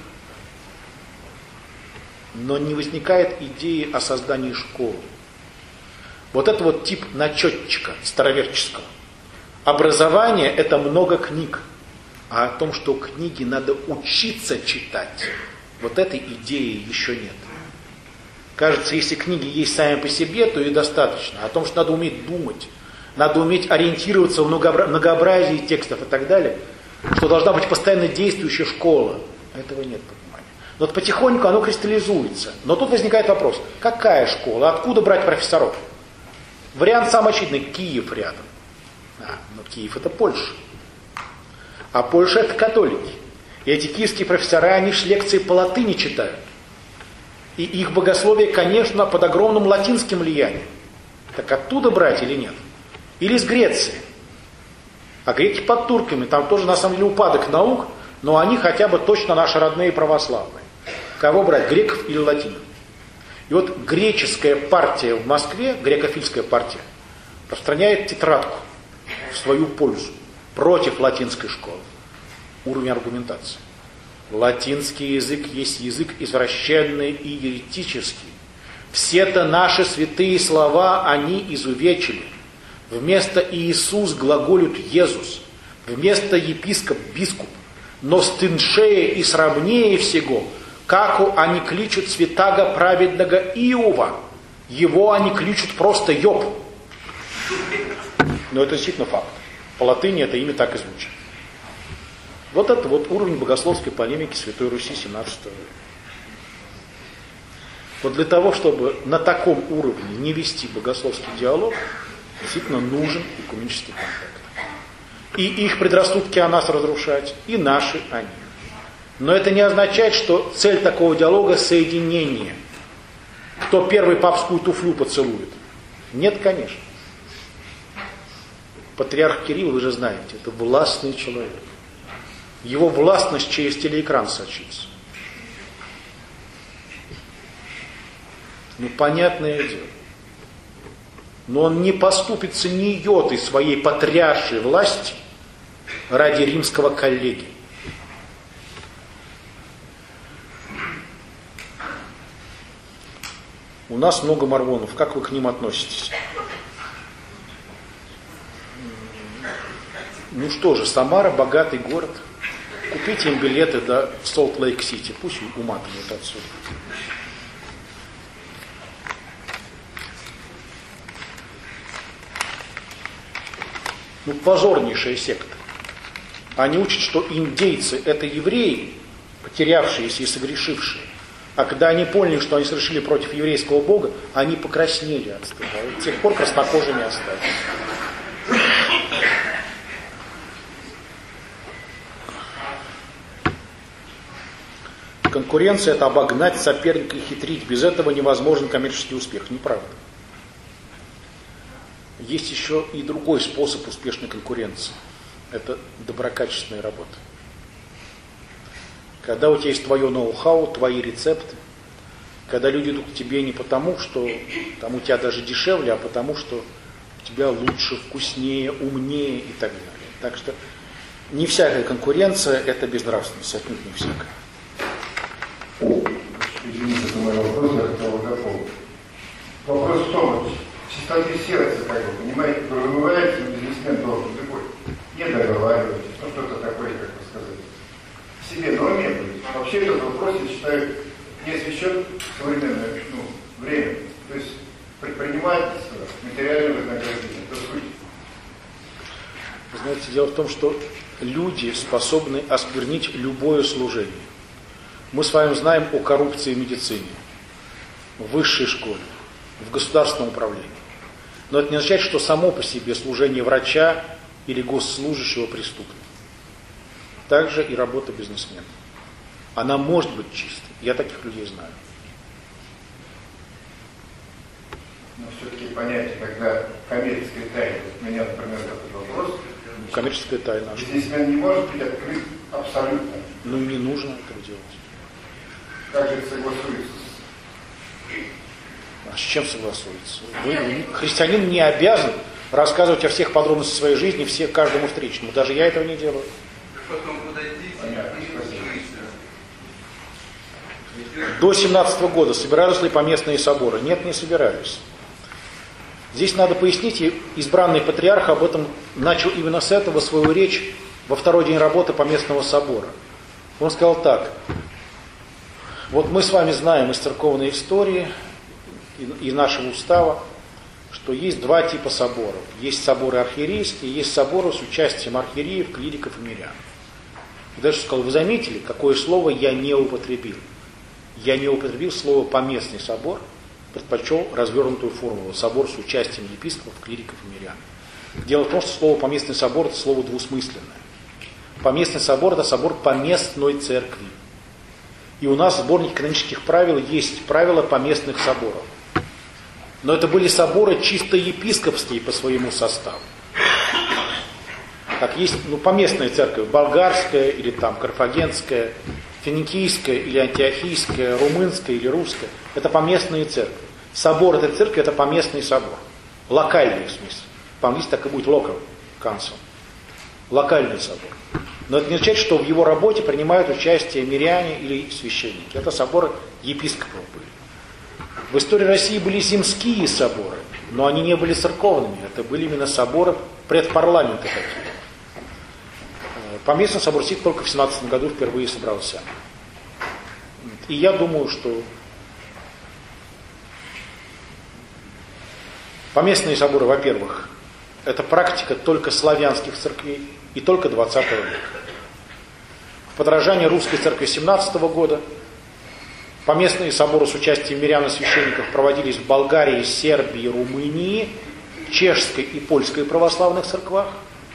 Но не возникает идеи о создании школы. Вот это вот тип начетчика староверческого. Образование – это много книг. А о том, что книги надо учиться читать, вот этой идеи еще нет. Кажется, если книги есть сами по себе, то и достаточно. О том, что надо уметь думать, надо уметь ориентироваться в многообразии текстов и так далее, что должна быть постоянно действующая школа. Этого нет понимания. Но вот потихоньку оно кристаллизуется. Но тут возникает вопрос, какая школа, откуда брать профессоров? Вариант самый очевидный, Киев рядом. Но Киев это Польша. А Польша это католики. И эти киевские профессора, они ж лекции по латыни читают. И их богословие, конечно, под огромным латинским влиянием. Так оттуда брать или нет? Или из Греции? А греки под турками, там тоже на самом деле упадок наук, но они хотя бы точно наши родные православные. Кого брать, греков или латинов? И вот греческая партия в Москве, грекофильская партия, распространяет тетрадку в свою пользу против латинской школы. Уровень аргументации. Латинский язык есть язык извращенный и еретический. Все-то наши святые слова они изувечили. Вместо Иисус глаголют Иезус. Вместо епископ бискуп. Но стыншее и сравнее всего, како они кличут святаго праведного Иова. Его они кличут просто Йоб. Но это действительно факт. По латыни это имя так и звучит. Вот это вот уровень богословской полемики Святой Руси 17 века. Вот для того, чтобы на таком уровне не вести богословский диалог, действительно нужен экуменический контакт. И их предрассудки о нас разрушать, и наши о них. Но это не означает, что цель такого диалога – соединение. Кто первый папскую туфлю поцелует? Нет, конечно. Патриарх Кирилл, вы же знаете, это властный человек. Его властность через телеэкран сочится. Ну, понятное дело. Но он не поступится ни йотой своей патриаршей власти ради римского коллегия. У нас много мормонов. Как вы к ним относитесь? Ну что же, Самара богатый город. Купите им билеты до Солт-Лейк-Сити. Пусть уматывают отсюда. Ну, позорнейшая секта. Они учат, что индейцы – это евреи, потерявшиеся и согрешившие. А когда они поняли, что они совершили против еврейского бога, они покраснели от стыда. И с тех пор краснокожими остались. Конкуренция – это обогнать соперника и хитрить. Без этого невозможен коммерческий успех. Неправда. Есть еще и другой способ успешной конкуренции. Это доброкачественная работа. Когда у тебя есть твое ноу-хау, твои рецепты, когда люди идут к тебе не потому, что там у тебя даже дешевле, а потому, что у тебя лучше, вкуснее, умнее и так далее. Так что не всякая конкуренция – это безнравственность, отнюдь не всякая. Извините за мой вопрос, я хотел бы дополнить. Вопрос в том, чистоты сердца, как вы понимаете, вымывается, бизнесмен должен такой, не договаривайтесь, ну что-то такое, как бы сказать, себе на уме быть. Вообще этот вопрос, я считаю, не освещен в современное время. То есть предпринимательство, материальное вознаграждение, это суть. Вы знаете, дело в том, что люди способны осквернить любое служение. Мы с вами знаем о коррупции в медицине, в высшей школе, в государственном управлении. Но это не означает, что само по себе служение врача или госслужащего преступно. Также и работа бизнесмена. Она может быть чистой. Я таких людей знаю. Но все-таки понятие, когда коммерческая тайна, вот меня, например, этот вопрос. Коммерческая тайна. Бизнесмен не может быть открыт абсолютно. Ну не нужно этого делать. Как же это согласуется? А с чем согласуется? Христианин не обязан рассказывать о всех подробностях своей жизни каждому встречному. Даже я этого не делаю. До 17 года собирались ли поместные соборы? Нет, не собирались. Здесь надо пояснить, и избранный патриарх об этом начал именно с этого свою речь во второй день работы поместного собора. Он сказал так: вот мы с вами знаем из церковной истории и нашего устава, что есть два типа соборов. Есть соборы архиерейские, есть соборы с участием архиереев, клириков и мирян. И дальше сказал: вы заметили, какое слово я не употребил? Я не употребил слово «поместный собор», предпочел развернутую формулу «собор с участием епископов, клириков и мирян». Дело в том, что слово «поместный собор» – это слово двусмысленное. Поместный собор – это собор поместной церкви. И у нас в сборнике канонических правил есть правила поместных соборов. Но это были соборы чисто епископские по своему составу. Как есть поместная церковь, болгарская или там карфагенская, финикийская или антиохийская, румынская или русская. Это поместные церкви. Собор этой церкви – это поместный собор. Локальный, в смысле. По-английски так и будет local council. Локальный собор. Но это не означает, что в его работе принимают участие миряне или священники. Это соборы епископов были. В истории России были земские соборы, но они не были церковными. Это были именно соборы предпарламента такие. Поместный собор СИК только в 17 году впервые собрался. И я думаю, что поместные соборы, во-первых, это практика только славянских церквей и только 20 века. В подражание русской церкви 17 года поместные соборы с участием мирян и священников проводились в Болгарии, Сербии, Румынии, чешской и польской православных церквах,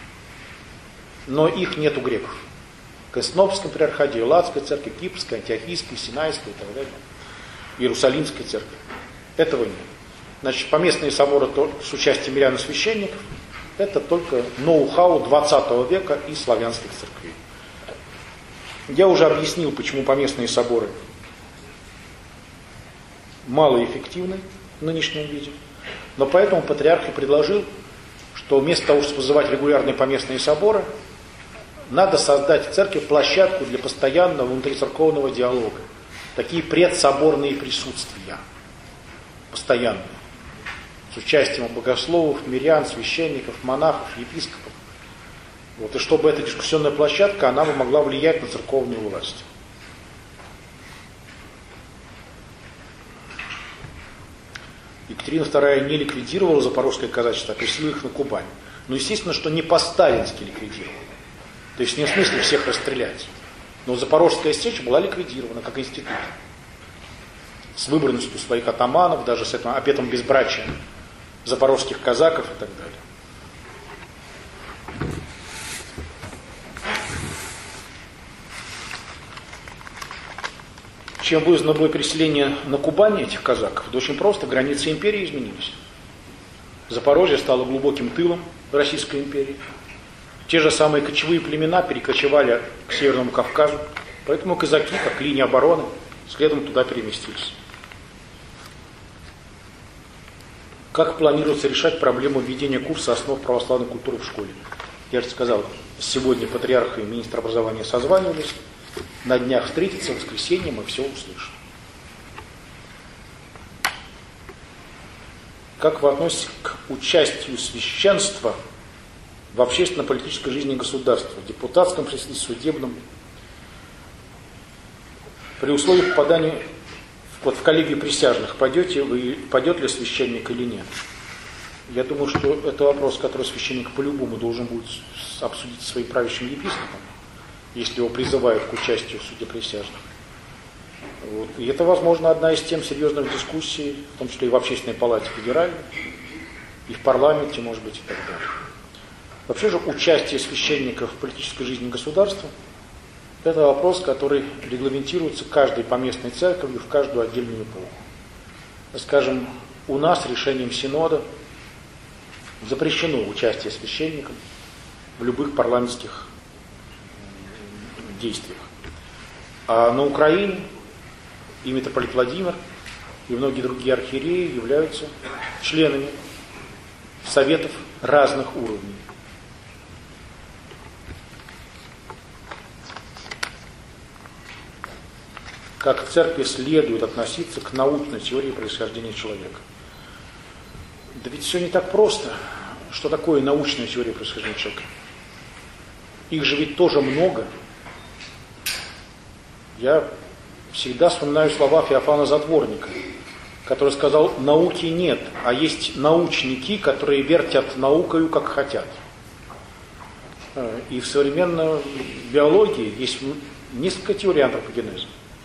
но их нет у греков. В Константинопольском патриархате, Элладской церкви, Кипрской, Антиохийской, Синайской и так далее, Иерусалимской церкви. Этого нет. Значит, поместные соборы с участием мирян и священников – это только ноу-хау 20 века и славянских церквей. Я уже объяснил, почему поместные соборы малоэффективны в нынешнем виде. Но поэтому патриарх и предложил, что вместо того, чтобы вызывать регулярные поместные соборы, надо создать в церкви площадку для постоянного внутрицерковного диалога. Такие предсоборные присутствия, постоянные, с участием богословов, мирян, священников, монахов, епископов. Вот, и чтобы эта дискуссионная площадка, она бы могла влиять на церковную власть. Екатерина II не ликвидировала запорожское казачество, а переселила их на Кубань. Но естественно, что не по-сталински ликвидировала. То есть не в смысле всех расстрелять. Но Запорожская сечь была ликвидирована как институт. С выборностью своих атаманов, даже с этим обетом безбрачия запорожских казаков и так далее. Чем вызвано было переселение на Кубани этих казаков? Да очень просто, границы империи изменились. Запорожье стало глубоким тылом Российской империи. Те же самые кочевые племена перекочевали к Северному Кавказу, поэтому казаки, как линия обороны, следом туда переместились. Как планируется решать проблему введения курса основ православной культуры в школе? Я же сказал, сегодня патриарх и министр образования созванивались. На днях встретиться, в воскресенье мы все услышим. Как вы относитесь к участию священства в общественно-политической жизни государства, в депутатском числе, судебном, при условии попадания в коллегию присяжных, пойдет ли священник или нет? Я думаю, что это вопрос, который священник по-любому должен будет обсудить со своим правящим епископом, если его призывают к участию в суде присяжных. Вот. И это, возможно, одна из тем серьезных дискуссий, в том числе и в Общественной палате федеральной, и в парламенте, может быть, и так далее. Вообще же участие священников в политической жизни государства – это вопрос, который регламентируется каждой поместной церковью в каждую отдельную эпоху. Скажем, у нас решением Синода запрещено участие священников в любых парламентских действиях. А на Украине и митрополит Владимир, и многие другие архиереи являются членами советов разных уровней. Как в церкви следует относиться к научной теории происхождения человека? Да ведь все не так просто. Что такое научная теория происхождения человека? Их же ведь тоже много. Я всегда вспоминаю слова Феофана Затворника, который сказал: науки нет, а есть научники, которые вертят наукою, как хотят. И в современной биологии есть несколько теорий антропогенеза.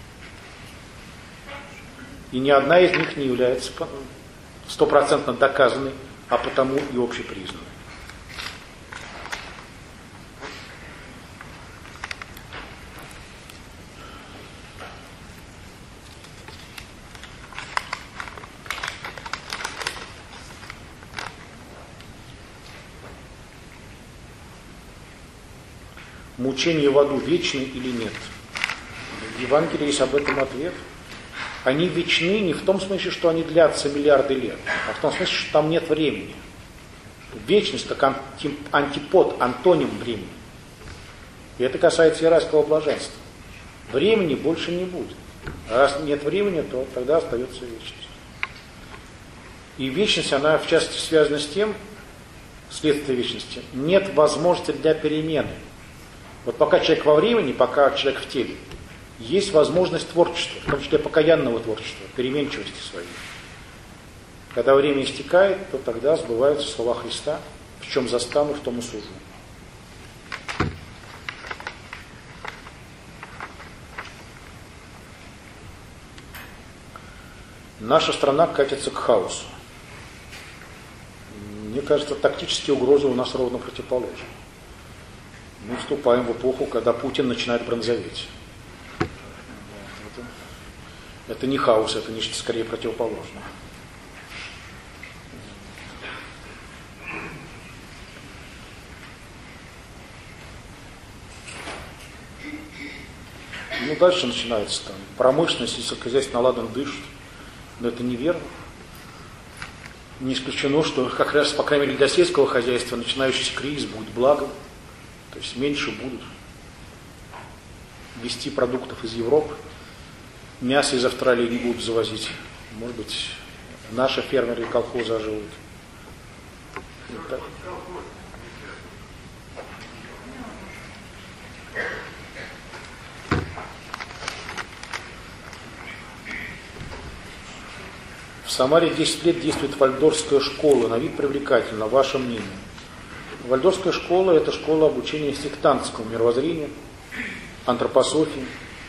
И ни одна из них не является стопроцентно доказанной, а потому и общепризнанной. Мучения в аду вечны или нет? В Евангелии есть об этом ответ. Они вечны не в том смысле, что они длятся миллиарды лет, а в том смысле, что там нет времени. Вечность как антипод, антоним времени. И это касается и райского блаженства. Времени больше не будет. А раз нет времени, то тогда остается вечность. И вечность, она в частности связана с тем, следствие вечности, нет возможности для перемены. Вот пока человек во времени, пока человек в теле, есть возможность творчества, в том числе покаянного творчества, переменчивости своей. Когда время истекает, то тогда сбываются слова Христа: в чем застану, в том и сужу. Наша страна катится к хаосу. Мне кажется, тактические угрозы у нас ровно противоположны. Мы вступаем в эпоху, когда Путин начинает бронзоветь. Это не хаос, это нечто скорее противоположное. Ну, дальше начинается там промышленность, сельскохозяйственный ладан дышит. Но это неверно. Не исключено, что как раз, по крайней мере, для сельского хозяйства начинающийся кризис будет благом. То есть меньше будут везти продуктов из Европы. Мясо из Австралии не будут завозить. Может быть, наши фермеры и колхозы оживут. В Самаре 10 лет действует вальдорфская школа. На вид привлекательно. Ваше мнение? Вальдорфская школа – это школа обучения сектантскому мировоззрению, антропософии.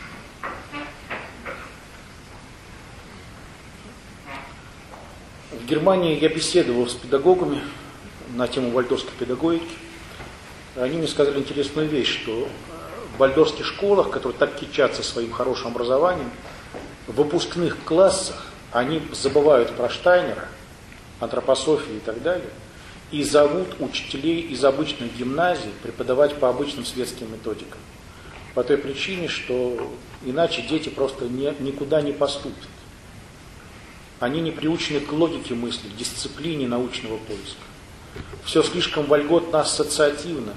В Германии я беседовал с педагогами на тему вальдорфской педагогики. Они мне сказали интересную вещь, что в вальдорфских школах, которые так кичатся своим хорошим образованием, в выпускных классах они забывают про Штайнера, антропософию и так далее, и зовут учителей из обычных гимназий преподавать по обычным светским методикам. По той причине, что иначе дети просто никуда не поступят. Они не приучены к логике мысли, к дисциплине научного поиска. Все слишком вольготно ассоциативно.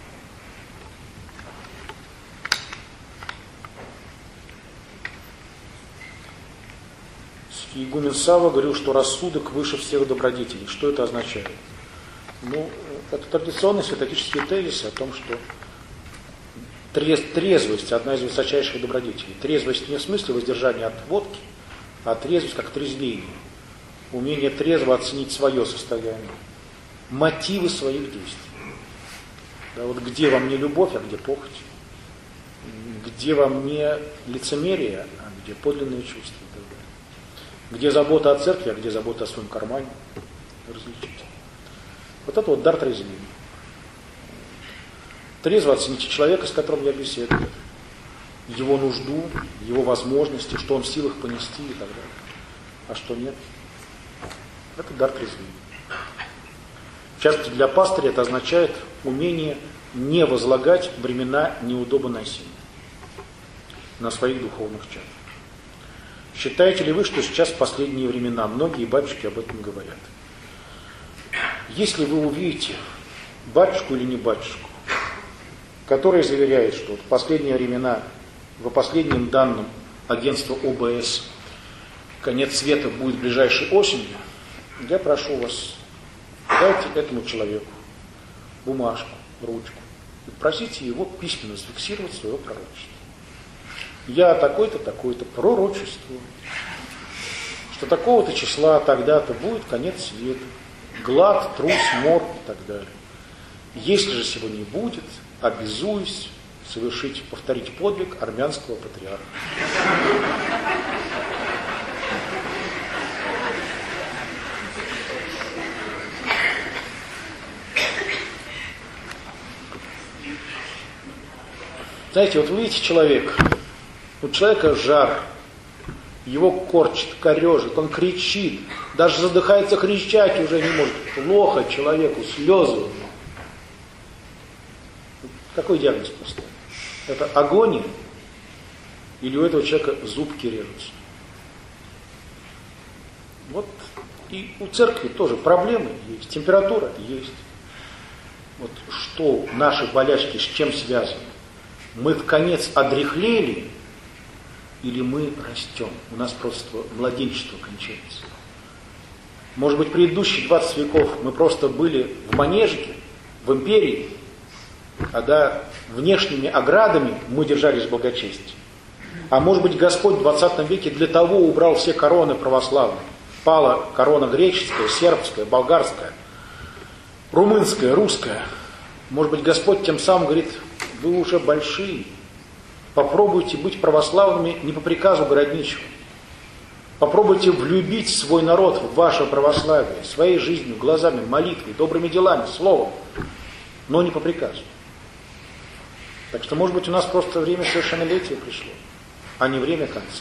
Игумен Савва говорил, что рассудок выше всех добродетелей. Что это означает? Ну, это традиционный святотический тезис о том, что трезвость – одна из высочайших добродетелей. Трезвость не в смысле воздержания от водки, а трезвость как трезвение. Умение трезво оценить свое состояние. Мотивы своих действий. Да, вот где во мне любовь, а где похоть? Где во мне лицемерие, а где подлинные чувства? Где забота о церкви, а где забота о своем кармане. Различить. Вот это вот дар трезвения. Трезво оцените человека, с которым я беседую. Его нужду, его возможности, что он в силах понести и так далее. А что нет. Это дар трезвения. В частности, для пастыря это означает умение не возлагать бремена неудобоносимые на своих духовных чадов. Считаете ли вы, что сейчас в последние времена многие батюшки об этом говорят? Если вы увидите батюшку или не батюшку, который заверяет, что в последние времена, по последним данным агентства ОБС, конец света будет ближайшей осенью, я прошу вас, дайте этому человеку бумажку, ручку и просите его письменно зафиксировать свое пророчество. Я такой-то, такой-то пророчествую, что такого-то числа тогда-то будет конец света, глад, трус, мор и так далее. Если же сего не будет, обязуюсь повторить подвиг армянского патриарха. Знаете, вот вы видите человека, у человека жар, его корчит, корежит, он кричит, даже задыхается, кричать уже не может. Плохо человеку, слезы. Какой диагноз поставить? Это агония? Или у этого человека зубки режутся? Вот и у церкви тоже проблемы есть, температура есть. Вот что наши болячки с чем связаны? Мы в конец одряхлели, или мы растем? У нас просто младенчество кончается. Может быть, предыдущие 20 веков мы просто были в манежике, в империи, когда внешними оградами мы держались в благочестии. А может быть, Господь в 20 веке для того убрал все короны православные. Пала корона греческая, сербская, болгарская, румынская, русская. Может быть, Господь тем самым говорит: вы уже большие, попробуйте быть православными не по приказу городничего. Попробуйте влюбить свой народ в ваше православие, своей жизнью, глазами, молитвой, добрыми делами, словом, но не по приказу. Так что, может быть, у нас просто время совершеннолетия пришло, а не время конца.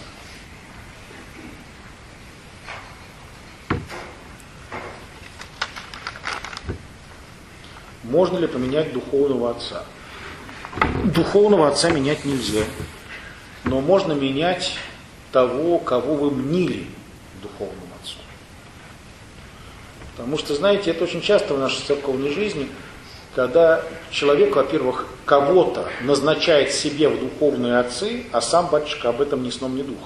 Можно ли поменять духовного отца? Духовного отца менять нельзя, но можно менять того, кого вы мнили духовным отцом. Потому что, знаете, это очень часто в нашей церковной жизни, когда человек, во-первых, кого-то назначает себе в духовные отцы, а сам батюшка об этом ни сном, ни духом.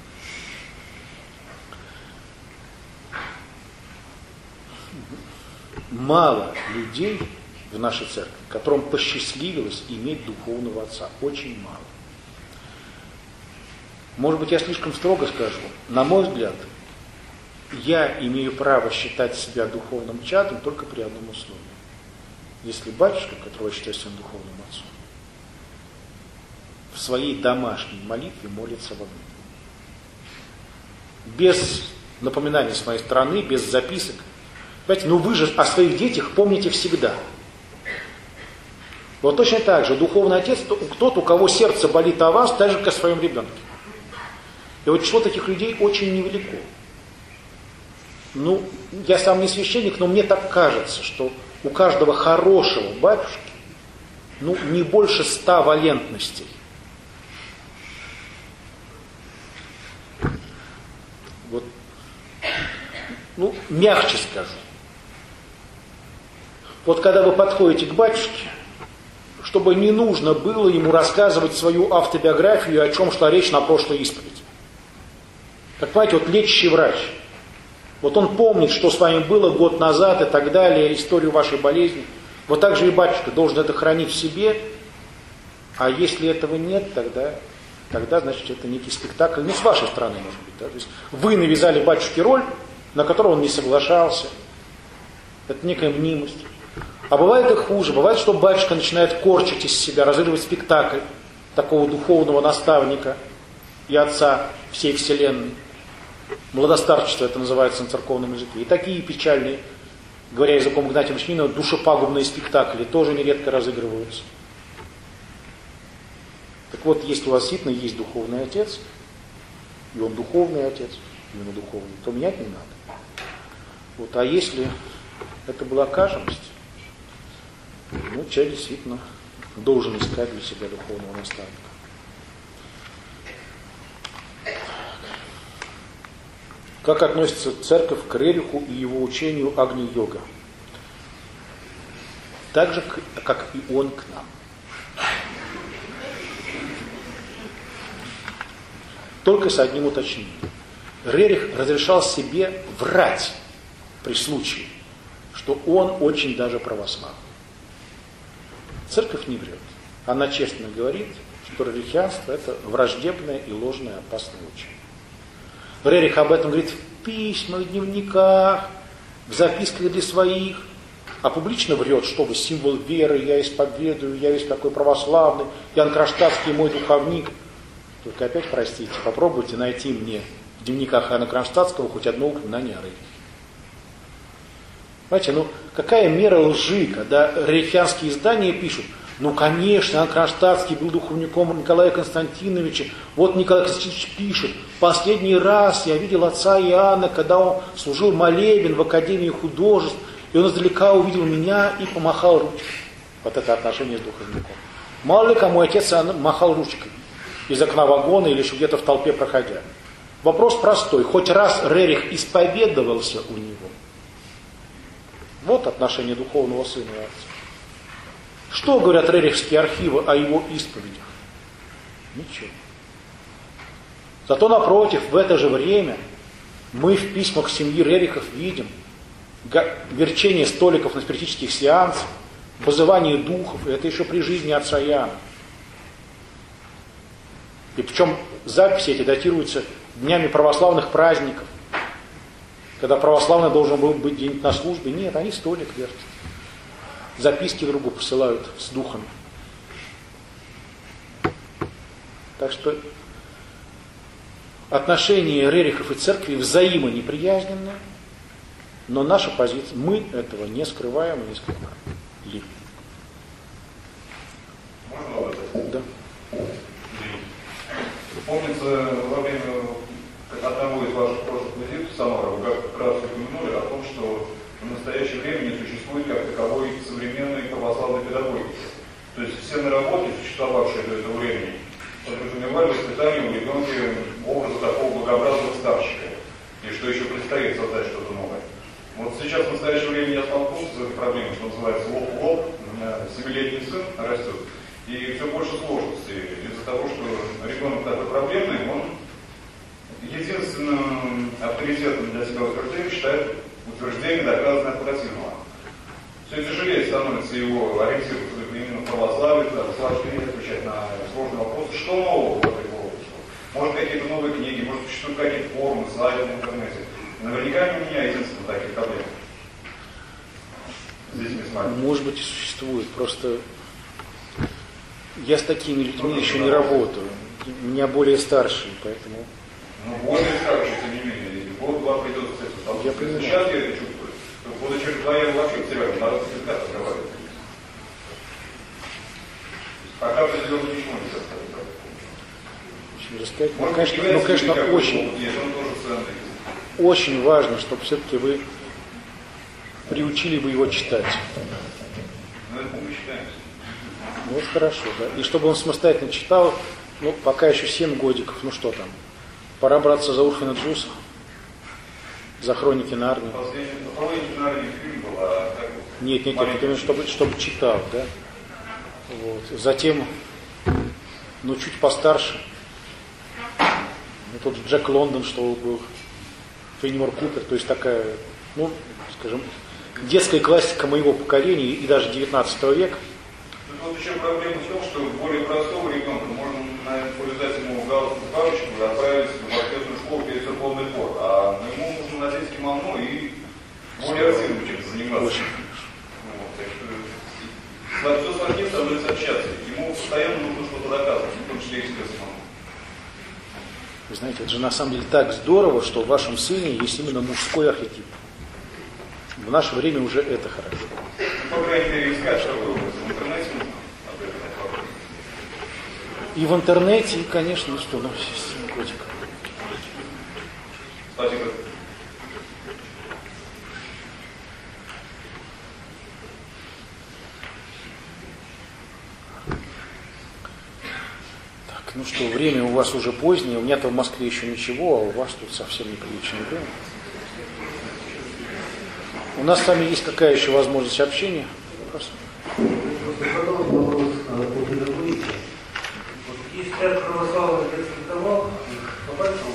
Мало людей в нашей церкви, которым посчастливилось иметь духовного отца. Очень мало. Может быть, я слишком строго скажу. На мой взгляд, я имею право считать себя духовным чадом только при одном условии. Если батюшка, которого я считаю своим духовным отцом, в своей домашней молитве молится во мне. Без напоминаний с моей стороны, без записок. Понимаете, ну вы же о своих детях помните всегда. Вот точно так же духовный отец тот, у кого сердце болит о вас, так же, как о своем ребенке. И вот число таких людей очень невелико. Ну, я сам не священник, но мне так кажется, что у каждого хорошего батюшки, ну, не больше 100 валентностей. Вот, ну, мягче скажу. Вот когда вы подходите к батюшке, чтобы не нужно было ему рассказывать свою автобиографию, о чем шла речь на прошлой исповеди. Как понимаете, вот лечащий врач. Вот он помнит, что с вами было год назад и так далее, историю вашей болезни. Вот так же и батюшка должен это хранить в себе. А если этого нет, тогда значит, это некий спектакль. Ну, с вашей стороны, может быть. Да? То есть вы навязали батюшке роль, на которую он не соглашался. Это некая мнимость. А бывает и хуже. Бывает, что батюшка начинает корчить из себя, разыгрывать спектакль такого духовного наставника и отца всей вселенной. Младостарчество это называется на церковном языке. И такие печальные, говоря языком Игнатия Мощанина, душепагубные спектакли тоже нередко разыгрываются. Так вот, если у вас действительно есть духовный отец, и он духовный отец, именно духовный, то менять не надо. Вот, а если это была кажемость, ну, человек действительно должен искать для себя духовного наставника. Как относится церковь к Рериху и его учению Агни-йога? Так же, как и он к нам. Только с одним уточнением. Рерих разрешал себе врать при случае, что он очень даже православный. Церковь не врет. Она честно говорит, что рерихианство это враждебное и ложное опасное учение. Рерих об этом говорит в письмах, дневниках, в записках для своих, а публично врет, что вы символ веры, я исповедую, я весь такой православный, Иоанн Кронштадтский мой духовник. Только опять, простите, попробуйте найти мне в дневниках Иоанна Кронштадтского хоть одно упоминание о Рерихе. Понимаете, ну какая мера лжи, когда рерихианские издания пишут, ну конечно, Иоанн Кронштадтский был духовником Николая Константиновича. Вот Николай Константинович пишет, последний раз я видел отца Иоанна, когда он служил молебен в Академии художеств, и он издалека увидел меня и помахал ручкой. Вот это отношение с духовником. Мало ли кому отец Иоанн махал ручкой из окна вагона или еще где-то в толпе проходя. Вопрос простой. Хоть раз Рерих исповедовался у него. Вот отношение духовного сына и отца. Что говорят рерихские архивы о его исповедях? Ничего. Зато напротив, в это же время мы в письмах семьи Рерихов видим верчение столиков на спиритических сеансах, вызывание духов, и это еще при жизни отца Иоанна. И причем записи эти датируются днями православных праздников, когда православный должен был быть где-нибудь на службе. Нет, они столик вертят. Записки другу посылают с духами. Так что отношения Рерихов и церкви взаимонеприязненные, но наша позиция, мы этого не скрываем и не скрываем. Можно вопрос? Да. Помнится, во время одного из ваших прошлых визитов в Самару вы как раз упомянули о том, что в настоящее время не существует как таковой современной православной педагогики. То есть все наработки, существовавшие до этого времени, подразумевали воспитание у ребенка образа такого благообразного старщика. И что сейчас в настоящее время я столкнулся с этой проблемой, что называется лоб-лоб. У меня 7-летний сын растет. И все больше сложностей из-за того, что ребенок такой проблемный, он единственным авторитетом для себя утверждения считает утверждение, доказанное от противного. Все тяжелее становится его ориентироваться именно в православие, отвечать на сложные вопросы. Что нового в этой области? Может, какие-то новые книги, может, существуют какие-то форумы, сайты в интернете. Наверняка не у меня единственное таких проблем. Здесь не смотрю. Может быть, и существует. Просто я с такими людьми еще не работаю. У меня более старшие, поэтому... Ну, более старшие, тем не менее. Год-два придется с этим. Я понимаю. Сейчас я это чувствую. Года через 2 я вообще потеряю, народ языка разговаривает. Пока определенно ничего не сказать. Рассказать. Конечно, очень важно, чтобы все-таки вы приучили бы его читать. Ну, это мы читаемся. Ну, вот хорошо, да. И чтобы он самостоятельно читал, ну, пока еще 7 годиков, ну что там, пора браться за Урфина Джуса, за Хроники Нарнии. Хроники Нарнии фильм был, а как... Нет, именно чтобы читал, да. Вот. Затем, ну, чуть постарше, ну, тот же Джек Лондон, что был, Феннимор Купер, то есть такая, ну, скажем, детская классика моего поколения и даже 19 века. Тут еще проблема в том, что более простого ребенка можно, наверное, повязать ему галочку и отправить в воскресную школу перед церковный хор, а ему нужно надеть кимоно и более активно чем-то заниматься. Очень. Вот, так что все сложнее становится общаться. Ему постоянно нужно что-то доказывать, в том числе и себе самому. Вы знаете, это же на самом деле так здорово, что в вашем сыне есть именно мужской архетип. В наше время уже это хорошо. Ну, по крайней мере, искать такой образ в интернете нужно. И в интернете, и, конечно, что, ну, 7 годиков. Спасибо. Так, ну что, время у вас уже позднее, у меня-то в Москве еще ничего, а у вас тут совсем неприличное время. У нас с вами есть какая еще возможность общения? Вопрос. Есть ряд православных детских домов, по пальцам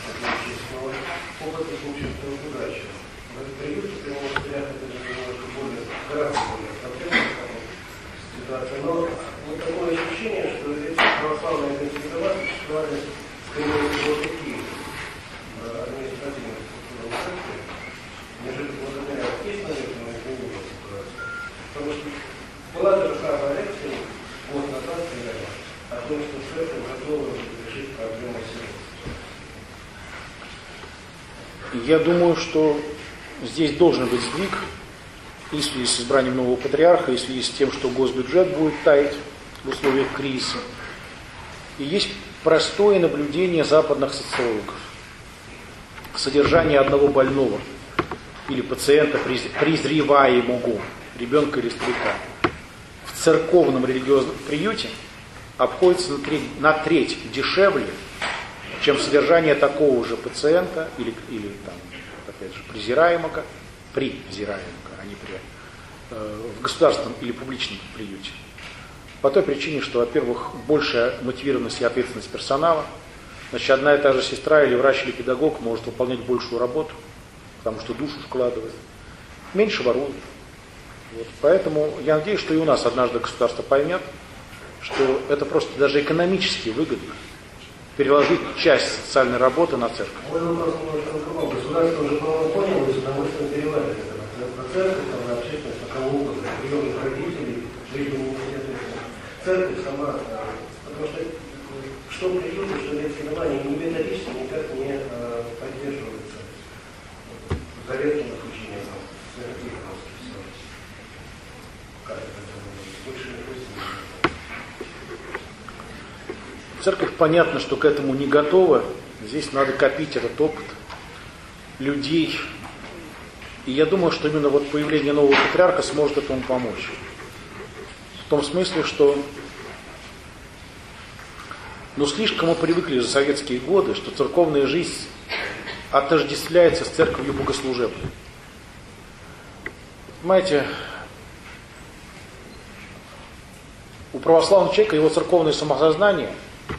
опыт их, в общем-то, удачи. В этот период, в прямом взгляде, это немножко гораздо более проблемная ситуация. Но вот такое ощущение, что эти православные детские дома существовали скорее всего такие административные структуры церкви, нежели благодаря есть, наверное, изменилась ситуация. Потому что была та же самая лекция год назад, примерно, о том, что церковь готова решить проблему сиротства. Я думаю, что здесь должен быть сдвиг, и в связи с избранием нового патриарха, и в связи с тем, что госбюджет будет таять в условиях кризиса. И есть простое наблюдение западных социологов. Содержание одного больного или пациента, презреваемого, ребенка или старика, в церковном религиозном приюте обходится на треть дешевле, чем содержание такого же пациента или там, опять же, презираемого, а не в государственном или публичном приюте. По той причине, что, во-первых, большая мотивированность и ответственность персонала. Значит, одна и та же сестра или врач или педагог может выполнять большую работу, потому что душу вкладывает. Меньше воруют. Вот. Поэтому я надеюсь, что и у нас однажды государство поймет, что это просто даже экономически выгодно переложить часть социальной работы на церковь. Мой вопрос немножко другой. Государство уже, по-моему, поняло и с удовольствием переваривает это на церковь, на общественность, на кого угодно, на приемных родителей, жизненных ответственных. Церковь сама, потому что приюты, что детские дома, они методически никак не поддерживаются заветным отключением святых русских все. Как это больше не пустить. Церковь, понятно, что к этому не готова. Здесь надо копить этот опыт людей. И я думаю, что именно вот появление нового патриарха сможет этому помочь. В том смысле, что слишком мы привыкли за советские годы, что церковная жизнь отождествляется с церковью богослужебной. Понимаете, у православного человека его церковное самосознание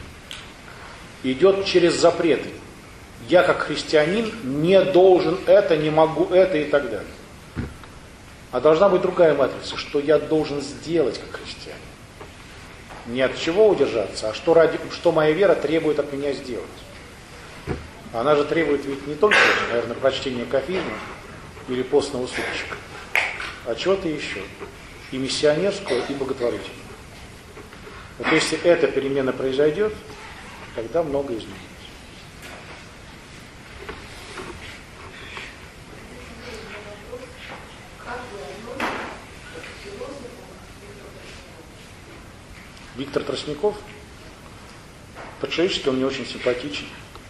идет через запреты. Я как христианин не должен это, не могу это и так далее. А должна быть другая матрица, что я должен сделать как христианин. Не от чего удержаться, а что моя вера требует от меня сделать. Она же требует ведь не только, наверное, прочтения кафизма или постного суточка, а чего-то еще. И миссионерского, и благотворительного. Вот если эта перемена произойдет, тогда многое изменится. Виктор Тростников, по-человечески он мне очень симпатичен.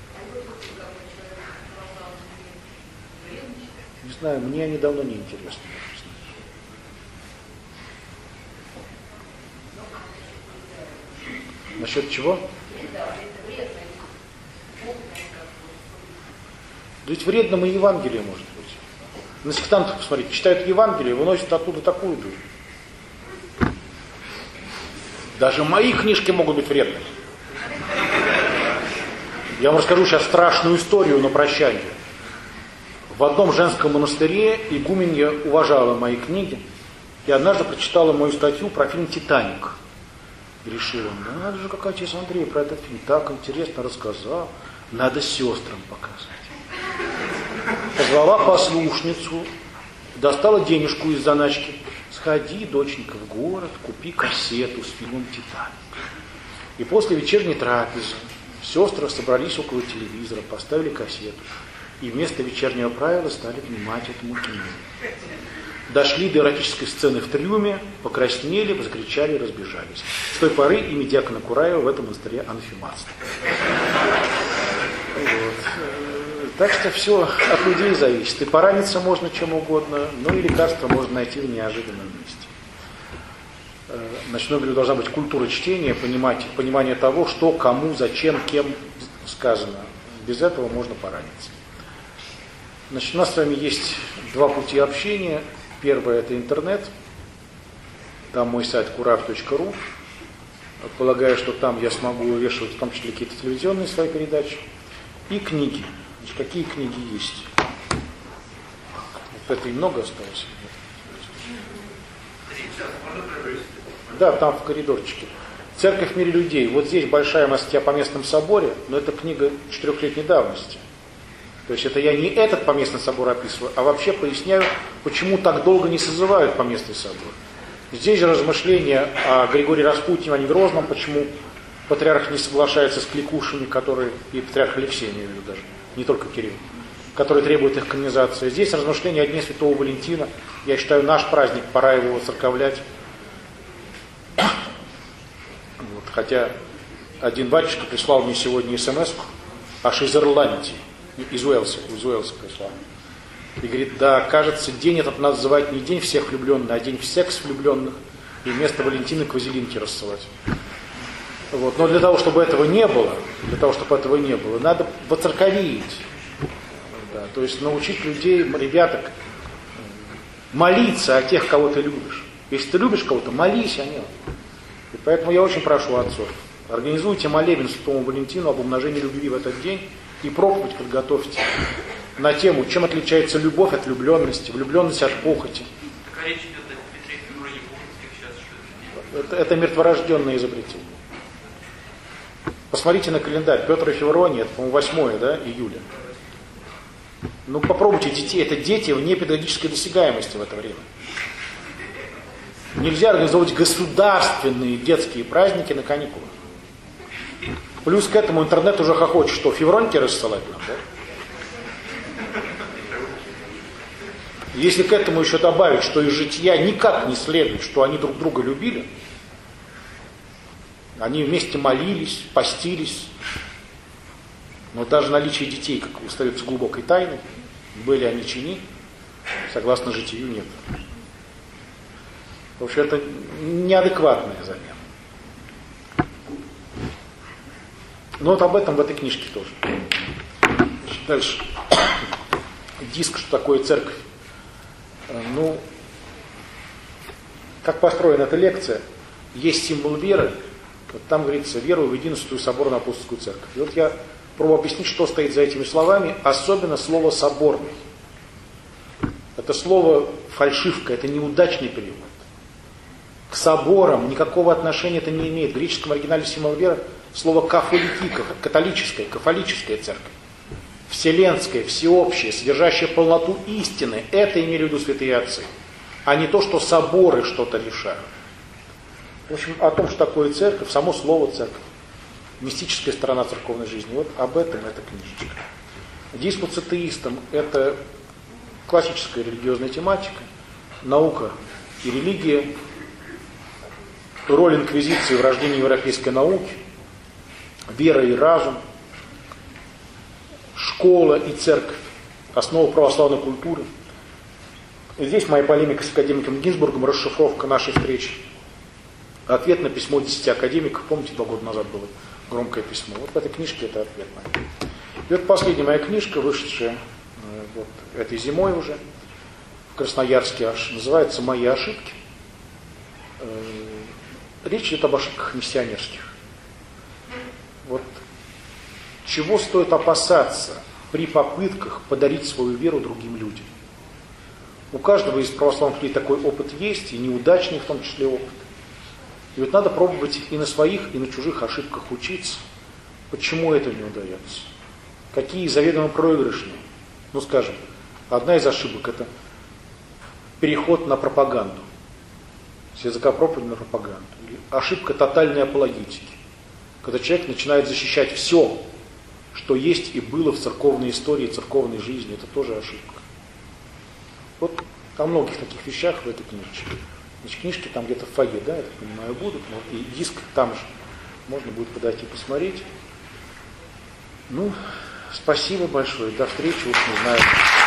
Не знаю, мне они давно не интересны. Насчет чего? Да ведь вредно и Евангелие может быть. На сектантов, посмотрите, читают Евангелие, выносят оттуда такую дурь. Даже мои книжки могут быть вредными. Я вам расскажу сейчас страшную историю на прощание. В одном женском монастыре игуменья уважала мои книги и однажды прочитала мою статью про фильм «Титаник». И решила, надо же, как отец Андрей про этот фильм так интересно рассказал, надо сестрам показать. Позвала послушницу, достала денежку из заначки. Сходи, доченька, в город, купи кассету с фильмом «Титаник». И после вечерней трапезы сестры собрались около телевизора, поставили кассету. И вместо вечернего правила стали внимать этому кино. Дошли до эротической сцены в трюме, покраснели, закричали и разбежались. С той поры имя дьякона Кураева в этом монастыре анафематство. Вот. Так что все от людей зависит. И пораниться можно чем угодно, но и лекарство можно найти в неожиданном месте. Значит, должна быть культура чтения, понимание того, что, кому, зачем, кем сказано. Без этого можно пораниться. Значит, у нас с вами есть два пути общения. Первое – это интернет. Там мой сайт kuraev.ru. Полагаю, что там я смогу вывешивать в том числе какие-то телевизионные свои передачи. И книги. Значит, какие книги есть? Вот это и много осталось. Да, там в коридорчике. «Церковь в мире людей». Вот здесь большая моя статья по местному соборе, но это книга 4-летней давности. То есть это я не этот поместный собор описываю, а вообще поясняю, почему так долго не созывают поместный собор. Здесь же размышления о Григории Распутине, о Грозном, почему патриарх не соглашается с кликушами, которые, и патриарх Алексей, я имею в виду даже, не только Кирилл, которые требуют их канонизации. Здесь размышления о Дне Святого Валентина. Я считаю, наш праздник, пора его воцерковлять. Вот, хотя один батюшка прислал мне сегодня смс-ку аж из Ирландии. Из Уэльса пришла. И говорит, да, кажется, день этот надо называть не день всех влюбленных, а день в секс влюбленных, и вместо Валентины к вазелинке рассылать. Вот. Но для того, чтобы этого не было, надо воцерковить. Да, то есть научить людей, ребяток, молиться о тех, кого ты любишь. Если ты любишь кого-то, молись о нем. И поэтому я очень прошу отцов, организуйте молебен Святому Валентину об умножении любви в этот день, и проповедь подготовьте на тему, чем отличается любовь от влюбленности, влюбленность от похоти. Какая речь идет о Петре и Февронии Пуховских сейчас? Это мертворожденное изобретение. Посмотрите на календарь. Петр и Феврония, это, по-моему, 8 июля. Ну, попробуйте детей. Это дети вне педагогической досягаемости в это время. Нельзя организовывать государственные детские праздники на каникулах. Плюс к этому интернет уже хохочет, что февроньки рассылать нам, да? Если к этому еще добавить, что из жития никак не следует, что они друг друга любили, они вместе молились, постились, но даже наличие детей, как остается глубокой тайной, были они чини, согласно житию нет. В общем, это неадекватная замена. Но вот об этом в этой книжке тоже. Дальше. Диск, что такое церковь. Ну, как построена эта лекция, есть символ веры, вот там говорится, верую в единственную соборную апостольскую церковь. И вот я пробую объяснить, что стоит за этими словами, особенно слово «соборный». Это слово фальшивка, это неудачный перевод. К соборам никакого отношения это не имеет. В греческом оригинале символ веры слово «кафолитика», католическая, кафолическая церковь. Вселенская, всеобщая, содержащая полноту истины. Это имели в виду святые отцы. А не то, что соборы что-то решают. В общем, о том, что такое церковь, само слово церковь. Мистическая сторона церковной жизни. Вот об этом эта книжечка. Диспут с атеистом – это классическая религиозная тематика. Наука и религия. Роль инквизиции в рождении европейской науки. Вера и разум. Школа и церковь. Основа православной культуры. И здесь моя полемика с академиком Гинзбургом, расшифровка нашей встречи. Ответ на письмо 10 академиков. Помните, 2 года назад было громкое письмо. Вот в этой книжке это ответ на это. И вот последняя моя книжка, вышедшая вот этой зимой уже в Красноярске аж, называется «Мои ошибки». Речь идет об ошибках миссионерских. Вот чего стоит опасаться при попытках подарить свою веру другим людям? У каждого из православных людей такой опыт есть, и неудачный в том числе опыт. И вот надо пробовать и на своих, и на чужих ошибках учиться. Почему это не удается? Какие заведомо проигрышные? Ну, скажем, одна из ошибок – это переход на пропаганду. С языка проповеди на пропаганду. Или ошибка тотальной апологетики. Когда человек начинает защищать все, что есть и было в церковной истории, церковной жизни. Это тоже ошибка. Вот о многих таких вещах в этой книжечке. Значит, книжки там где-то в фойе, да, я так понимаю, будут. Вот, и диск там же. Можно будет подойти посмотреть. Ну, спасибо большое. До встречи. Уж не знаю.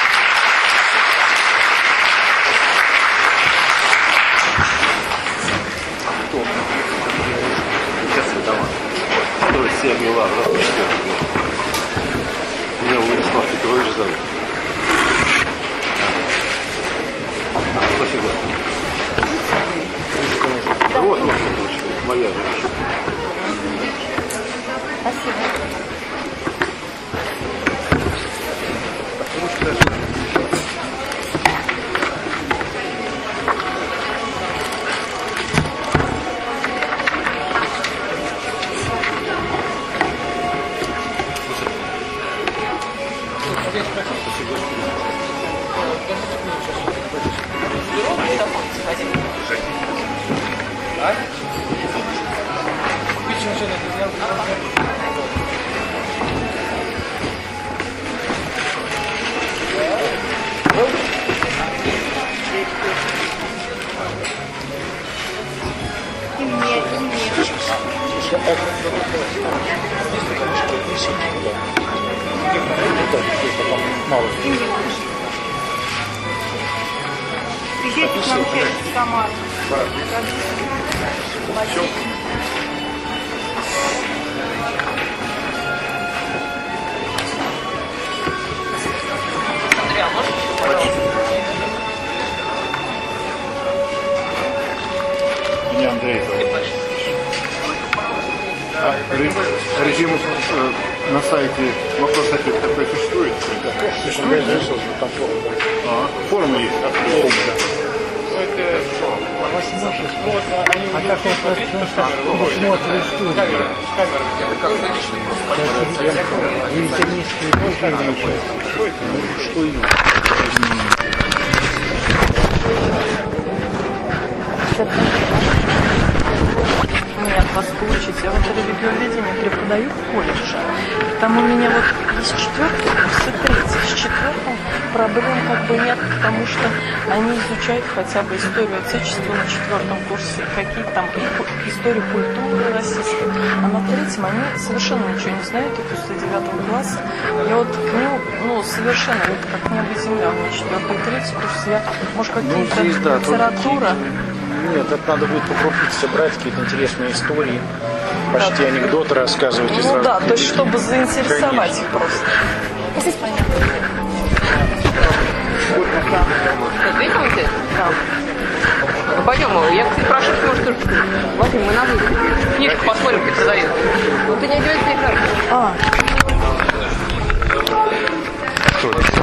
Кто? Сейчас дома. Строит себе мила, просто 4 года. Меня Владислав Петрович зовут. Спасибо. Вот, моя женщина. Приедете к нам через Самару. Меня Андрей зовут. Режим на сайте вопрос ответ такой существует? Форма есть. А как он смотрит студию? Что именно? Мне от вас получить. Я вот религиоведение преподаю в колледже. Там у меня вот есть 4-й курс и 3-й. С 4-м проблем как бы нет, потому что они изучают хотя бы историю Отечества на 4-м курсе, какие-то там историю культуры российской. А на 3-м они совершенно ничего не знают, и после 9 класса я вот к ним, совершенно, это как небо и земля. У меня 4-й и 3-й курс, я, может, какие-то литература... Нет, это надо будет покрупниться, брать какие-то интересные истории, почти анекдоты рассказывать и сразу. Да, то есть чтобы заинтересовать их просто. Понятно. Да. Пойдем, я, кстати, прошу, может, тоже возьмем, мы на выход. Книжку посмотрим, как продают. Ну, ты не одевайся, не кажется. А.